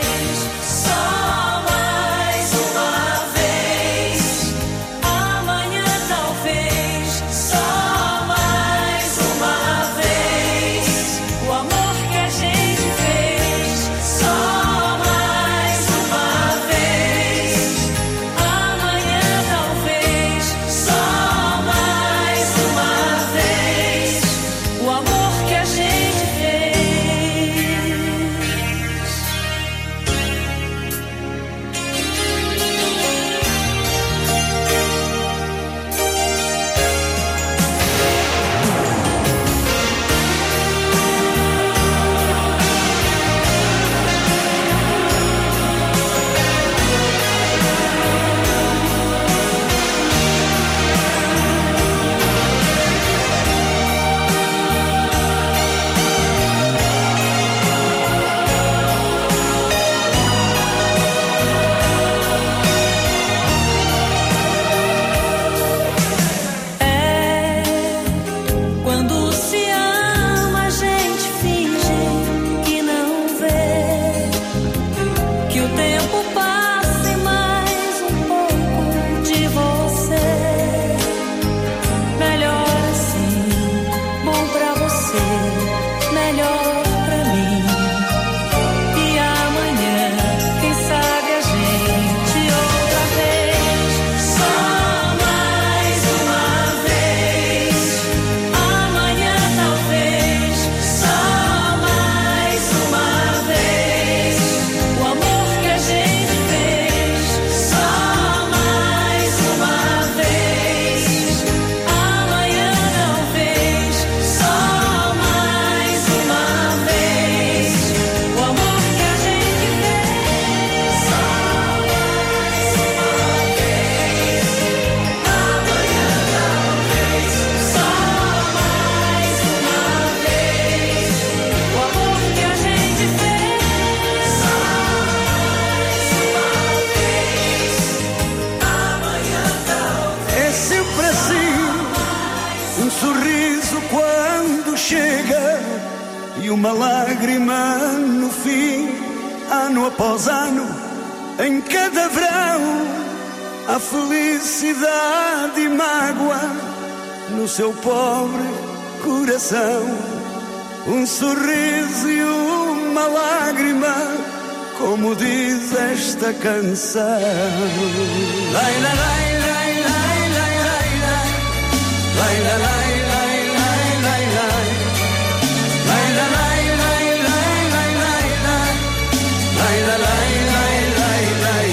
sorriso quando chega e uma lágrima no fim, ano após ano, em cada verão, a felicidade e mágoa no seu pobre coração. Um sorriso e uma lágrima, como diz esta canção. Lai, lai, lai, lai, lai, lai, lai, lai. Lai, lai, lai, lai, lai, lai, lai. Lai, lai, lai, lai, lai, lai, lai, lai. Lai, lai, lai, lai, lai, lai,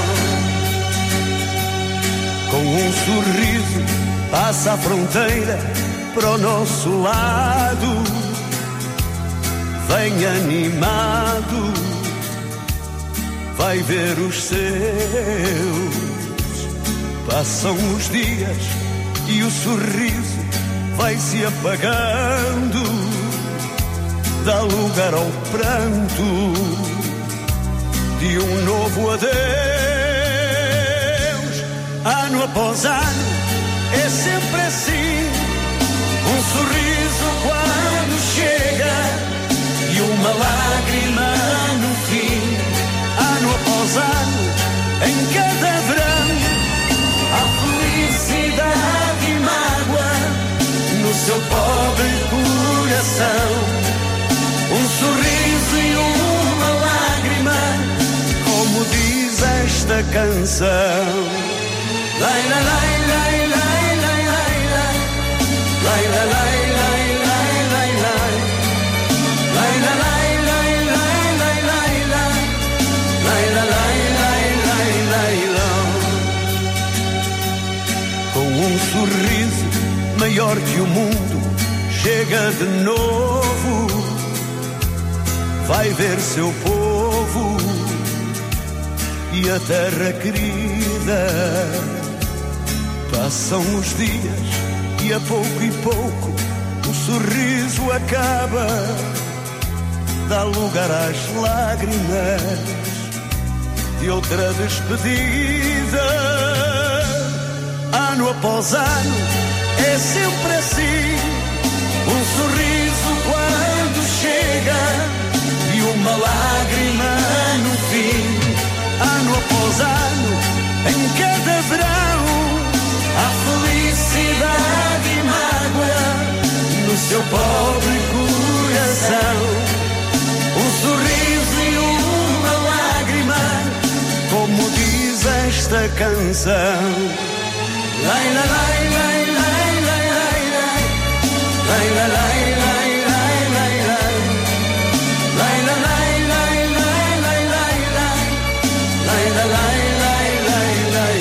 lai. Com um sorriso passa a fronteira para o nosso lado. Vem animado, vai ver os seus. Passam os dias e o sorriso vai se apagando, dá lugar ao pranto de um novo adeus. Ano após ano é sempre assim, um sorriso quando chega e uma lágrima no fim. Ano após ano, em cada verão, há felicidade e mágoa no seu pobre coração. Um sorriso e uma lágrima, como diz esta canção. Lai, lai, lai, lai, lai, lai, lai, lai. Lai, lai, lai, lai, lai, lai, lai. Lai, lai, lai, lai, lai, lai, lai, lai. Lai, lai, lai, lai, lai, lai, lai. Com um sorriso maior que o mundo, chega de novo, vai ver seu povo e a terra querida. Passam os dias e a pouco e pouco o sorriso acaba, dá lugar às lágrimas de outra despedida. Ano após ano é sempre assim, um sorriso quando chega e uma lágrima no fim. Ano após ano, em cada verão, há felicidade e mágoa no seu pobre coração. Um sorriso e uma lágrima, como diz esta canção. Lai, lai, lai, lai, lai, lai, lai, lai. Lai, lai, lai, lai, lai, lai, lai. Lai, lai, lai, lai, lai, lai, lai, lai. Lai, lai, lai, lai, lai, lai,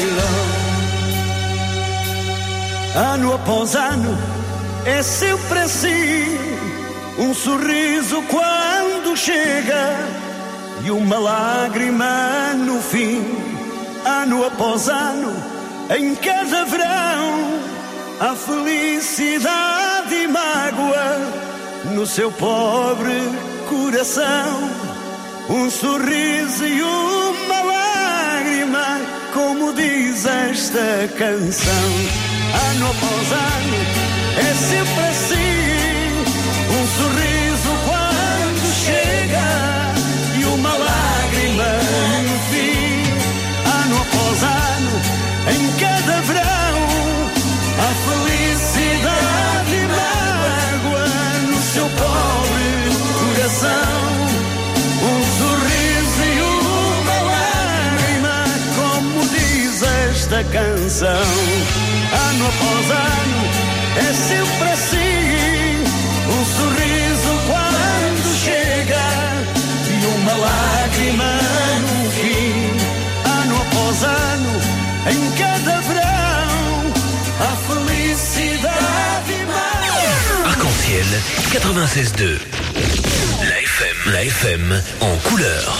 lai. Ano após ano é sempre assim, um sorriso quando chega e uma lágrima no fim. Ano após ano, em cada verão, há felicidade e mágoa no seu pobre coração. Um sorriso e uma lágrima, como diz esta canção. Ano após ano é sempre assim, um sorriso quando chega e uma lágrima no fim. Ano após ano, em cada verão, há felicidade e mágoa no seu pobre coração. Um sorriso e uma lágrima, como diz esta canção. Ano após ano é sempre assim, um sorriso quando chega e uma lágrima no fim. Ano após ano, em cada verão, há felicidade e mágoa. Arc-en-ciel quatre-vingt-seize deux. La F M, la F M en couleur.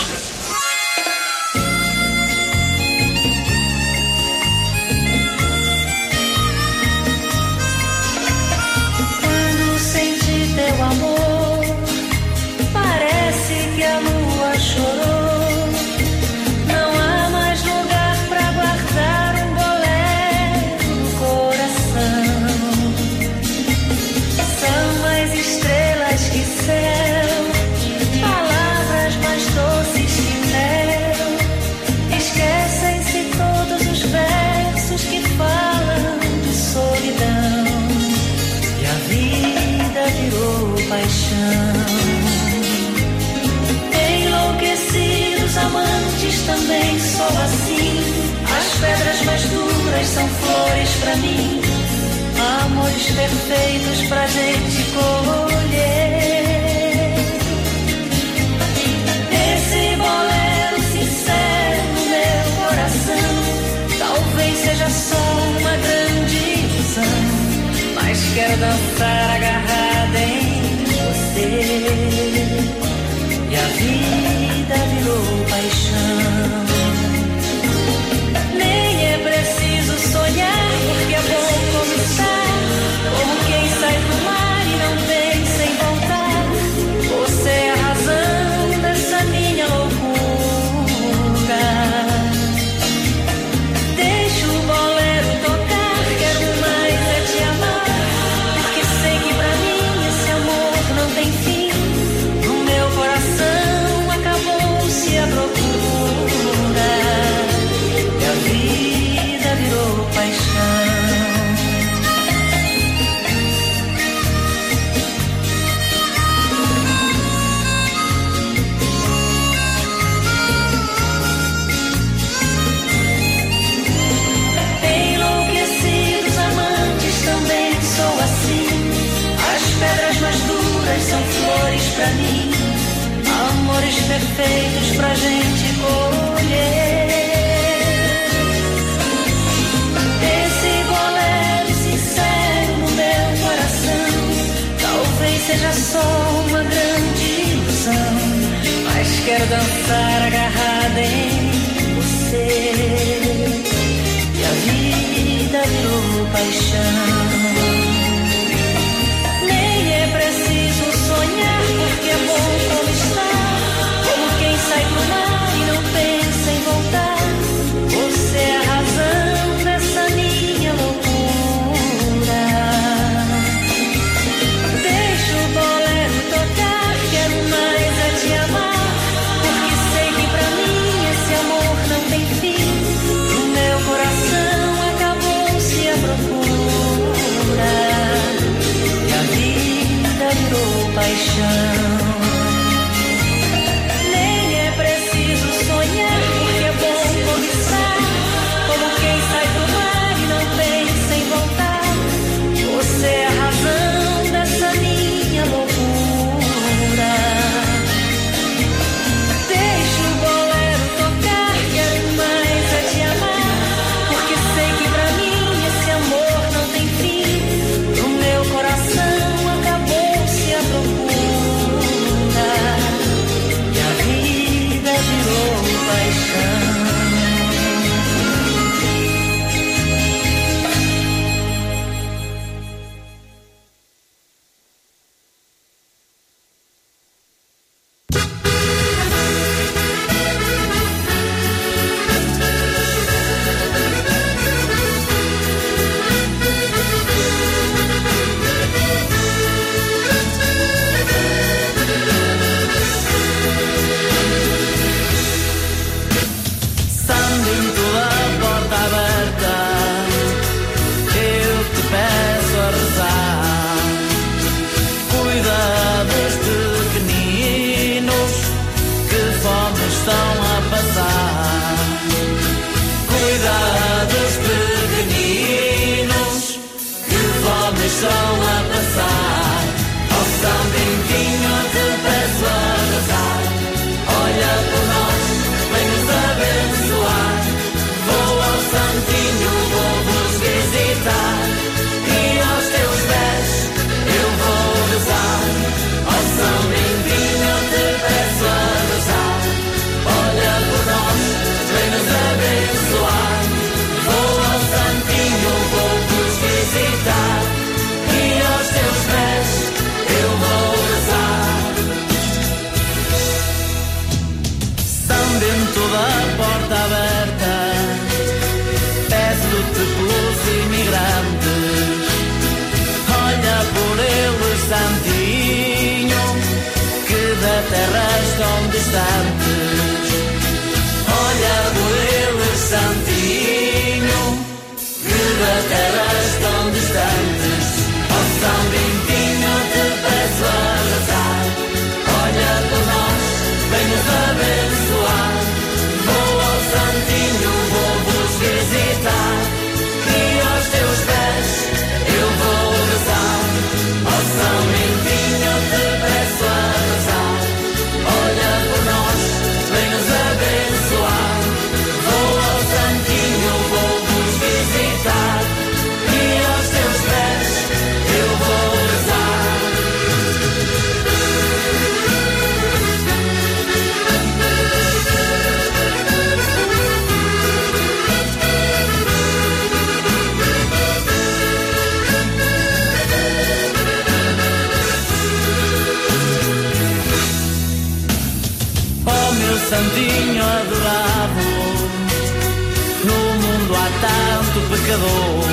Quando senti teu amor, parece que a lua chorou. Não há mais lugar pra guardar um bolero no coração. céu, palavras mais doces que mel. Esquecem-se todos os versos que falam de solidão, e a vida virou paixão. Enlouquecidos amantes também sou assim. As pedras mais duras são flores pra mim, amores perfeitos pra gente colher. Esse bolero sincero no meu coração talvez seja só uma grande ilusão, mas quero dançar agarrada em você. E a vida virou paixão. Nem é preciso sonhar, porque é bom começar. Como quem sai pro mar e não pensa em voltar. Você é a razão dessa minha loucura. Deixa o bolero tocar, quero mais é te amar, porque sei que pra mim esse amor não tem fim. No meu coração acabou-se a procura. A vida virou paixão. Enlouquecidos amantes também sou assim. As pedras mais duras são flores pra mim, amores perfeitos pra gente colher. Seja só uma grande ilusão, mas quero dançar agarrada em você. E a vida virou paixão. Nem é preciso sonhar, porque é bom como está. Como quem sai pro mar e não pensa em voltar. Você é a razão dessa minha loucura. Coração acabou-se a procura. distantes. Olha por ele, santinho, que bateras tão distantes. Ó São Bentinho, te peço a rezar. Olha por nós, vem-nos abençoar. Vou ao santinho, vou-vos visitar. E aos teus pés eu vou rezar. Ó São Bentinho, te peço a rezar. Olha por nós, vem-nos abençoar. Vou ao santinho, vou-vos visitar. E aos teus pés eu vou rezar. Oh meu santinho adorado, no mundo há tanto pecador.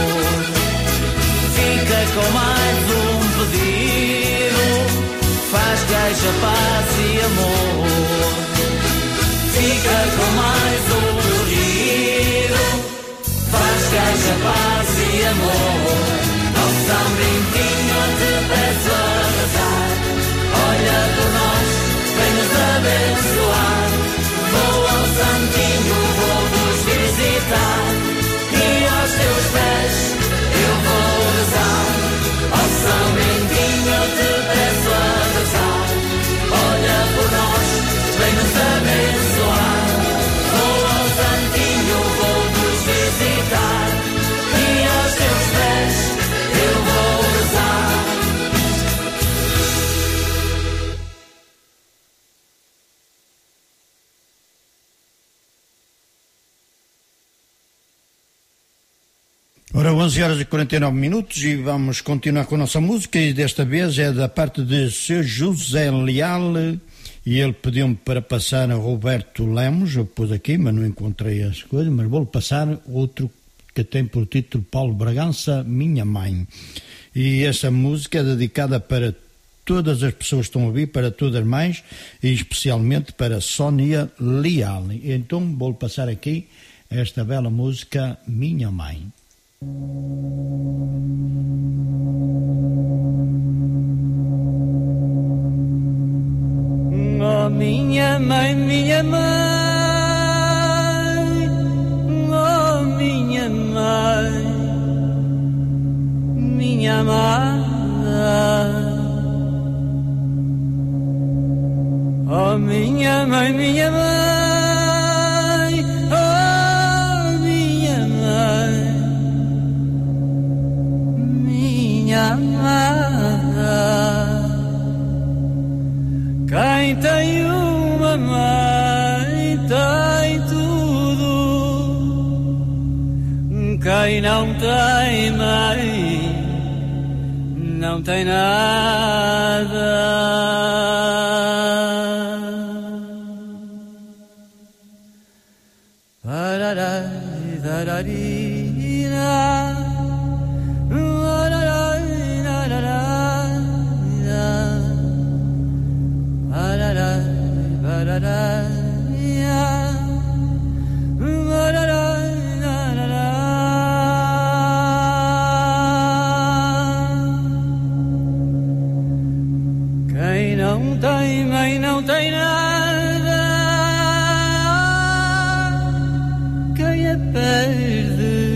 Fica com mais um pedido, faz que haja paz e amor. Fica com mais um pedido, faz que haja paz e amor. Ó São Bentinho, te peço a rezar. Olha por nós, vem-nos abençoar. Vou ao santinho, vou-vos visitar. E aos teus pés eu vou rezar. Ó São Bentinho, te peço a rezar. Olha por nós, vem-nos abençoar. Vou ao santinho, vou-vos visitar. E aos teus pés eu vou rezar. Ora, onze horas e quarenta e nove minutos e vamos continuar com a nossa música e desta vez é da parte de seu José Leal e ele pediu-me para passar a Roberto Lemos, eu pus aqui, mas não encontrei as coisas, mas vou-lhe passar outro que tem por título Paulo Bragança, Minha Mãe. E essa música é dedicada para todas as pessoas que estão a ouvir, para todas mais, e especialmente para Sónia Leal. Então vou-lhe passar aqui esta bela música, Minha Mãe. Oh minha mãe, minha mãe, oh minha mãe, minha mãe, oh minha mãe, minha mãe, oh minha mãe, minha mãe. Quem tem uma mãe tem tudo. Quem não tem mãe não tem nada. Pararai, dararira. Quem não tem mãe não tem nada. Quem a perde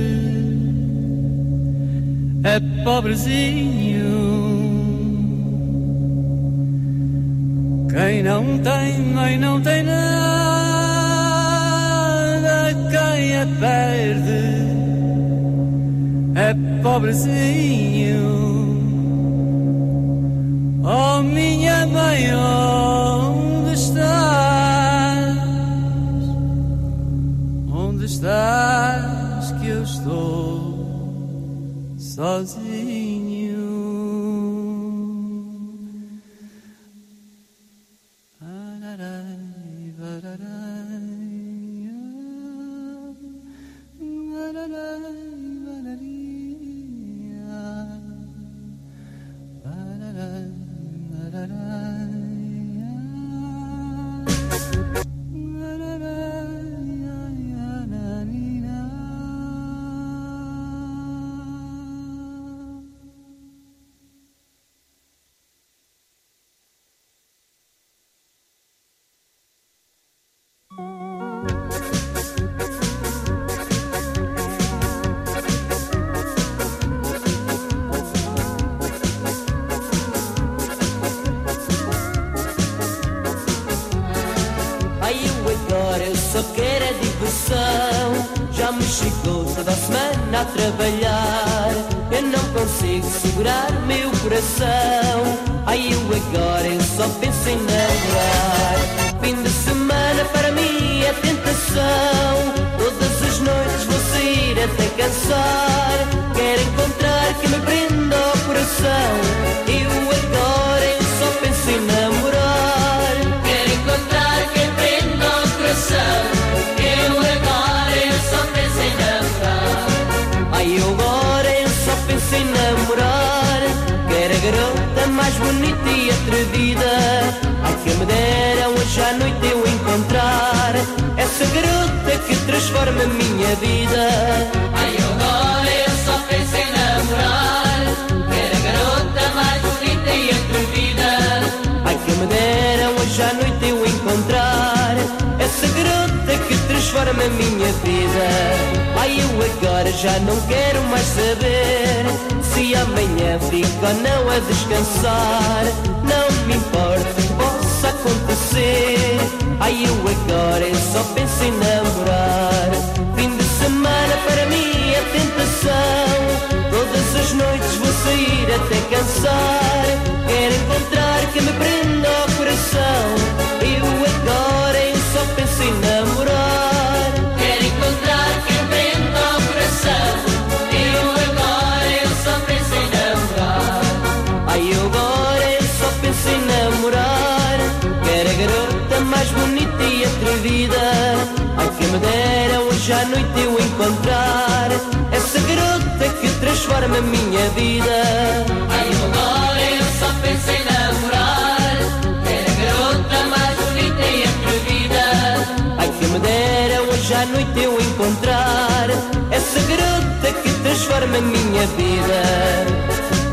é pobrezinho. Quem não tem mãe não tem nada. Quem a perde é pobrezinho. Oh minha mãe, onde estás? Onde estás que eu estou sozinho? semana a trabalhar, eu não consigo segurar meu coração. Ai, eu agora eu só penso em namorar. Fim de semana para mim é tentação. Todas as noites vou sair até cansar. Quero encontrar quem me prenda ao coração. Eu agora eu só penso em namorar. Quero encontrar quem prenda ao coração. Eu agora eu só penso em namorar. Ai, eu agora eu só penso em namorar. Quero a garota mais bonita e atrevida. Ai, que me dera hoje à noite eu encontrar essa garota que transforma a minha vida. Ai, eu agora eu só penso em namorar. Quero a garota mais bonita e atrevida. Ai, que me dera hoje à noite eu encontrar essa garota que transforma a minha vida. Ai, eu agora já não quero mais saber se amanhã fico ou não a descansar. Não me importa o que possa acontecer. Ai, eu agora eu só penso em namorar. Fim de semana para mim é tentação. Todas as noites vou sair até cansar. Quero encontrar quem me prenda ao coração. Eu agora eu só penso em namorar. Quero encontrar quem me prenda ao coração. Eu agora eu só penso em namorar. Ai, eu agora eu só penso em namorar. Quero a garota mais bonita e atrevida. Ai, que me dera hoje à noite eu encontrar essa garota que transforma a minha vida. Ai, eu agora eu só penso em namorar. Quero a garota mais bonita e atrevida. Ai, que me dera hoje à noite eu encontrar essa garota que transforma a minha vida.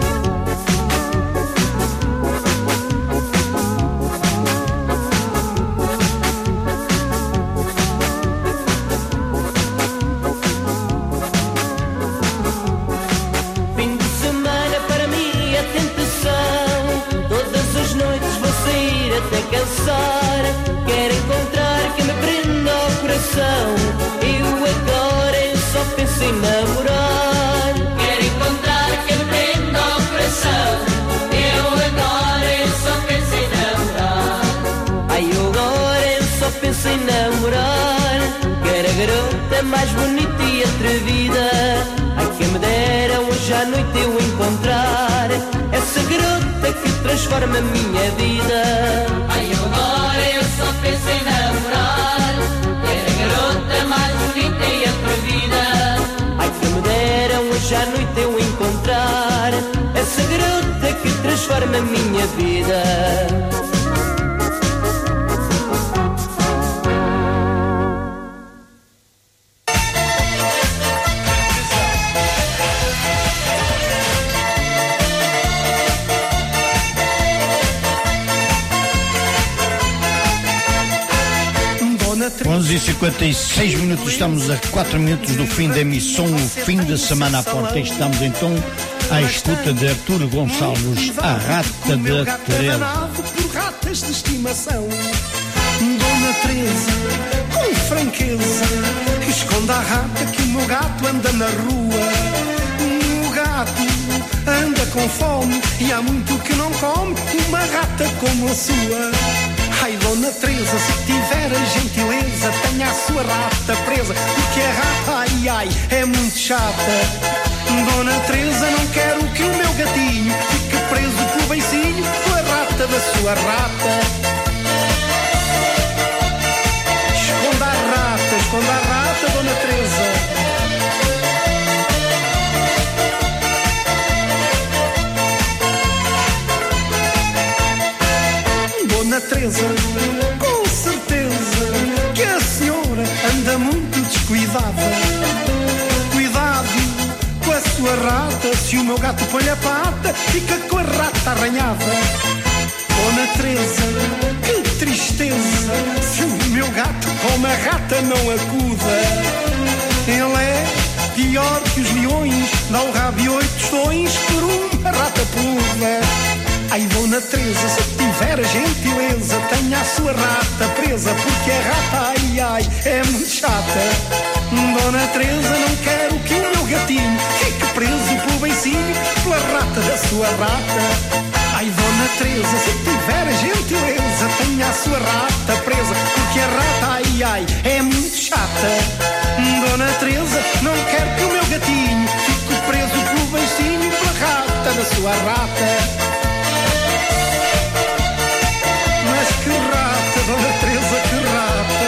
Até cansar, quero encontrar quem me prenda ao coração. Eu agora eu só penso em namorar. Quero encontrar quem me prenda ao coração. Eu agora eu só penso em namorar. Ai, eu agora eu só penso em namorar. Quero a garota mais bonita e atrevida. Ai, quem me dera hoje à noite eu encontrar essa garota que transforma a minha vida. Ai, eu agora eu só penso em namorar. Quero a garota mais bonita e atrevida. Ai, que me dera hoje à noite eu encontrar essa garota que transforma a minha vida. onze e cinquenta e seis minutos, estamos a quatro minutos do fim da emissão, o fim da semana à porta. Estamos então à escuta de Arturo Gonçalves, a rata da Teresa. Por ratas de estimação, Dona Teresa, com franqueza, esconda a rata que o meu gato anda na rua. O gato anda com fome e há muito que não come uma rata como a sua. Ai, Dona Teresa, se tiver a gentileza, tenha a sua rata presa, porque a rata, ai, ai, é muito chata. Dona Teresa, não quero que o meu gatinho fique preso pelo beicinho com a rata da sua rata. Esconda a rata, esconda a rata, Dona Teresa. Dona Teresa, com certeza que a senhora anda muito descuidada. Cuidado com a sua rata, se o meu gato põe a pata, fica com a rata arranhada. Dona Teresa, que tristeza, se o meu gato com a rata não acuda. Ele é pior que os leões, dá o rabo e oito tostões por uma rata peluda. Ai, Dona Teresa, se tiver a gentileza, tenha a sua rata presa, porque a rata, ai, ai, é muito chata. Dona Teresa, não quero que o meu gatinho fique preso pelo beicinho, pela rata da sua rata. Ai, Dona Teresa, se tiver a gentileza, tenha a sua rata presa, porque a rata, ai, ai, é muito chata. Dona Teresa, não quero que o meu gatinho fique preso pelo beicinho, pela rata da sua rata. Mas que rata, Dona Teresa, que rata.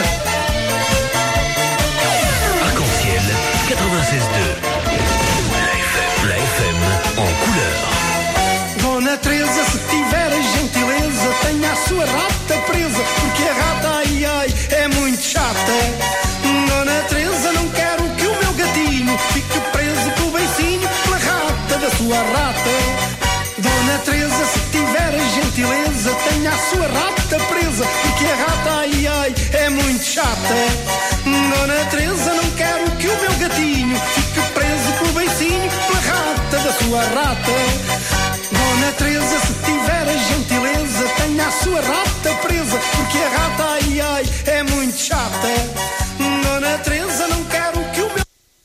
Arc-en-ciel quatre-vingt-seize deux. La F M, la F M en couleur. Dona Teresa, se tiver a gentileza, tenha a sua rata presa, porque a rata, ai, ai, é muito chata. Dona Teresa, não quero que o meu gatinho fique preso pelo beicinho, pela rata da sua rata. Dona Teresa, se tiver a gentileza, tenha a sua rata presa, porque a rata, ai, ai, é muito chata. Dona Teresa, não quero que o meu gatinho fique preso pelo beicinho, pela rata da sua rata. Dona Teresa, se tiver a gentileza, tenha a sua rata presa, porque a rata, ai, ai, é muito chata. Dona Teresa, não quero que o meu...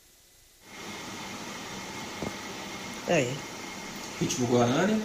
Aí. Ritmo Guarani.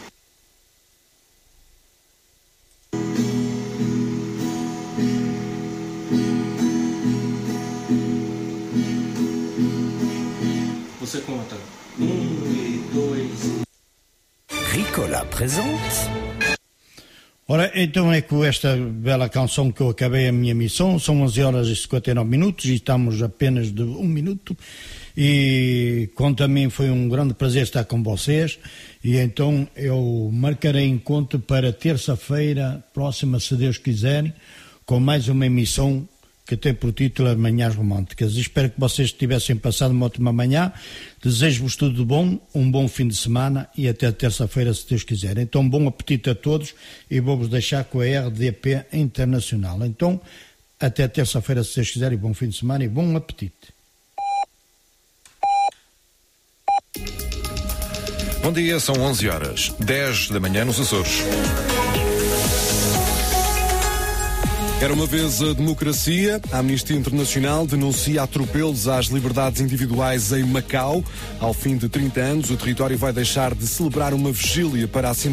Você conta. Um e dois. Ricola présente. Ora, então é com esta bela canção que eu acabei a minha missão. São onze horas e cinquenta e nove minutos e estamos apenas de um minuto. E quanto a mim foi um grande prazer estar com vocês. E então eu marcarei encontro para terça-feira próxima, se Deus quiser, com mais uma emissão que tem por título As Manhãs Românticas. Espero que vocês tivessem passado uma ótima manhã. Desejo-vos tudo de bom, um bom fim de semana e até terça-feira, se Deus quiser. Então, bom apetite a todos e vou-vos deixar com a R D P Internacional. Então, até terça-feira, se Deus quiser, e bom fim de semana e bom apetite. Bom dia, são onze horas, dez da manhã nos Açores. Era uma vez a democracia. A Amnistia Internacional denuncia atropelos às liberdades individuais em Macau. Ao fim de trinta anos, o território vai deixar de celebrar uma vigília para a